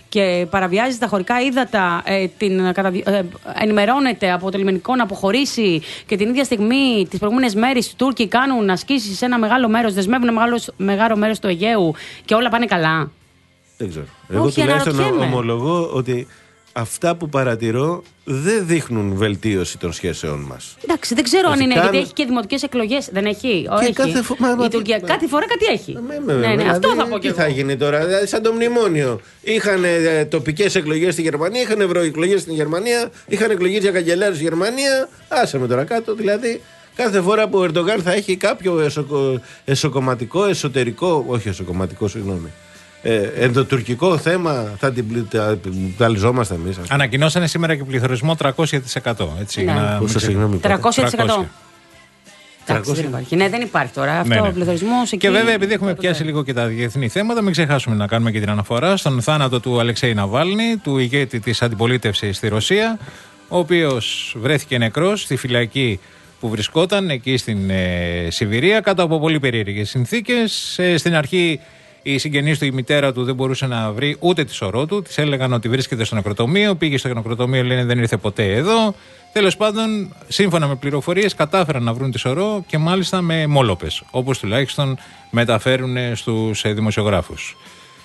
και παραβιάζει τα χωρικά ύδατα, ε, την, κατα, ε, ενημερώνεται από το λιμενικό να αποχωρήσει και την ίδια στιγμή, τις προηγούμενες μέρες, οι Τούρκοι κάνουν ασκήσεις σε ένα μεγάλο μέρος, δεσμεύουν ένα μεγάλο, μεγάλο μέρος του Αιγαίου και όλα πάνε καλά. Δεν ξέρω. Εγώ τουλάχιστον ομολογώ ότι αυτά που παρατηρώ δεν δείχνουν βελτίωση των σχέσεών μας. Εντάξει, δεν ξέρω Έχει αν είναι, καν... γιατί έχει και δημοτικές εκλογές. Δεν έχει. Όχι. Κάθε, φο... μα, η Τουρκία μα... κάθε φορά κάτι έχει. Με, με, ναι, ναι, δηλαδή, αυτό θα πω και τι εγώ. θα γίνει τώρα, δηλαδή, σαν το μνημόνιο. Είχαν ε, τοπικές εκλογές στη Γερμανία, είχαν ευρωεκλογές στην Γερμανία, είχαν εκλογές για καγκελάριους στη Γερμανία. Άσε με τώρα κάτω, δηλαδή. Κάθε φορά που ο Ερντογάν θα έχει κάποιο εσωκο... εσωκομματικό, εσωτερικό, όχι εσωκομματικό, συγγνώμη. Ε, ενδοτουρκικό θέμα θα την ταλιζόμαστε εμείς. Ανακοινώσανε σήμερα και πληθωρισμό τριακόσια τοις εκατό. Έτσι, ναι. να Πόσο, συγγνώμη, τριακόσια τοις εκατό. Εντάξει, δεν υπάρχει. Ναι, δεν υπάρχει τώρα. Αυτό ναι, ναι. ο πληθωρισμός εκεί. Και βέβαια, επειδή έχουμε πιάσει λίγο και τα διεθνή θέματα, μην ξεχάσουμε να κάνουμε και την αναφορά στον θάνατο του Αλεξέη Ναβάλνη, του ηγέτη της αντιπολίτευσης στη Ρωσία, ο οποίος βρέθηκε νεκρός στη φυλακή που βρισκόταν εκεί στην ε, Σιβηρία κάτω από πολύ περίεργες συνθήκες. Ε, στην αρχή οι συγγενείς του, η μητέρα του δεν μπορούσε να βρει ούτε τη σωρό του. Της έλεγαν ότι βρίσκεται στο νεκροτομείο. Πήγε στο νεκροτομείο, λένε δεν ήρθε ποτέ εδώ. Τέλος πάντων, σύμφωνα με πληροφορίες, κατάφεραν να βρουν τη σωρό και μάλιστα με μόλοπες. Όπως τουλάχιστον μεταφέρουν στους δημοσιογράφους.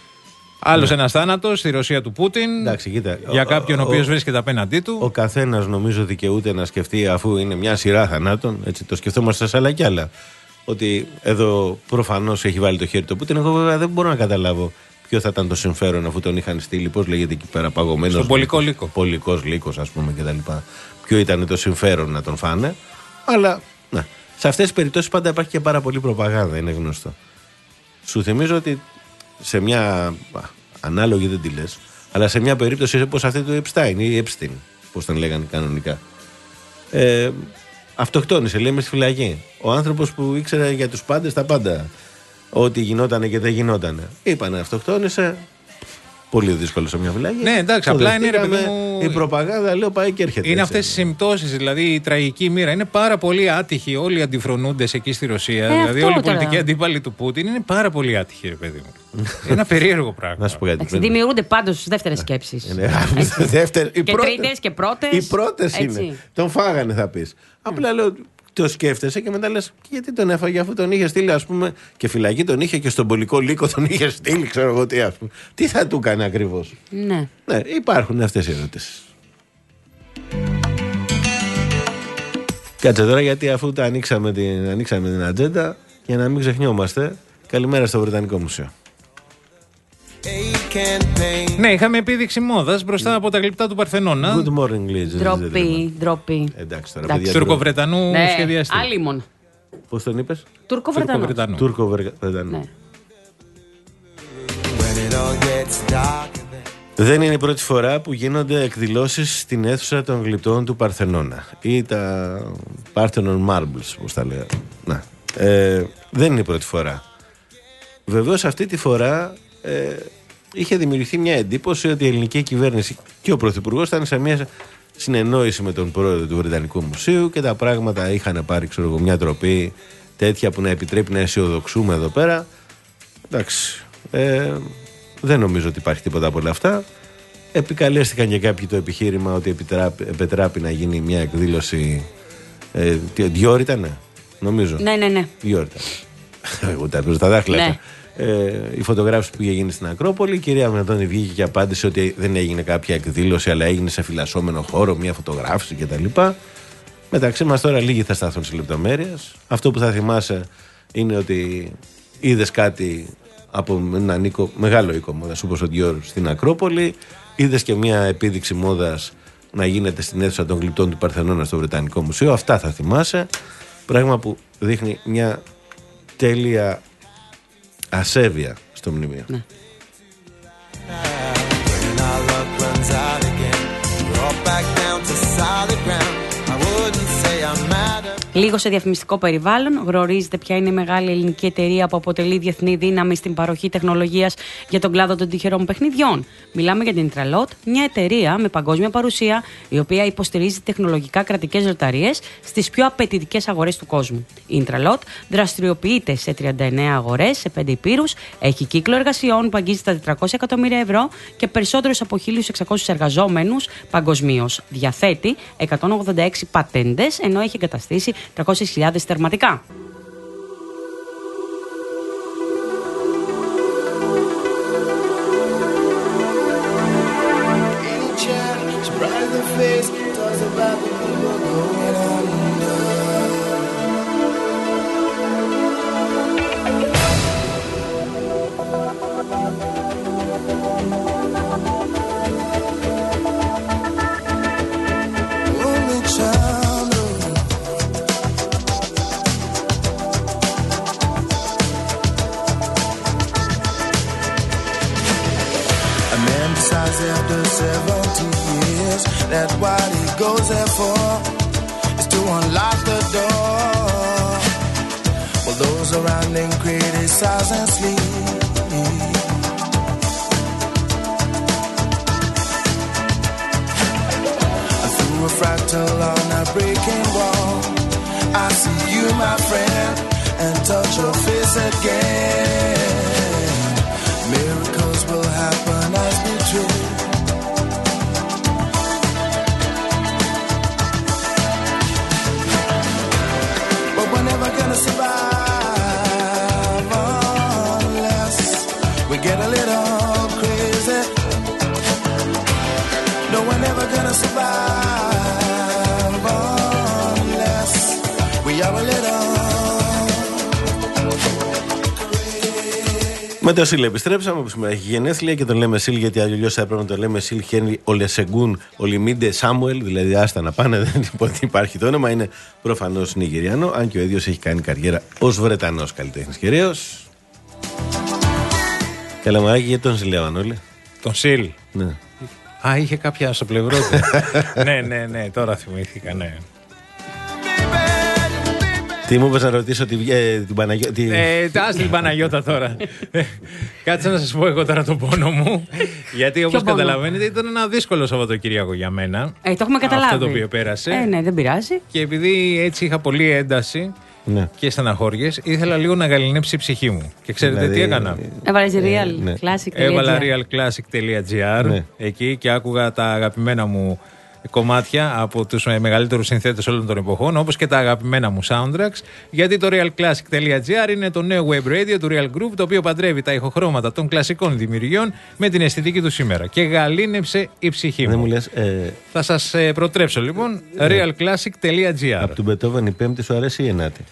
Άλλος ναι. ένας θάνατος στη Ρωσία του Πούτιν. Εντάξει, κοίτα, για κάποιον ο, ο οποίος ο, βρίσκεται απέναντί του. Ο καθένας νομίζω δικαιούται να σκεφτεί, αφού είναι μια σειρά θανάτων. Έτσι, το σκεφτόμαστε σε άλλα κι άλλα. Ότι εδώ προφανώς έχει βάλει το χέρι του Πούτιν. Εγώ βέβαια δεν μπορώ να καταλάβω ποιο θα ήταν το συμφέρον αφού τον είχαν στείλει. Πώς λέγεται εκεί πέρα, παγωμένος. Στον πολικό λύκο. Πολικός λύκος, ας πούμε, κτλ. Ποιο ήταν το συμφέρον να τον φάνε. Αλλά ναι, σε αυτές τις περιπτώσεις πάντα υπάρχει και πάρα πολύ προπαγάνδα, είναι γνωστό. Σου θυμίζω ότι σε μια. Ανάλογη δεν τη λες, αλλά σε μια περίπτωση όπως αυτή του Epstein ή Epstein, πώς τον λέγανε κανονικά. Ε, Αυτοκτόνησε, λέει, μες στη φυλακή. Ο άνθρωπος που ήξερε για τους πάντες τα πάντα. Ό,τι γινότανε και δεν γινότανε. Είπανε αυτοκτόνησε. Πολύ δύσκολο σε μια φυλακή. Ναι, εντάξει, το απλά είναι ρε παιδί μου. Η προπαγάνδα, λέω, πάει και έρχεται. Είναι αυτές οι συμπτώσεις, δηλαδή η τραγική μοίρα. Είναι πάρα πολύ άτυχοι όλοι οι αντιφρονούντες εκεί στη Ρωσία. Ε, δηλαδή όλοι οι πολιτικοί αντίπαλοι του Πούτιν είναι πάρα πολύ άτυχοι, ρε παιδί μου. Είναι ένα περίεργο πράγμα. Να σου πω κάτι. Δημιουργούνται πάντως δεύτερες σκέψεις. Και τρίτες και πρώτες. Οι πρώτες είναι. Τον φάγανε, θα πεις. Απλά λέω. Το σκέφτεσαι και μετά λες, γιατί τον έφαγε αφού τον είχε στείλει, ας πούμε, και φυλακή τον είχε και στον πολικό λύκο τον είχε στείλει, ξέρω εγώ τι, ας πούμε. Τι θα του κάνει ακριβώς. Ναι. Ναι, υπάρχουν αυτές οι ερωτήσεις. Κάτσε τώρα, γιατί αφού τα ανοίξαμε την, ανοίξαμε την ατζέντα, για να μην ξεχνιόμαστε, καλημέρα στο Βρετανικό Μουσείο. Ναι, είχαμε επίδειξη μόδας μπροστά από τα γλυπτά του Παρθενώνα. Good morning, Liz. Ντροπή, ντροπή. Εντάξει τώρα, παιδιά. Τουρκοβρετανού ναι, σχεδιαστή. Άλιμον. Πώς τον είπες? Τουρκοβρετανού. Τουρκοβρετανού. Ναι. Δεν είναι η πρώτη φορά που γίνονται εκδηλώσεις στην αίθουσα των γλυπτών του Παρθενώνα ή τα Parthenon Marbles, όπως τα λέω. Να. Ε, δεν είναι η πρώτη φορά. Βεβαίως αυτή τη φορά ε, είχε δημιουργηθεί μια εντύπωση ότι η ελληνική κυβέρνηση και ο Πρωθυπουργός ήταν σε μια συνεννόηση με τον πρόεδρο του Βρετανικού Μουσείου και τα πράγματα είχαν πάρει, ξέρω εγώ, μια τροπή τέτοια που να επιτρέπει να αισιοδοξούμε εδώ πέρα. Εντάξει. Ε, δεν νομίζω ότι υπάρχει τίποτα από όλα αυτά. Επικαλέστηκαν και κάποιοι το επιχείρημα ότι επιτράπει, επιτράπει να γίνει μια εκδήλωση. Ε, δύο ώρες ήταν, νομίζω. Ναι, ναι, ναι. Δύο ώρες ήταν. Εγώ τα έπαιζα τα δάχτυλα. Ναι. Ε, η φωτογράφηση που είχε γίνει στην Ακρόπολη, η κυρία Μενατώνη βγήκε και απάντησε ότι δεν έγινε κάποια εκδήλωση, αλλά έγινε σε φυλασσόμενο χώρο μια φωτογράφηση κτλ. Μεταξύ μας τώρα λίγοι θα σταθούν σε λεπτομέρειες. Αυτό που θα θυμάσαι είναι ότι είδες κάτι από έναν οίκο, μεγάλο οίκο μόδας όπως ο Dior στην Ακρόπολη. Είδες και μια επίδειξη μόδας να γίνεται στην αίθουσα των γλυπτών του Παρθενώνα στο Βρετανικό Μουσείο. Αυτά θα θυμάσαι. Πράγμα που δείχνει μια τέλεια ασέβεια στο μνημείο. Ναι. Λίγο σε διαφημιστικό περιβάλλον. Γνωρίζετε ποια είναι η μεγάλη ελληνική εταιρεία που αποτελεί διεθνή δύναμη στην παροχή τεχνολογίας για τον κλάδο των τυχερών παιχνιδιών? Μιλάμε για την Intralot, μια εταιρεία με παγκόσμια παρουσία, η οποία υποστηρίζει τεχνολογικά κρατικές λοταρίες στις πιο απαιτητικές αγορές του κόσμου. Η Intralot δραστηριοποιείται σε τριάντα εννέα αγορές, σε πέντε υπήρους, έχει κύκλο εργασιών που αγγίζει τα τετρακόσια εκατομμύρια ευρώ και περισσότερους από χίλιους εξακόσιους εργαζόμενους παγκοσμίως. Διαθέτει εκατόν ογδόντα έξι πατέντες, ενώ έχει εγκαταστήσει τριακόσιες χιλιάδες τερματικά. After seventy years, that's what he goes there for, is to unlock the door. Well, those around him criticize and sleep. Through a fractal on a breaking wall, I see you, my friend, and touch your face again. Miracles will happen as we dream. Gonna survive unless we get a little crazy. No, we're never gonna survive unless we are a little. Με το Σιλ επιστρέψαμε, που σήμερα έχει γενέθλια και τον λέμε Σιλ γιατί αλλιώς θα έπρεπε να τον λέμε Σιλ Χένρι Ολεσεγκούν Ολιμίντε Σάμουελ, δηλαδή άστα να πάνε, δεν υπάρχει το όνομα, είναι προφανώς Νιγηριάνο, αν και ο ίδιος έχει κάνει καριέρα ως Βρετανός καλλιτέχνης κυρίως. Καλαμαράκι, γιατί τον ζηλεύαν όλοι? Τον Σιλ. Ναι. Α, είχε κάποια στο πλευρό του. ναι, ναι, ναι, τώρα θυμήθηκα, ναι. Τι μου είπες να ρωτήσω τη, ε, την Παναγιώτα. Ε, Ας την Παναγιώτα τώρα. Κάτσε να σας πω εγώ τώρα τον πόνο μου. Γιατί όπως καταλαβαίνετε ήταν ένα δύσκολο Σαββατοκύριακο για μένα. Ε, το έχουμε καταλάβει. Αυτό το οποίο πέρασε. Ε, ναι, δεν πειράζει. Και επειδή έτσι είχα πολλή ένταση, ναι, και στεναχώριες, ήθελα λίγο να γαληνέψει η ψυχή μου. Και ξέρετε δηλαδή, τι έκανα? Έβαλες real classic. Έβαλα realclassic.gr, ναι, εκεί και άκουγα τα αγαπημένα μου κομμάτια από τους μεγαλύτερους συνθέτες όλων των εποχών, όπως και τα αγαπημένα μου soundtracks, γιατί το realclassic.gr είναι το νέο web radio του Real Group, το οποίο παντρεύει τα ηχοχρώματα των κλασικών δημιουργιών με την αισθητική του σήμερα. Και γαλήνεψε η ψυχή μου. μου λες, ε... Θα σας ε, προτρέψω λοιπόν, ναι, realclassic.gr. Από τον Μπετόβεν η πέμπτη σου αρέσει ή η ενάτη?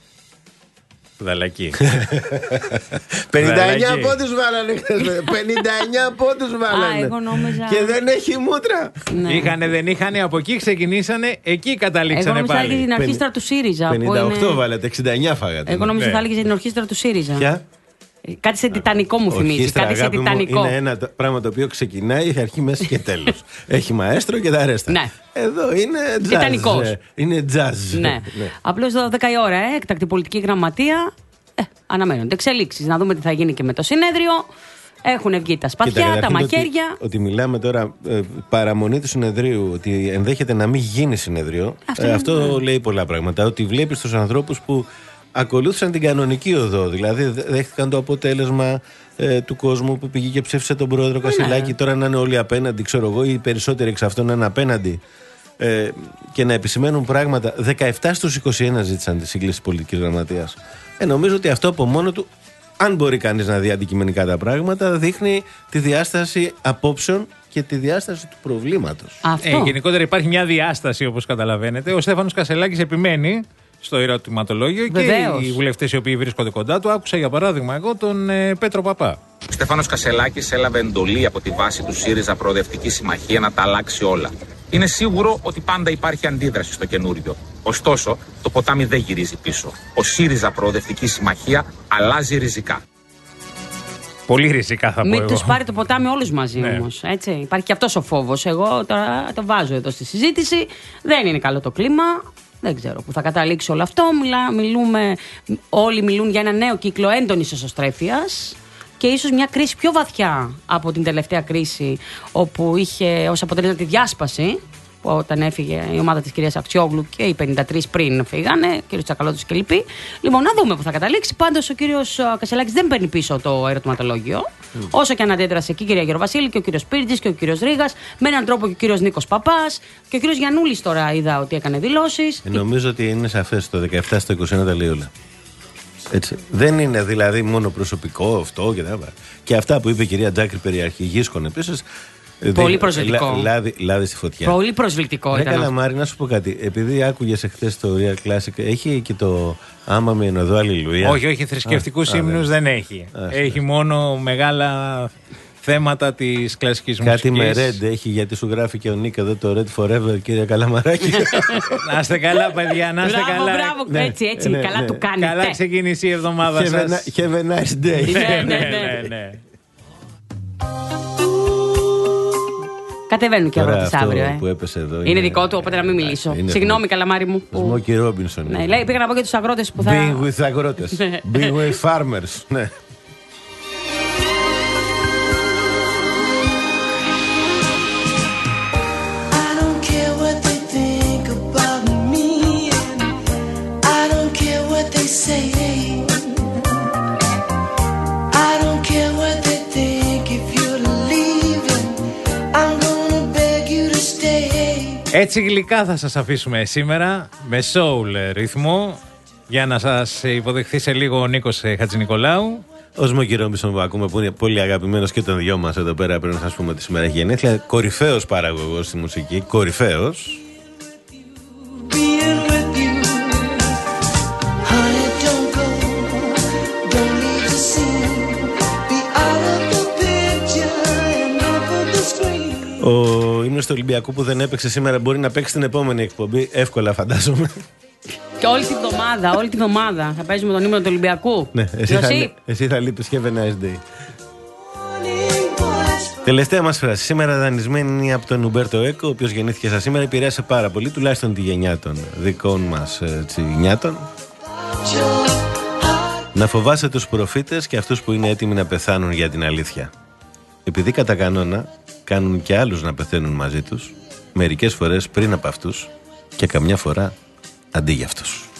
Δαλακή. πενήντα εννέα πόντους βάλανε. πενήντα εννέα πόντους βάλανε. Α, εγώ νόμιζα. Και δεν έχει μούτρα. Ναι. Είχανε, δεν είχανε, από εκεί ξεκινήσανε, εκεί καταλήξανε εγώ πάλι. Εγώ νόμιζα για την ορχήστρα του ΣΥΡΙΖΑ. πενήντα οκτώ είναι... βάλατε, εξήντα εννέα φάγατε. Εγώ νόμιζα ναι, θα έλεγε για την ορχήστρα του ΣΥΡΙΖΑ. Ποια? Κάτι σε τιτανικό μου θυμίζει. Ορχήστρα, κάτι σε τιτανικό. Είναι ένα πράγμα το οποίο ξεκινάει, έχει αρχή, μέση και τέλος. Έχει μαέστρο και τα ρέστα. Ναι. Εδώ είναι jazz. Τιτανικός. Είναι jazz. Ναι. ναι. Απλώς δώδεκα η ώρα, ε, έκτακτη πολιτική γραμματεία. Ε, αναμένονται εξελίξεις. Να δούμε τι θα γίνει και με το συνέδριο. Έχουν βγει τα σπαθιά, Κοίτα, τα μαχαίρια. Ότι, ότι μιλάμε τώρα ε, παραμονή του συνεδρίου, ότι ενδέχεται να μην γίνει συνέδριο. Αυτό, ε, αυτό ναι, λέει πολλά πράγματα. Ότι βλέπεις τους ανθρώπους που ακολούθησαν την κανονική οδό. Δηλαδή δέχτηκαν το αποτέλεσμα ε, του κόσμου που πήγε και ψήφισε τον πρόεδρο ναι, Κασελάκη. Τώρα να είναι όλοι απέναντι, ξέρω εγώ, ή οι περισσότεροι εξ αυτών να είναι απέναντι. Ε, και να επισημαίνουν πράγματα. δεκαεπτά στους είκοσι ένα ζήτησαν τη σύγκληση πολιτικής γραμματείας. Ε, νομίζω ότι αυτό από μόνο του, αν μπορεί κανείς να δει αντικειμενικά τα πράγματα, δείχνει τη διάσταση απόψεων και τη διάσταση του προβλήματος. Ε, γενικότερα υπάρχει μια διάσταση, όπως καταλαβαίνετε. Ο Στέφανος Κασελάκης επιμένει στο ερωτηματολόγιο. Βεβαίως. Και οι βουλευτές οι οποίοι βρίσκονται κοντά του. Άκουσα για παράδειγμα εγώ τον ε, Πέτρο Παπά. Ο Στέφανος Κασελάκης έλαβε εντολή από τη βάση του ΣΥΡΙΖΑ Προοδευτική Συμμαχία να τα αλλάξει όλα. Είναι σίγουρο ότι πάντα υπάρχει αντίδραση στο καινούριο. Ωστόσο, το ποτάμι δεν γυρίζει πίσω. Ο ΣΥΡΙΖΑ Προοδευτική Συμμαχία αλλάζει ριζικά. Πολύ ριζικά θα πω. Μην εγώ. τους πάρει το ποτάμι όλους μαζί ναι, όμως. Έτσι. Υπάρχει και αυτός ο φόβος. Εγώ τώρα το βάζω εδώ στη συζήτηση. Δεν είναι καλό το κλίμα. Δεν ξέρω που θα καταλήξει όλο αυτό. Μιλά, μιλούμε, όλοι μιλούν για ένα νέο κύκλο έντονης εσωστρέφειας και ίσως μια κρίση πιο βαθιά από την τελευταία κρίση, όπου είχε ως αποτέλεσμα τη διάσπαση, όταν έφυγε η ομάδα της κυρίας Αξιόγλου και οι πενήντα τρεις πριν φύγανε, ο κύριος Τσακαλώτης και λοιποί. Λοιπόν, να δούμε που θα καταλήξει. Πάντως ο κύριος Κασελάκης δεν παίρνει πίσω το ερωτηματολόγιο. Mm. Όσο και αν αντέδρασε και η κυρία Γεροβασίλη και ο κύριος Πύρτζης και ο κύριος Ρήγας, με έναν τρόπο και ο κύριος Νίκος Παπάς και ο κύριος Γιαννούλης τώρα είδα ότι έκανε δηλώσεις. Ε, νομίζω ότι είναι σαφές, το δεκαεπτά στο είκοσι ένα τα λέει όλα. Έτσι. Δεν είναι δηλαδή μόνο προσωπικό αυτό και τα και αυτά που είπε η κυρία Τζάκρη περί αρχηγίσκων επίσης. Πολύ προσβλητικό. Λάδι, λάδι στη φωτιά. Πολύ προσβλητικό ήταν. Καλά, Μάρη, να σου πω κάτι. Επειδή άκουγες εχθές το Real Classic, έχει και το Άμα με ενωδώ αλληλούια. Όχι, όχι, θρησκευτικούς ύμνους δεν έχει. Α, έχει μόνο μεγάλα θέματα της κλασικής μουσικής. Κάτι με Red έχει, γιατί σου γράφει και ο Νίκ εδώ το Red Forever, κύριε Καλαμαράκη. Να είστε καλά, παιδιά, να είστε μπράβο, καλά. Μπράβο, ναι, έτσι, έτσι, ναι, καλά ναι. του κάνετε. Καλά ξεκίνησε η εβδομάδα σας. Have a nice day. ναι, ναι, ναι, ναι. Κατεβαίνουν και αγρότες αύριο. Ε. Που έπεσε εδώ είναι, είναι δικό του, οπότε να μην μιλήσω. Συγγνώμη, Καλαμάρη μου. Που... Σμόκι Ρόμπινσον. Ναι, λέει, πήγα να πω για τους αγρότες που θα. Being with αγρότες. Being with farmers. Ναι. Έτσι γλυκά θα σας αφήσουμε σήμερα με soul ρυθμό για να σας υποδεχθεί σε λίγο ο Νίκος Χατζηνικολάου. Ο Σμόκι Ρόμπινσον που ακούμε, που είναι πολύ αγαπημένος και των δυο μας εδώ πέρα, πρέπει να σας πούμε ότι σήμερα έχει γενέθλια. Κορυφαίος παραγωγός στη μουσική, κορυφαίος. Ο ύμνος του Ολυμπιακού που δεν έπαιξε σήμερα μπορεί να παίξει την επόμενη εκπομπή, εύκολα φαντάζομαι. Και όλη τη βδομάδα, όλη τη βδομάδα θα παίζουμε τον ύμνο του Ολυμπιακού. Ναι, εσύ θα, εσύ θα λείπεις. Have a nice day. Τελευταία μας φράση. Σήμερα δανεισμένη από τον Ουμπέρτο Έκο, ο οποίος γεννήθηκε σαν σήμερα, επηρέασε πάρα πολύ, τουλάχιστον τη γενιά των δικών μας έτσι, νιάτων. Να φοβάσαι τους προφήτες και αυτούς που είναι έτοιμοι να πεθάνουν για την αλήθεια. Επειδή κατά κανόνα κάνουν και άλλους να πεθαίνουν μαζί τους, μερικές φορές πριν από αυτούς και καμιά φορά αντί για αυτούς.